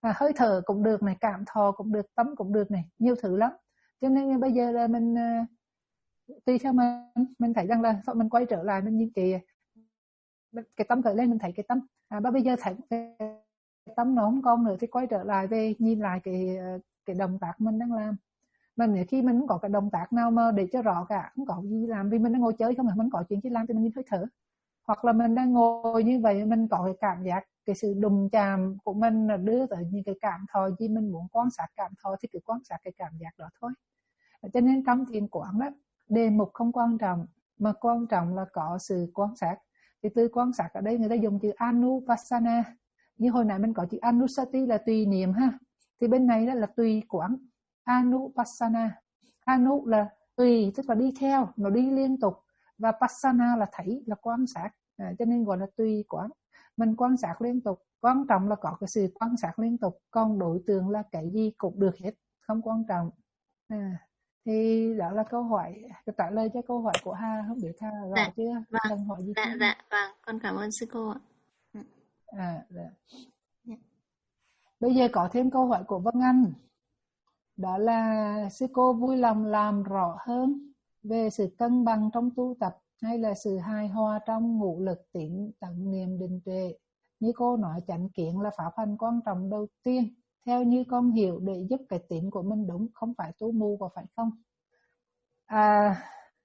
à, hơi thở cũng được này, cảm thọ cũng được, tâm cũng được này, nhiều thứ lắm. Cho nên bây giờ là mình tùy theo mình mình thấy rằng là mình quay trở lại mình nhìn cái cái tâm khởi lên, mình thấy cái tâm à, và bây giờ thấy cái tâm nó không còn nữa thì quay trở lại về nhìn lại cái cái động tác mình đang làm. Mà nếu khi mình không có cái động tác nào mà để cho rõ cả, không có gì làm, vì mình đang ngồi chơi không mà mình có chuyện gì làm thì mình nhìn hơi thở. Hoặc là mình đang ngồi như vậy mình có cái cảm giác cái sự đụng chạm của mình là đưa tới những cái cảm thọ gì mình muốn quan sát cảm thọ thì cứ quan sát cái cảm giác đó thôi. Cho nên trong thiền quán đó, đề mục không quan trọng mà quan trọng là có sự quan sát. Thì từ quan sát ở đây người ta dùng chữ anupassana. Như hồi nãy mình có chữ anusati là tùy niệm ha. Thì bên này đó là tùy quán. Anupassana. Anu là tùy, tức là đi theo, nó đi liên tục. Và passana là thấy, là quan sát. À, cho nên gọi là tùy quán. Mình quan sát liên tục. Quan trọng là có cái sự quan sát liên tục. Còn đối tượng là cái gì cũng được hết. Không quan trọng. À, thì đó là câu hỏi, trả lời cho câu hỏi của Hà. Không biết Hà rõ dạ, chưa? Vâng, Cần hỏi gì dạ, không? dạ, vâng, con cảm ơn sư cô ạ. À, dạ. Dạ. Bây giờ có thêm câu hỏi của Vân Anh. Đó là sư cô vui lòng làm rõ hơn về sự cân bằng trong tu tập hay là sự hài hòa trong ngũ lực tỉnh tận niệm định tuệ. Như cô nói chánh kiến là pháp hành quan trọng đầu tiên. Theo như con hiểu để giúp cái tỉnh của mình đúng, không phải tu mù và phải không? À,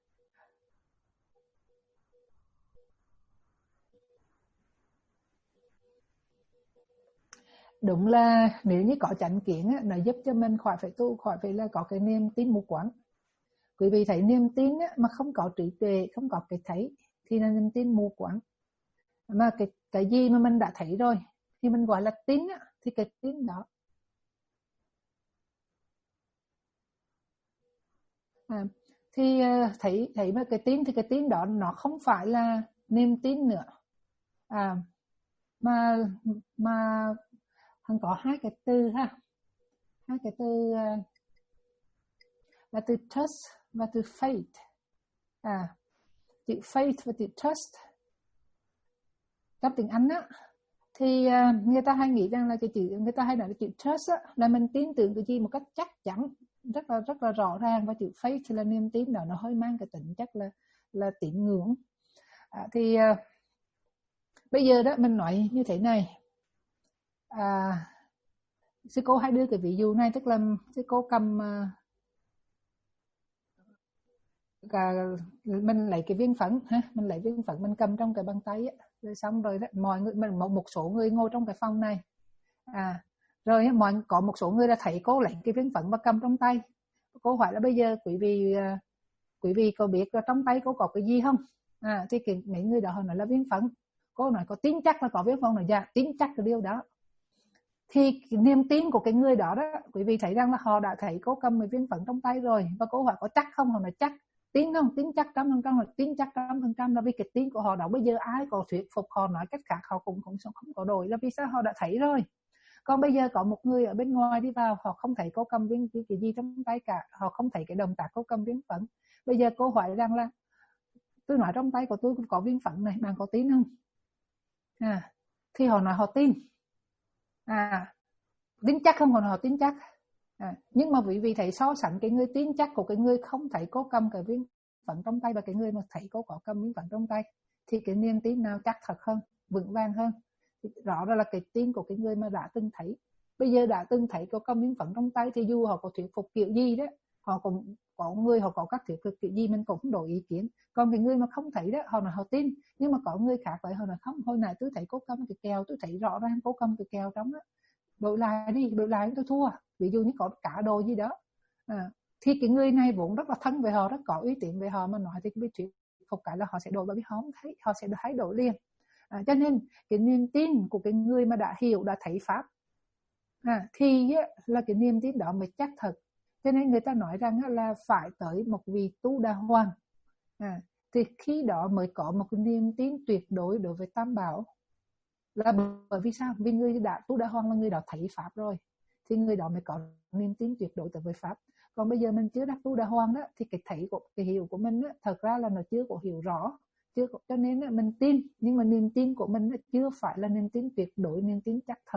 đúng là nếu như có chánh kiến á, nó giúp cho mình khỏi phải tu, khỏi phải là có cái niềm tin mù quáng. Quý vị thấy niềm tin á, mà không có trí tuệ, không có cái thấy thì là niềm tin mù quáng. Mà cái cái gì mà mình đã thấy rồi thì mình gọi là tin á, thì cái tin đó à, thì thấy thấy mà cái tin thì cái tin đó nó không phải là niềm tin nữa. À, mà mà hắn có hai cái từ ha, hai cái từ là từ trust và từ faith. À, chữ faith và chữ trust trong tiếng Anh á thì uh, người ta hay nghĩ rằng là cái chữ người ta hay nói là chữ trust á, là mình tin tưởng cái gì một cách chắc chắn, rất là rất là rõ ràng, và chữ faith thì là niềm tin đó, nó hơi mang cái tính chất là là tín ngưỡng. À, thì uh, bây giờ đó mình nói như thế này. À, sư cô hay đưa cái ví dụ này, tức là sư cô cầm uh, cả, mình lấy cái viên phấn ha, mình lấy viên phấn mình cầm trong cái bàn tay á, rồi xong rồi đó, mọi người mình một số người ngồi trong cái phòng này, à rồi mọi có một số người đã thấy cô lấy cái viên phấn và cầm trong tay. Cô hỏi là bây giờ quý vị quý vị có biết là trong tay cô có cái gì không? À thì cái mấy người đó họ nói là viên phấn. Cô nói có tin chắc là có viên phấn, nói dạ tin chắc cái điều đó. Thì cái niềm tin của cái người đó đó, quý vị thấy rằng là họ đã thấy cô cầm cái viên phấn trong tay rồi, và cô hỏi có chắc không? Họ nói chắc. Tin không? Tin chắc trăm phần trăm, là tin chắc trăm phần trăm, là vì cái tin của họ đó bây giờ ai có thuyết phục họ, nói cách khác họ cũng cũng không có đổi, là vì sao? Họ đã thấy rồi. Còn bây giờ có một người ở bên ngoài đi vào, họ không thấy cô cầm viên cái, cái gì trong tay cả, họ không thấy cái động tác cô cầm viên phấn. Bây giờ cô hỏi rằng là tôi nói trong tay của tôi có viên phấn này, bạn có tin không? À, thì họ nói họ tin. À, tin chắc không? Họ nói họ tin chắc. À, nhưng mà quý vị thấy so sánh cái người tin chắc của cái người không thấy cô cầm cái viên phấn trong tay và cái người mà thấy cô có cầm viên phấn trong tay, thì cái niềm tin nào chắc thật hơn, vững vàng hơn? Thì rõ ra là cái tin của cái người mà đã từng thấy. Bây giờ đã từng thấy cô cầm viên phấn trong tay thì dù họ có thuyết phục kiểu gì đó, họ cũng có người họ có các thuyết phục kiểu gì mình cũng không đổi ý kiến. Còn cái người mà không thấy đó, họ nói họ tin, nhưng mà có người khác vậy họ nói không, hồi nãy tôi thấy cô cầm cái kèo, tôi thấy rõ ràng cô cầm cái kèo trong đó, đổi lại đi, đổi lại tôi thua, ví dụ như có cả đồ gì đó. À, thì cái người này vốn rất là thân với họ, rất có uy tín với họ, mà nói thì cái chuyện phục cái là họ sẽ đổi, bởi vì họ không thấy, họ sẽ thấy đổi liền. À, cho nên cái niềm tin của cái người mà đã hiểu, đã thấy pháp, à, thì là cái niềm tin đó mới chắc thật. Cho nên người ta nói rằng là phải tới một vị tu đà hoàng, à, thì khi đó mới có một cái niềm tin tuyệt đối đối với Tam Bảo. Là bởi vì sao? Vì người đã tu đà hoàng là người đó thấy pháp rồi, thì người đó mới có niềm tin tuyệt đối tới với pháp. Còn bây giờ mình chưa đắc tu đà hoàng đó, thì cái thấy của cái hiểu của mình đó, thật ra là nó chưa có hiểu rõ, chưa có, cho nên mình tin, nhưng mà niềm tin của mình chưa phải là niềm tin tuyệt đối, niềm tin chắc thật.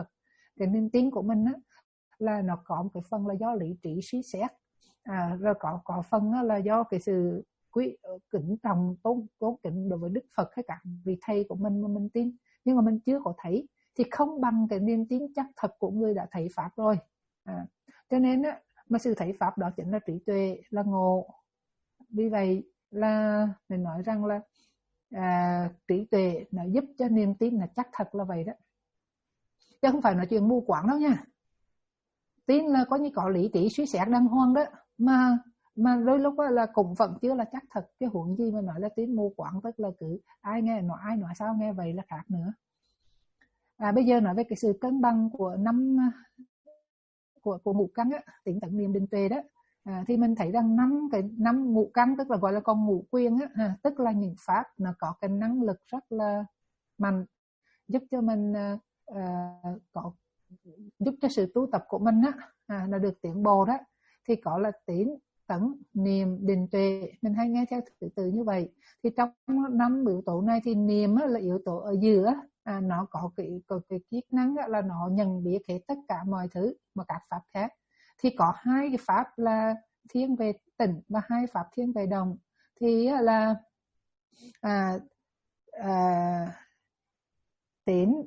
cái niềm tin của mình á, là nó có một cái phần là do lý trí suy xét, à, rồi có có phần là do cái sự quý kính trọng tôn tôn kính đối với Đức Phật hay cả vị thầy của mình mà mình tin, nhưng mà mình chưa có thấy thì không bằng cái niềm tin chắc thật của người đã thấy pháp rồi. À, cho nên á, mà sự thấy pháp đó chính là trí tuệ, là ngộ. Vì vậy là mình nói rằng là à, trí tuệ nó giúp cho niềm tin là chắc thật là vậy đó, chứ không phải nói chuyện mù quáng đâu nha. Tin là có như có lý trí suy xét đàng hoàng đó, mà mà đôi lúc là cũng vẫn chưa là chắc thật, cái huống gì mà nói là tin mù quáng, tức là cứ ai nghe nói ai nói sao nghe vậy là khác nữa. À, bây giờ nói về cái sự cân bằng của năm của của ngũ căn á, tính tận niệm định tuệ đó, à, thì mình thấy rằng năm cái năm ngũ căn tức là gọi là con ngũ quyền á, à, tức là những pháp nó có cái năng lực rất là mạnh, giúp cho mình à, à, có giúp cho sự tu tập của mình á, à, là được tiến bộ đó. Thì có là tín, tấn, niệm, định, tuệ, mình hay nghe theo thứ tự như vậy. Thì trong năm yếu tố này thì niệm là yếu tố ở giữa, à, nó có cái, có cái chức năng là nó nhận biết hết tất cả mọi thứ mà các pháp khác. Thì có hai cái pháp là thiên về tịnh và hai pháp thiên về động. Thì là à, à, tín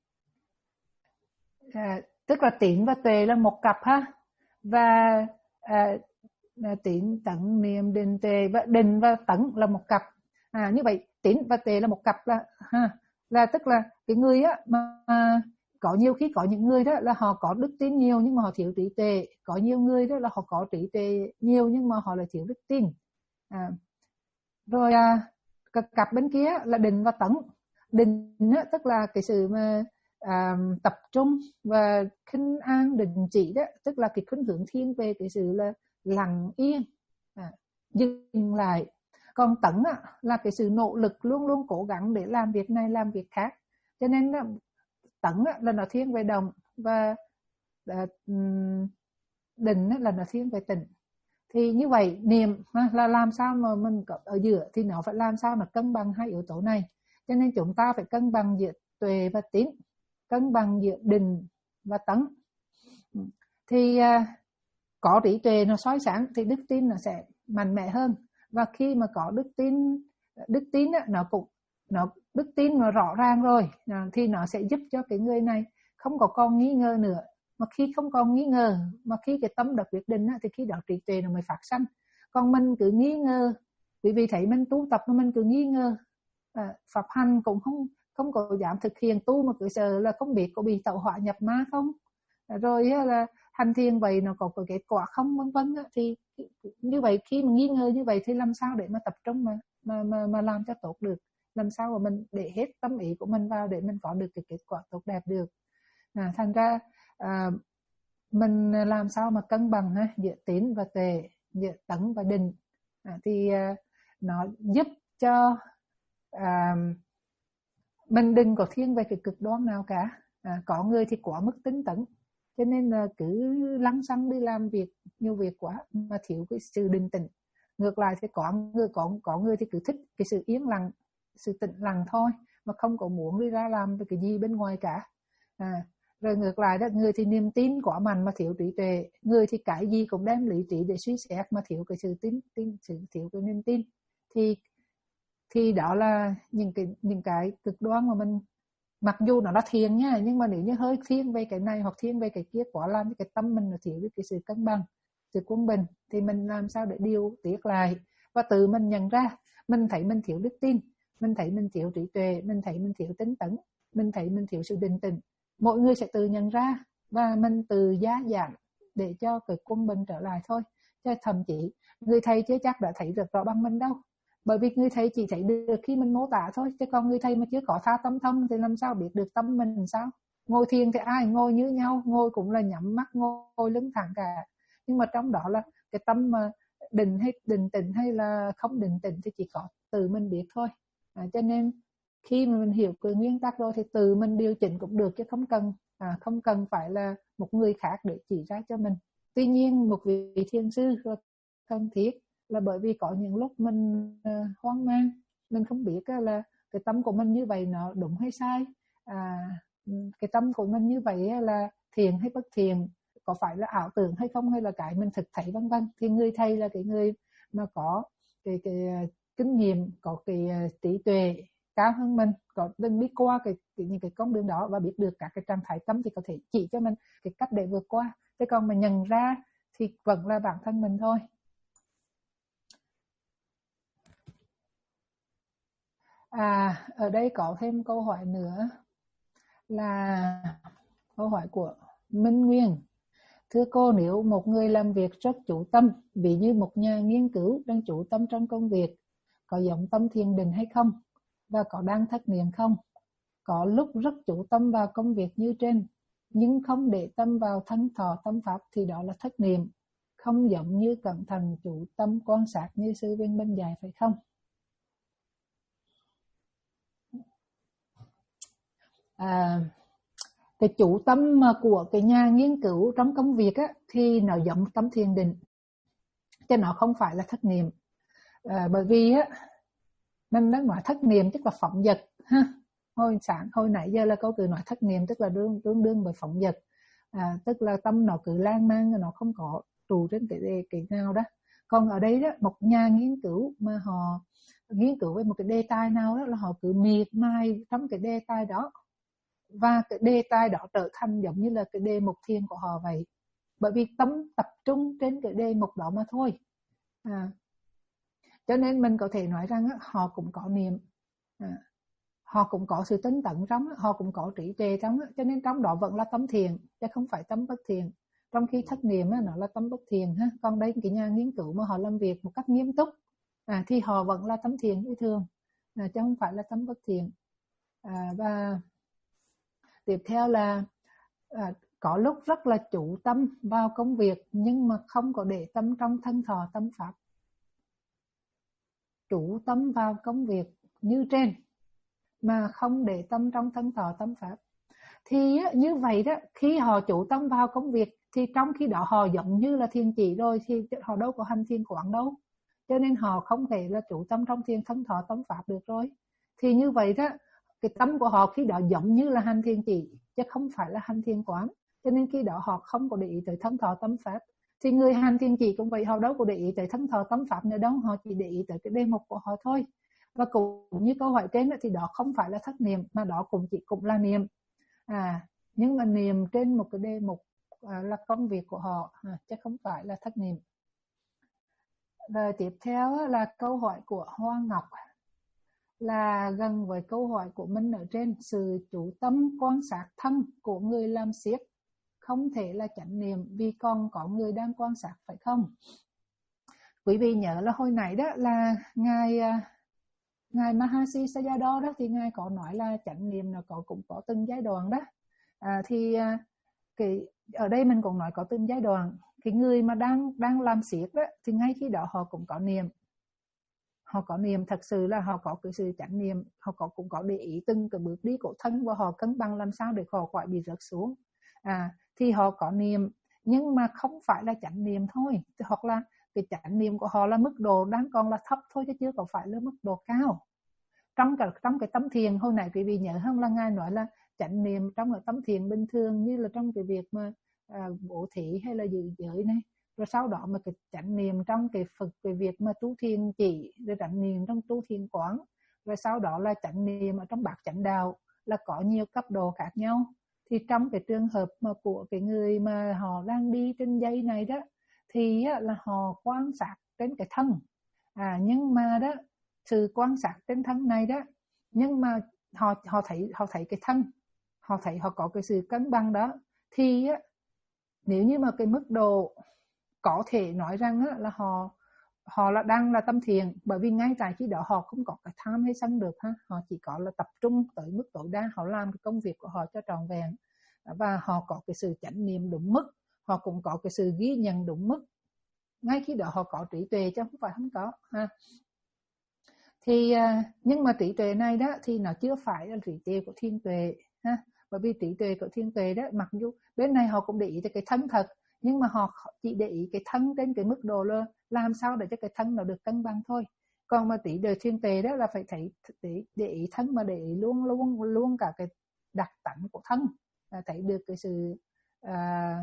à, tức là tín và tuệ là một cặp ha, và à, tín, tấn, niệm, định, tuệ, và định và tấn là một cặp. À, như vậy tín và tuệ là một cặp là ha, là tức là cái người á mà à, có nhiều khi có những người đó là họ có đức tin nhiều nhưng mà họ thiếu trí tuệ, có nhiều người đó là họ có trí tuệ nhiều nhưng mà họ lại thiếu đức tin. À, rồi à, cặp bên kia là định và tấn. Định á, tức là cái sự mà à, tập trung và khinh an định chỉ đó, tức là cái khuynh hướng thiên về cái sự là lặng yên, à, dừng lại. Còn tấn á, là cái sự nỗ lực luôn luôn cố gắng để làm việc này làm việc khác. Cho nên á, tấn á, là nó thiên về động, và à, định á, là nó thiên về tịnh. Thì như vậy niệm là làm sao mà mình có ở giữa, thì nó phải làm sao mà cân bằng hai yếu tố này. Cho nên chúng ta phải cân bằng giữa tuệ và tín, cân bằng giữa định và tấn. Thì à, có trí tuệ nó soi sáng thì đức tin nó sẽ mạnh mẽ hơn. Và khi mà có đức tin, đức tin á, nó cũng nó đức tin nó rõ ràng rồi, thì nó sẽ giúp cho cái người này không có còn nghi ngờ nữa. Mà khi không còn nghi ngờ, mà khi cái tâm đã quyết định á, thì khi đó trí tuệ nó mới phát sanh. Còn mình cứ nghi ngờ, bởi vì thấy mình tu tập mà mình cứ nghi ngờ, à, pháp hành cũng không không có dám thực hiện, tu mà cứ sợ là không biết có bị tẩu hỏa nhập ma không, rồi là hành thiền vậy nó có kết quả không, vân vân. Thì như vậy khi mà nghi ngờ như vậy thì làm sao để mà tập trung mà mà mà, mà làm cho tốt được, làm sao mà mình để hết tâm ý của mình vào để mình có được cái kết quả tốt đẹp được. À, thành ra à, mình làm sao mà cân bằng ha, giữa tín và tuệ, giữa tấn và định, à, thì à, nó giúp cho à, mình đừng có thiên về cái cực đoan nào cả. À, có người thì quá mức tín tấn, cho nên là cứ lăng xăng đi làm việc nhiều việc quá mà thiếu cái sự định tĩnh. Ngược lại thì có người có có người thì cứ thích cái sự yên lặng, sự tĩnh lặng thôi, mà không có muốn đi ra làm cái gì bên ngoài cả. À, rồi ngược lại đó, người thì niềm tin quá mạnh mà thiếu trí tuệ, người thì cái gì cũng đem lý trí để suy xét mà thiếu cái sự tin tin sự thiếu cái niềm tin. Thì thì đó là những cái những cái cực đoan mà mình, mặc dù nó là thiền nha, nhưng mà nếu như hơi thiên về cái này hoặc thiên về cái kia quá, làm cho cái tâm mình nó thiếu cái sự cân bằng, sự quân bình, thì mình làm sao để điều tiết lại và tự mình nhận ra mình thấy mình thiếu đức tin, mình thấy mình thiếu trí tuệ, mình thấy mình thiếu tín tấn, mình thấy mình thiếu sự định tĩnh. Mỗi người sẽ tự nhận ra và mình tự giá giảm để cho cái quân bình trở lại thôi. Chứ thậm chí người thầy chưa chắc đã thấy được rõ bằng mình đâu, bởi vì người thầy chỉ thấy được khi mình mô tả thôi, chứ còn người thầy mà chưa có tha tâm thông thì làm sao biết được tâm mình sao. Ngồi thiền thì ai ngồi như nhau, ngồi cũng là nhắm mắt, ngồi lưng thẳng cả, nhưng mà trong đó là cái tâm mà định hay định tĩnh hay là không định tĩnh thì chỉ có tự mình biết thôi. À, cho nên khi mà mình hiểu cái nguyên tắc rồi thì tự mình điều chỉnh cũng được, chứ không cần à, không cần phải là một người khác để chỉ ra cho mình. Tuy nhiên một vị thiền sư cần thiết là bởi vì có những lúc mình uh, hoang mang, mình không biết uh, là cái tâm của mình như vậy nó đúng hay sai, à, cái tâm của mình như vậy là thiện hay bất thiện, có phải là ảo tưởng hay không, hay là cái mình thực thấy vân vân. Thì người thầy là cái người mà có cái cái kinh nghiệm, có cái trí tuệ cao hơn mình, có từng biết qua cái, cái những cái con đường đó và biết được các cái trạng thái tâm, thì có thể chỉ cho mình cái cách để vượt qua. Thế còn mà nhận ra thì vẫn là bản thân mình thôi. À, ở đây có thêm câu hỏi nữa là câu hỏi của Minh Nguyên. Thưa cô, nếu một người làm việc rất chủ tâm, ví như một nhà nghiên cứu đang chủ tâm trong công việc, có giống tâm thiền định hay không? Và có đang thất niệm không? Có lúc rất chủ tâm vào công việc như trên, nhưng không để tâm vào thân thọ tâm pháp thì đó là thất niệm, không giống như cẩn thận chủ tâm quan sát như sư viên bên dạy phải không? À, cái chủ tâm của cái nhà nghiên cứu trong công việc á, thì nó giống tâm thiền định, chứ nó không phải là thất niệm. À, bởi vì á, mình đang nói thất niệm tức là phóng dật ha. Hồi sáng hồi nãy giờ là câu từ nói thất niệm tức là đương đương đương với phóng dật, à, tức là tâm nó cứ lan man, nó không có trụ trên cái cái nào đó. Còn ở đây đó, một nhà nghiên cứu mà họ nghiên cứu về một cái đề tài nào đó là họ cứ miệt mài trong cái đề tài đó, và cái đề tài đó trở thành giống như là cái đề mục thiền của họ vậy, bởi vì tâm tập trung trên cái đề mục đó mà thôi. À, cho nên mình có thể nói rằng á, họ cũng có niệm, à, họ cũng có sự tinh tấn trong, họ cũng có trí tuệ trong, cho nên trong đó vẫn là tâm thiền chứ không phải tâm bất thiền. Trong khi thất niệm á, nó là tâm bất thiền ha. Còn đây cái nhà nghiên cứu mà họ làm việc một cách nghiêm túc, à, thì họ vẫn là tâm thiền như thường, à, chứ không phải là tâm bất thiền. À, và tiếp theo là à, có lúc rất là chủ tâm vào công việc nhưng mà không có để tâm trong thân thọ tâm pháp. Chủ tâm vào công việc như trên mà không để tâm trong thân thọ tâm pháp. Thì như vậy đó, khi họ chủ tâm vào công việc thì trong khi đó họ giống như là thiền chỉ rồi, thì họ đâu có hành thiền quán đâu, cho nên họ không thể là chủ tâm trong thiền thân thọ tâm pháp được rồi. Thì như vậy đó, cái tâm của họ khi đó giống như là hành thiền chỉ chứ không phải là hành thiền quán, cho nên khi đó họ không có để ý tới thân thọ tâm pháp. Thì người hành thiền chỉ cũng vậy, họ đâu có để ý tới thân thọ tâm pháp nữa đâu, họ chỉ để ý tới cái đề mục của họ thôi. Và cũng như câu hỏi trên thì đó không phải là thất niệm, mà đó cũng chỉ cũng là niệm, à, nhưng mà niệm trên một cái đề mục à, là công việc của họ, à, chứ không phải là thất niệm. Rồi tiếp theo là câu hỏi của Hoa Ngọc, là gần với câu hỏi của mình ở trên. Sự chủ tâm quan sát thân của người làm siết không thể là chánh niệm vì còn có người đang quan sát phải không? Quý vị nhớ là hồi nãy đó là ngài ngài Mahasi Sayadaw đó, thì ngài có nói là chánh niệm nó có cũng có từng giai đoạn đó. À, thì cái ở đây mình cũng nói có từng giai đoạn. Cái người mà đang đang làm siết đó thì ngay khi đó họ cũng có niệm, họ có niệm thật sự là họ có cái sự chánh niệm, họ có cũng có để ý từng cái bước đi của thân và họ cân bằng làm sao để họ khỏi bị rớt xuống. À, thì họ có niệm nhưng mà không phải là chánh niệm thôi, hoặc là cái chánh niệm của họ là mức độ đang còn là thấp thôi chứ chưa có phải là mức độ cao. Trong cái trong cái tâm thiền hồi nãy quý vị nhớ không, là ngài nói là chánh niệm trong cái tâm thiền bình thường như là trong cái việc mà à, bố thí hay là giữ giới này, rồi sau đó mà cái chánh niệm trong cái phật cái việc mà tu thiền chỉ, rồi chánh niệm trong tu thiền quán, rồi sau đó là chánh niệm ở trong bát chánh đạo, là có nhiều cấp độ khác nhau. Thì trong cái trường hợp mà của cái người mà họ đang đi trên dây này đó, thì là họ quan sát đến cái thân, à, nhưng mà đó sự quan sát trên thân này đó, nhưng mà họ họ thấy họ thấy cái thân, họ thấy họ có cái sự cân bằng đó, thì á, nếu như mà cái mức độ có thể nói rằng á, là họ họ là đang là tâm thiền, bởi vì ngay tại khi đó họ không có cái tham hay sân được ha, họ chỉ có là tập trung tới mức tối đa, họ làm cái công việc của họ cho trọn vẹn, và họ có cái sự chánh niệm đúng mức, họ cũng có cái sự ghi nhận đúng mức, ngay khi đó họ có trí tuệ chứ không phải không có ha. Thì nhưng mà trí tuệ này đó thì nó chưa phải là trí tuệ của thiên tuệ ha, bởi vì trí tuệ của thiên tuệ đó, mặc dù bên này họ cũng để ý tới cái thân thật, nhưng mà họ chỉ để ý cái thân trên cái mức độ là làm sao để cho cái thân nó được cân bằng thôi. Còn mà trí tuệ thiên tuệ đó là phải thấy để, để ý thân, mà để ý luôn luôn luôn cả cái đặc tánh của thân, à, thấy được cái sự à,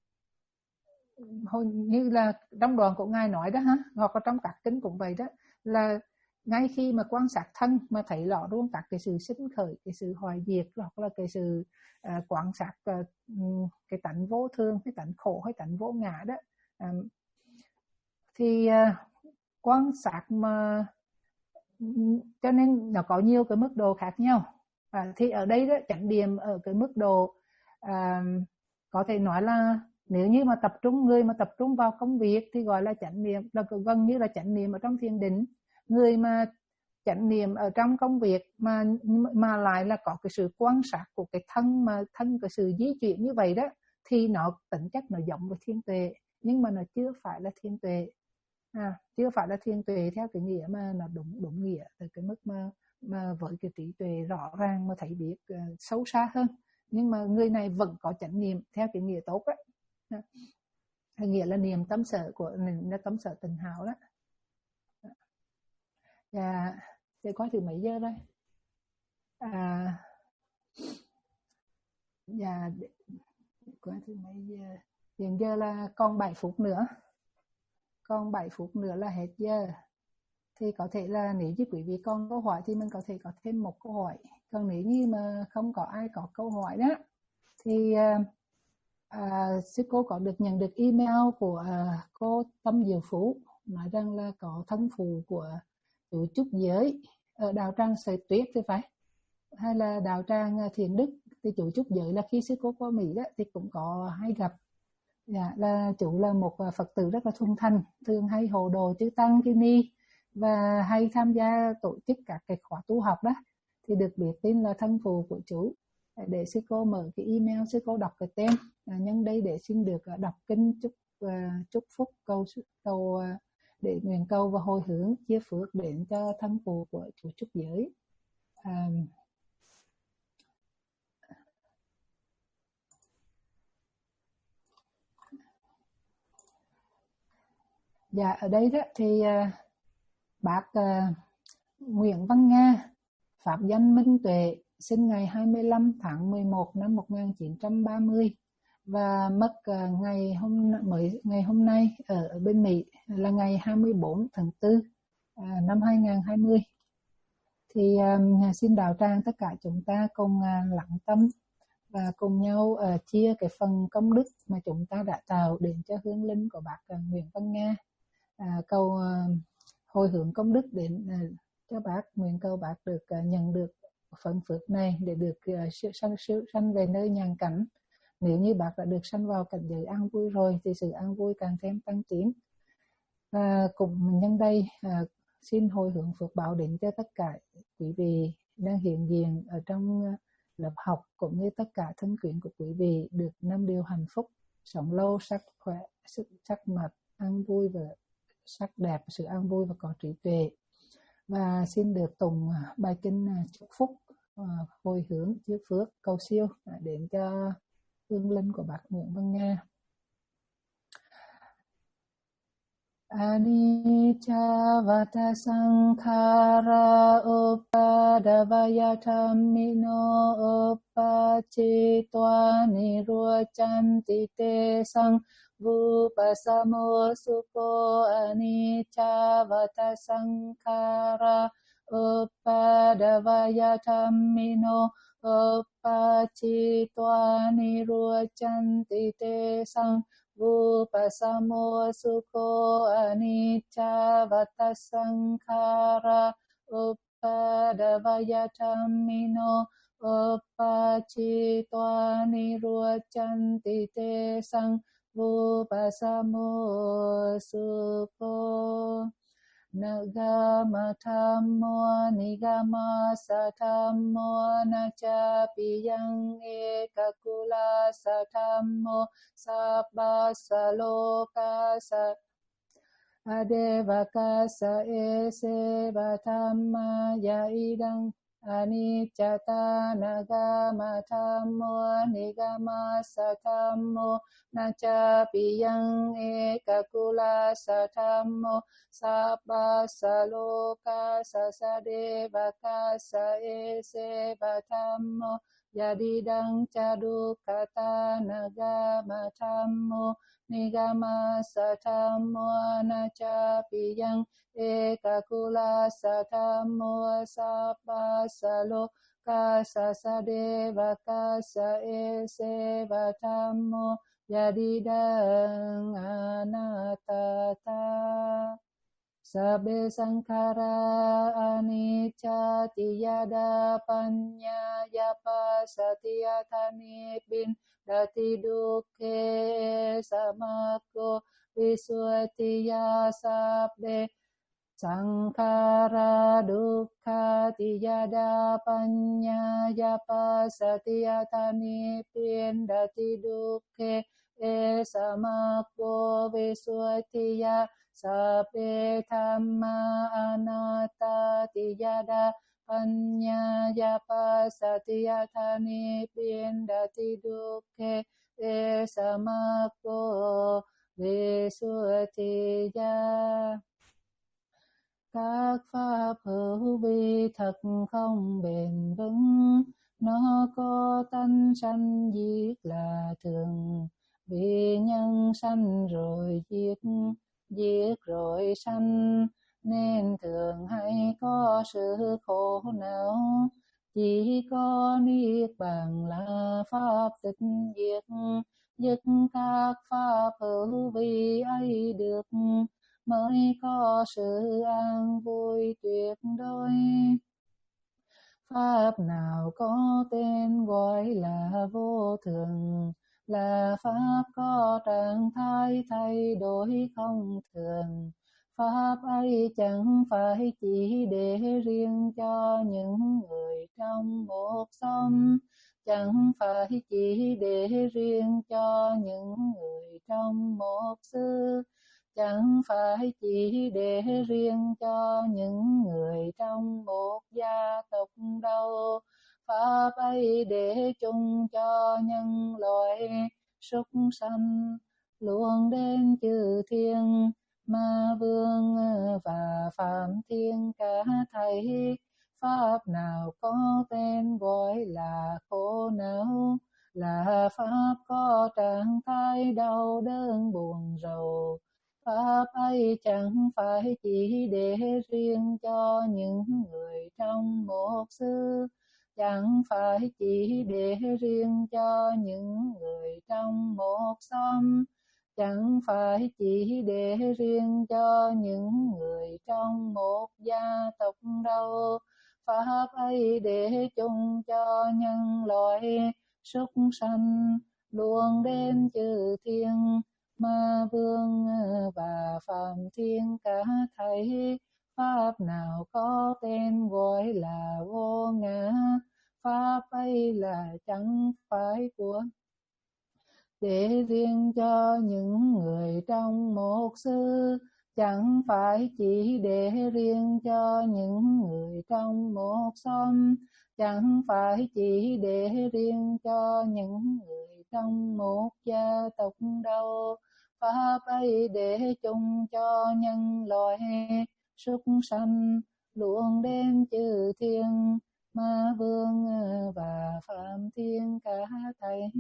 như là trong đoạn của Ngài nói đó ha, hoặc là trong các kinh cũng vậy đó, là ngay khi mà quan sát thân mà thấy rõ luôn các cái sự sinh khởi, cái sự hoại diệt, hoặc là cái sự à, quan sát à, cái tánh vô thường, cái tánh khổ hay tánh vô ngã đó, à, thì à, quan sát mà cho nên nó có nhiều cái mức độ khác nhau. À, thì ở đây đó, chánh niệm ở cái mức độ à, có thể nói là nếu như mà tập trung, người mà tập trung vào công việc thì gọi là chánh niệm, là gần như là chánh niệm ở trong thiền định. Người mà chánh niệm ở trong công việc mà mà lại là có cái sự quan sát của cái thân, mà thân cái sự di chuyển như vậy đó, thì nó tính chất nó giống với thiên tuệ, nhưng mà nó chưa phải là thiên tuệ. À, chưa phải là thiên tuệ theo cái nghĩa mà nó đúng đúng nghĩa, từ cái mức mà mà với cái trí tuệ rõ ràng mà thấy biết uh, sâu xa hơn, nhưng mà người này vẫn có chánh niệm theo cái nghĩa tốt đấy, cái nghĩa là niệm tâm sở của mình, là tâm sở tình hảo đó. Dạ, để coi từ mấy giờ đây? À, dạ, để coi từ mấy giờ? Hiện giờ là còn bảy phút nữa. Còn bảy phút nữa là hết giờ. Thì có thể là nếu như quý vị còn câu hỏi thì mình có thể có thêm một câu hỏi. Còn nếu như mà không có ai có câu hỏi đó, thì à, sư cô có được nhận được email của à, cô Tâm Diệu Phú nói rằng là có thân phụ của chủ trúc giới ở đạo tràng Sợi Tuyết thì phải, hay là đạo tràng Thiền Đức. Thì chủ trúc giới là khi sư cô qua Mỹ đó thì cũng có hay gặp. Dạ, là chủ là một Phật tử rất là thuần thành, thường hay hộ đồ chư tăng chư ni và hay tham gia tổ chức các cái khóa tu học đó, thì được biết tin là thân phụ của chủ. Để sư cô mở cái email, sư cô đọc cái tên à, nhân đây để xin được đọc kinh chúc uh, chúc phúc cầu cầu uh, để nguyện cầu và hồi hướng chia phước đến cho thân phụ của chủ trúc giới. À, dạ, ở đây đó thì uh, bác uh, Nguyễn Văn Nga, pháp danh Minh Tuệ, sinh ngày hai mươi lăm tháng mười một năm một nghìn chín trăm ba mươi và mất uh, ngày hôm mới ngày hôm nay ở, ở bên Mỹ là ngày hai mươi bốn tháng tư uh, năm hai nghìn không trăm hai mươi. Thì um, xin đạo tràng tất cả chúng ta cùng uh, lặng tâm và cùng nhau uh, chia cái phần công đức mà chúng ta đã tạo đến cho hương linh của bác uh, Nguyễn Văn Nga. Uh, cầu uh, hồi hướng công đức đến uh, cho bác, nguyện cầu bác được uh, nhận được phần phước này để được uh, sanh, sanh về nơi nhàn cảnh. Nếu như bác đã được sanh vào cảnh giới an vui rồi thì sự an vui càng thêm tăng tiến. Và cũng nhân đây uh, xin hồi hướng phước báo đến cho tất cả quý vị đang hiện diện ở trong uh, lớp học, cũng như tất cả thân quyến của quý vị được năm điều hạnh phúc, sống lâu, sắc khỏe, sắc mặt, an vui và sắc đẹp, sự an vui và có trí tuệ. Và xin được tụng bài kinh chúc phúc, hồi hướng chia phước cầu siêu đến cho hương linh của bác Nguyễn Văn Nga. Anicca vata sankhara upadavaya dhammino upacitwa niruccanti te sang vupasamo sukho anicca vata sankhara upadavaya dhammino upacitwa niruccanti te sang Vupasamo sukho anicca vata sankhara upadavaya dhammino upacitwa niruccanti te sang vupasamo sukho. Nagama dhammo nigama sadhammo naca piyang ekakula sadhammo sabba saloka sa adevaka sa ese vadhamma yaidang anicca nagama dhammo nigama sadhammo naca piyang ekakula sadhammo sabba saloka sasadevaka sa ese vadhammo Yadidang chadukata nagama chammo nigama satammo anachapiyang ekakula satammo sapasalo kasa sadeva kasa esevatammo yadidang anatata Sabbe sankhara anicca tiyada panya yapa satiyatani bin dati dukke samakko visuatiya sabbe sankhara dukkha tiyada panya yapa satiyatani bin dati dukke samakko visuatiya Sabbe dhamma anatta tiyada panya yapa satiyatani pindati dukke e samakko visuatiya. Các pháp hữu vi thật không bền vững, nó có tánh sanh diệt là thường, vì nhân sanh rồi diệt. Giết rồi sanh nên thường hay có sự khổ não, chỉ có niết bàn là pháp tịch diệt, dứt các pháp hữu vi ấy được mới có sự an vui tuyệt đối. Pháp nào có tên gọi là vô thường, là pháp có trạng thái thay đổi không thường. Pháp ấy chẳng phải chỉ để riêng cho những người trong một xóm, chẳng phải chỉ để riêng cho những người trong một xứ, chẳng phải chỉ để riêng cho những người trong một gia tộc đâu. Pháp ấy để chung cho nhân loại súc sanh, luôn đến chư thiên, ma vương và phạm thiên cả thảy. Pháp nào có tên gọi là khổ não, là pháp có trạng thái đau đớn buồn rầu. Pháp ấy chẳng phải chỉ để riêng cho những người trong một xứ, chẳng phải chỉ để riêng cho những người trong một xóm, chẳng phải chỉ để riêng cho những người trong một gia tộc đâu. Pháp ấy để chung cho nhân loại súc sanh, luôn đến chư thiên, ma vương và phạm thiên cả thảy. Pháp nào có tên gọi là vô ngã, pháp ấy là chẳng phải của để riêng cho những người trong một xứ, chẳng phải chỉ để riêng cho những người trong một xóm, chẳng phải chỉ để riêng cho những người trong một gia tộc đâu. Pháp ấy để chung cho nhân loại súc sanh, luôn đến chư thiên, ma vương và phạm thiên cả thảy.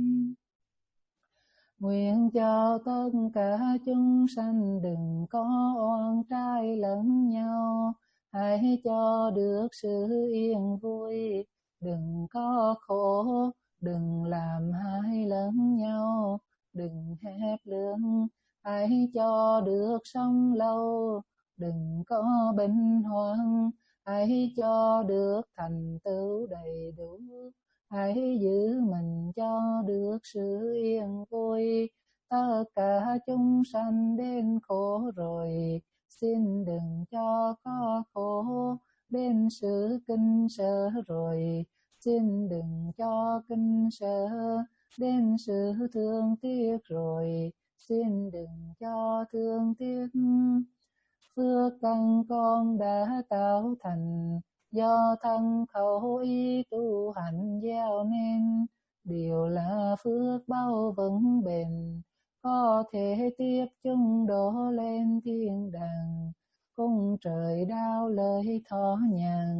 Nguyện cho tất cả chúng sanh đừng có oan trái lẫn nhau, hãy cho được sự yên vui, đừng có khổ, đừng làm hại lẫn nhau, đừng hẹp lương, hãy cho được sống lâu, đừng có bệnh hoạn, hãy cho được thành tựu đầy đủ. Hãy giữ mình cho được sự yên vui. Tất cả chúng sanh đến khổ rồi, xin đừng cho có khổ. Đến sự kinh sợ rồi, xin đừng cho kinh sợ. Đến sự thương tiếc rồi, xin đừng cho thương tiếc. Phước căn con đã tạo thành, do thân khẩu ý tu hành gieo nên, đều là phước bao vững bền, có thể tiếp chúng đổ lên thiên đàng. Cung trời đao lời thọ nhàn,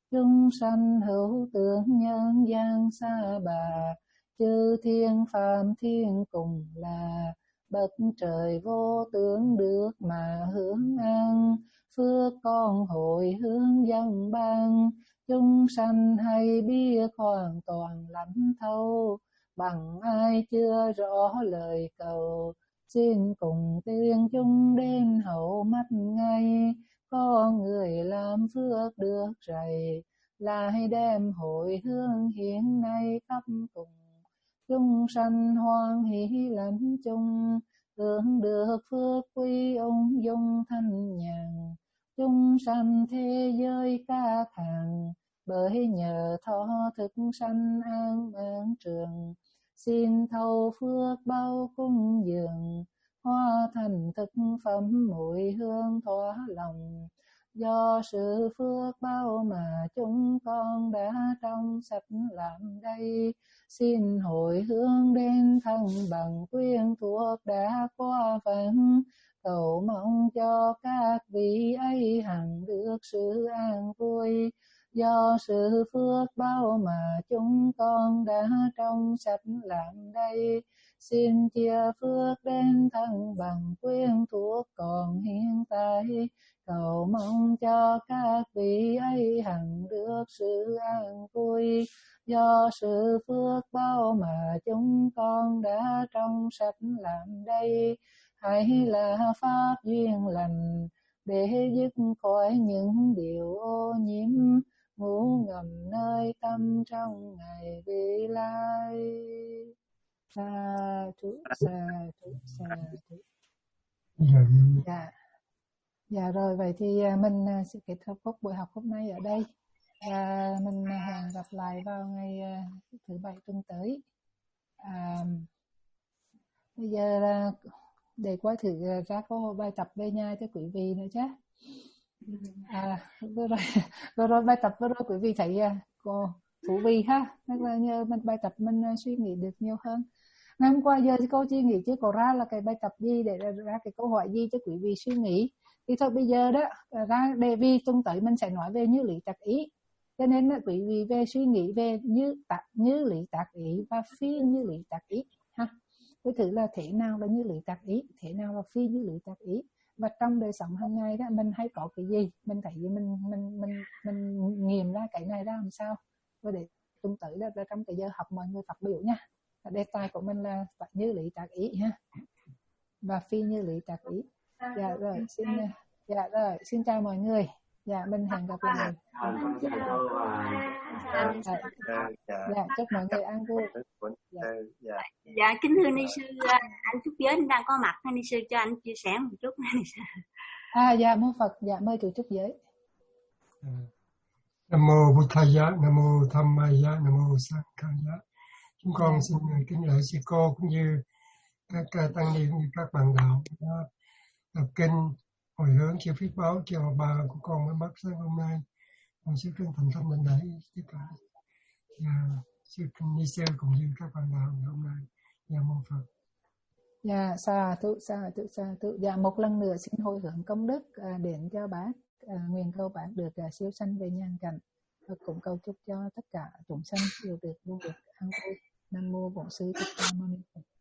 chúng sanh hữu tưởng nhân gian xa bà, chư thiên phàm thiên cùng là, bậc trời vô tướng được mà hướng an, phước con hồi hướng dân ban, chúng sanh hay biết hoàn toàn lãnh thấu, bằng ai chưa rõ lời cầu, xin cùng tiên chúng đến hậu mắt ngay, có người làm phước được rày, lại đem hồi hương hiện nay khắp cùng, chúng sanh hoan hỷ lãnh chung, hưởng được phước quy ung dung thanh nhàn, chúng sanh thế giới ca hàng, bởi nhờ thọ thực sanh an an trường, xin thâu phước bao cung dường, hóa thành thực phẩm mùi hương thỏa lòng, do sự phước bao mà chúng con đã trong sạch làm đây, xin hồi hướng đến thân bằng quyên thuộc đã qua vãng, cầu mong cho các vị ấy hằng được sự an vui, do sự phước bao mà chúng con đã trong sạch làm đây, xin chia phước đến thân bằng quyên thuộc còn hiện tại, cầu mong cho các vị ấy hằng được sự an vui, do sự phước bao mà chúng con đã trong sạch làm đây, hãy là pháp duyên lành để dứt khỏi những điều ô nhiễm, ngủ ngầm nơi tâm trong ngày vị lai. Sa thú, sa thú, sa thú. Dạ. Dạ rồi, vậy thì mình sẽ kết thúc buổi học hôm nay ở đây. Và mình hẹn gặp lại vào ngày thứ bảy tuần tới. À, bây giờ là để qua thử ra câu bài tập về nhà cho quý vị nữa chứ. À, vừa rồi, vừa rồi bài tập vừa rồi quý vị thấy cô thú vị ha, nên là nhờ mình bài tập mình suy nghĩ được nhiều hơn. Ngày hôm qua giờ thì cô suy nghĩ chứ có ra là cái bài tập gì để ra cái câu hỏi gì cho quý vị suy nghĩ. Thì thôi bây giờ đó ra đề vì tuần tới mình sẽ nói về như lý tác ý, cho nên là quý vị về suy nghĩ về như tác như lý tác ý và phi như lý tác ý ha. Cái thứ là thế nào là như lý tác ý, thế nào là phi như lý tác ý, và trong đời sống hàng ngày đó mình hay có cái gì, mình thấy gì mình mình mình mình nghiệm ra cái này ra làm sao, và để tuần tới là, là trong cái giờ học mọi người phát biểu nha. Đề tài của mình là như lý tác ý ha, và phi như lý tác ý. Dạ rồi, xin dạ rồi, xin chào mọi người. Dạ mình hẹn gặp lại. Dạ, dạ chúc mọi người an vui. Dạ, dạ kính thưa ni sư, anh Trúc Giới đang có mặt, ni sư cho anh chia sẻ một chút. À dạ mô Phật, dạ mời chủ Trúc Giới. Nam mô Buddhaya, Nam mô Dhammaya, Nam mô Sanghaya. Chúng con yeah. xin kính lễ sư cô cũng như các tăng ni cũng như các bạn đạo đọc kinh hồi hướng chư phước báo cho bà của con mới mất sáng hôm nay. Con xin chân thành tâm đảnh lễ tất cả và sư ni sư cũng như các bạn đạo ngày hôm nay. Dạ mô Phật. Dạ sa thú sa thú sa thú. Dạ một lần nữa xin hồi hướng công đức à, đến cho bác, à, nguyện cầu bác được à, siêu sanh về nhân cảnh, và cũng cầu chúc cho tất cả chúng sanh đều được vô được an vui. Nam mô Bổn Sư Thích Ca Mâu Ni Phật.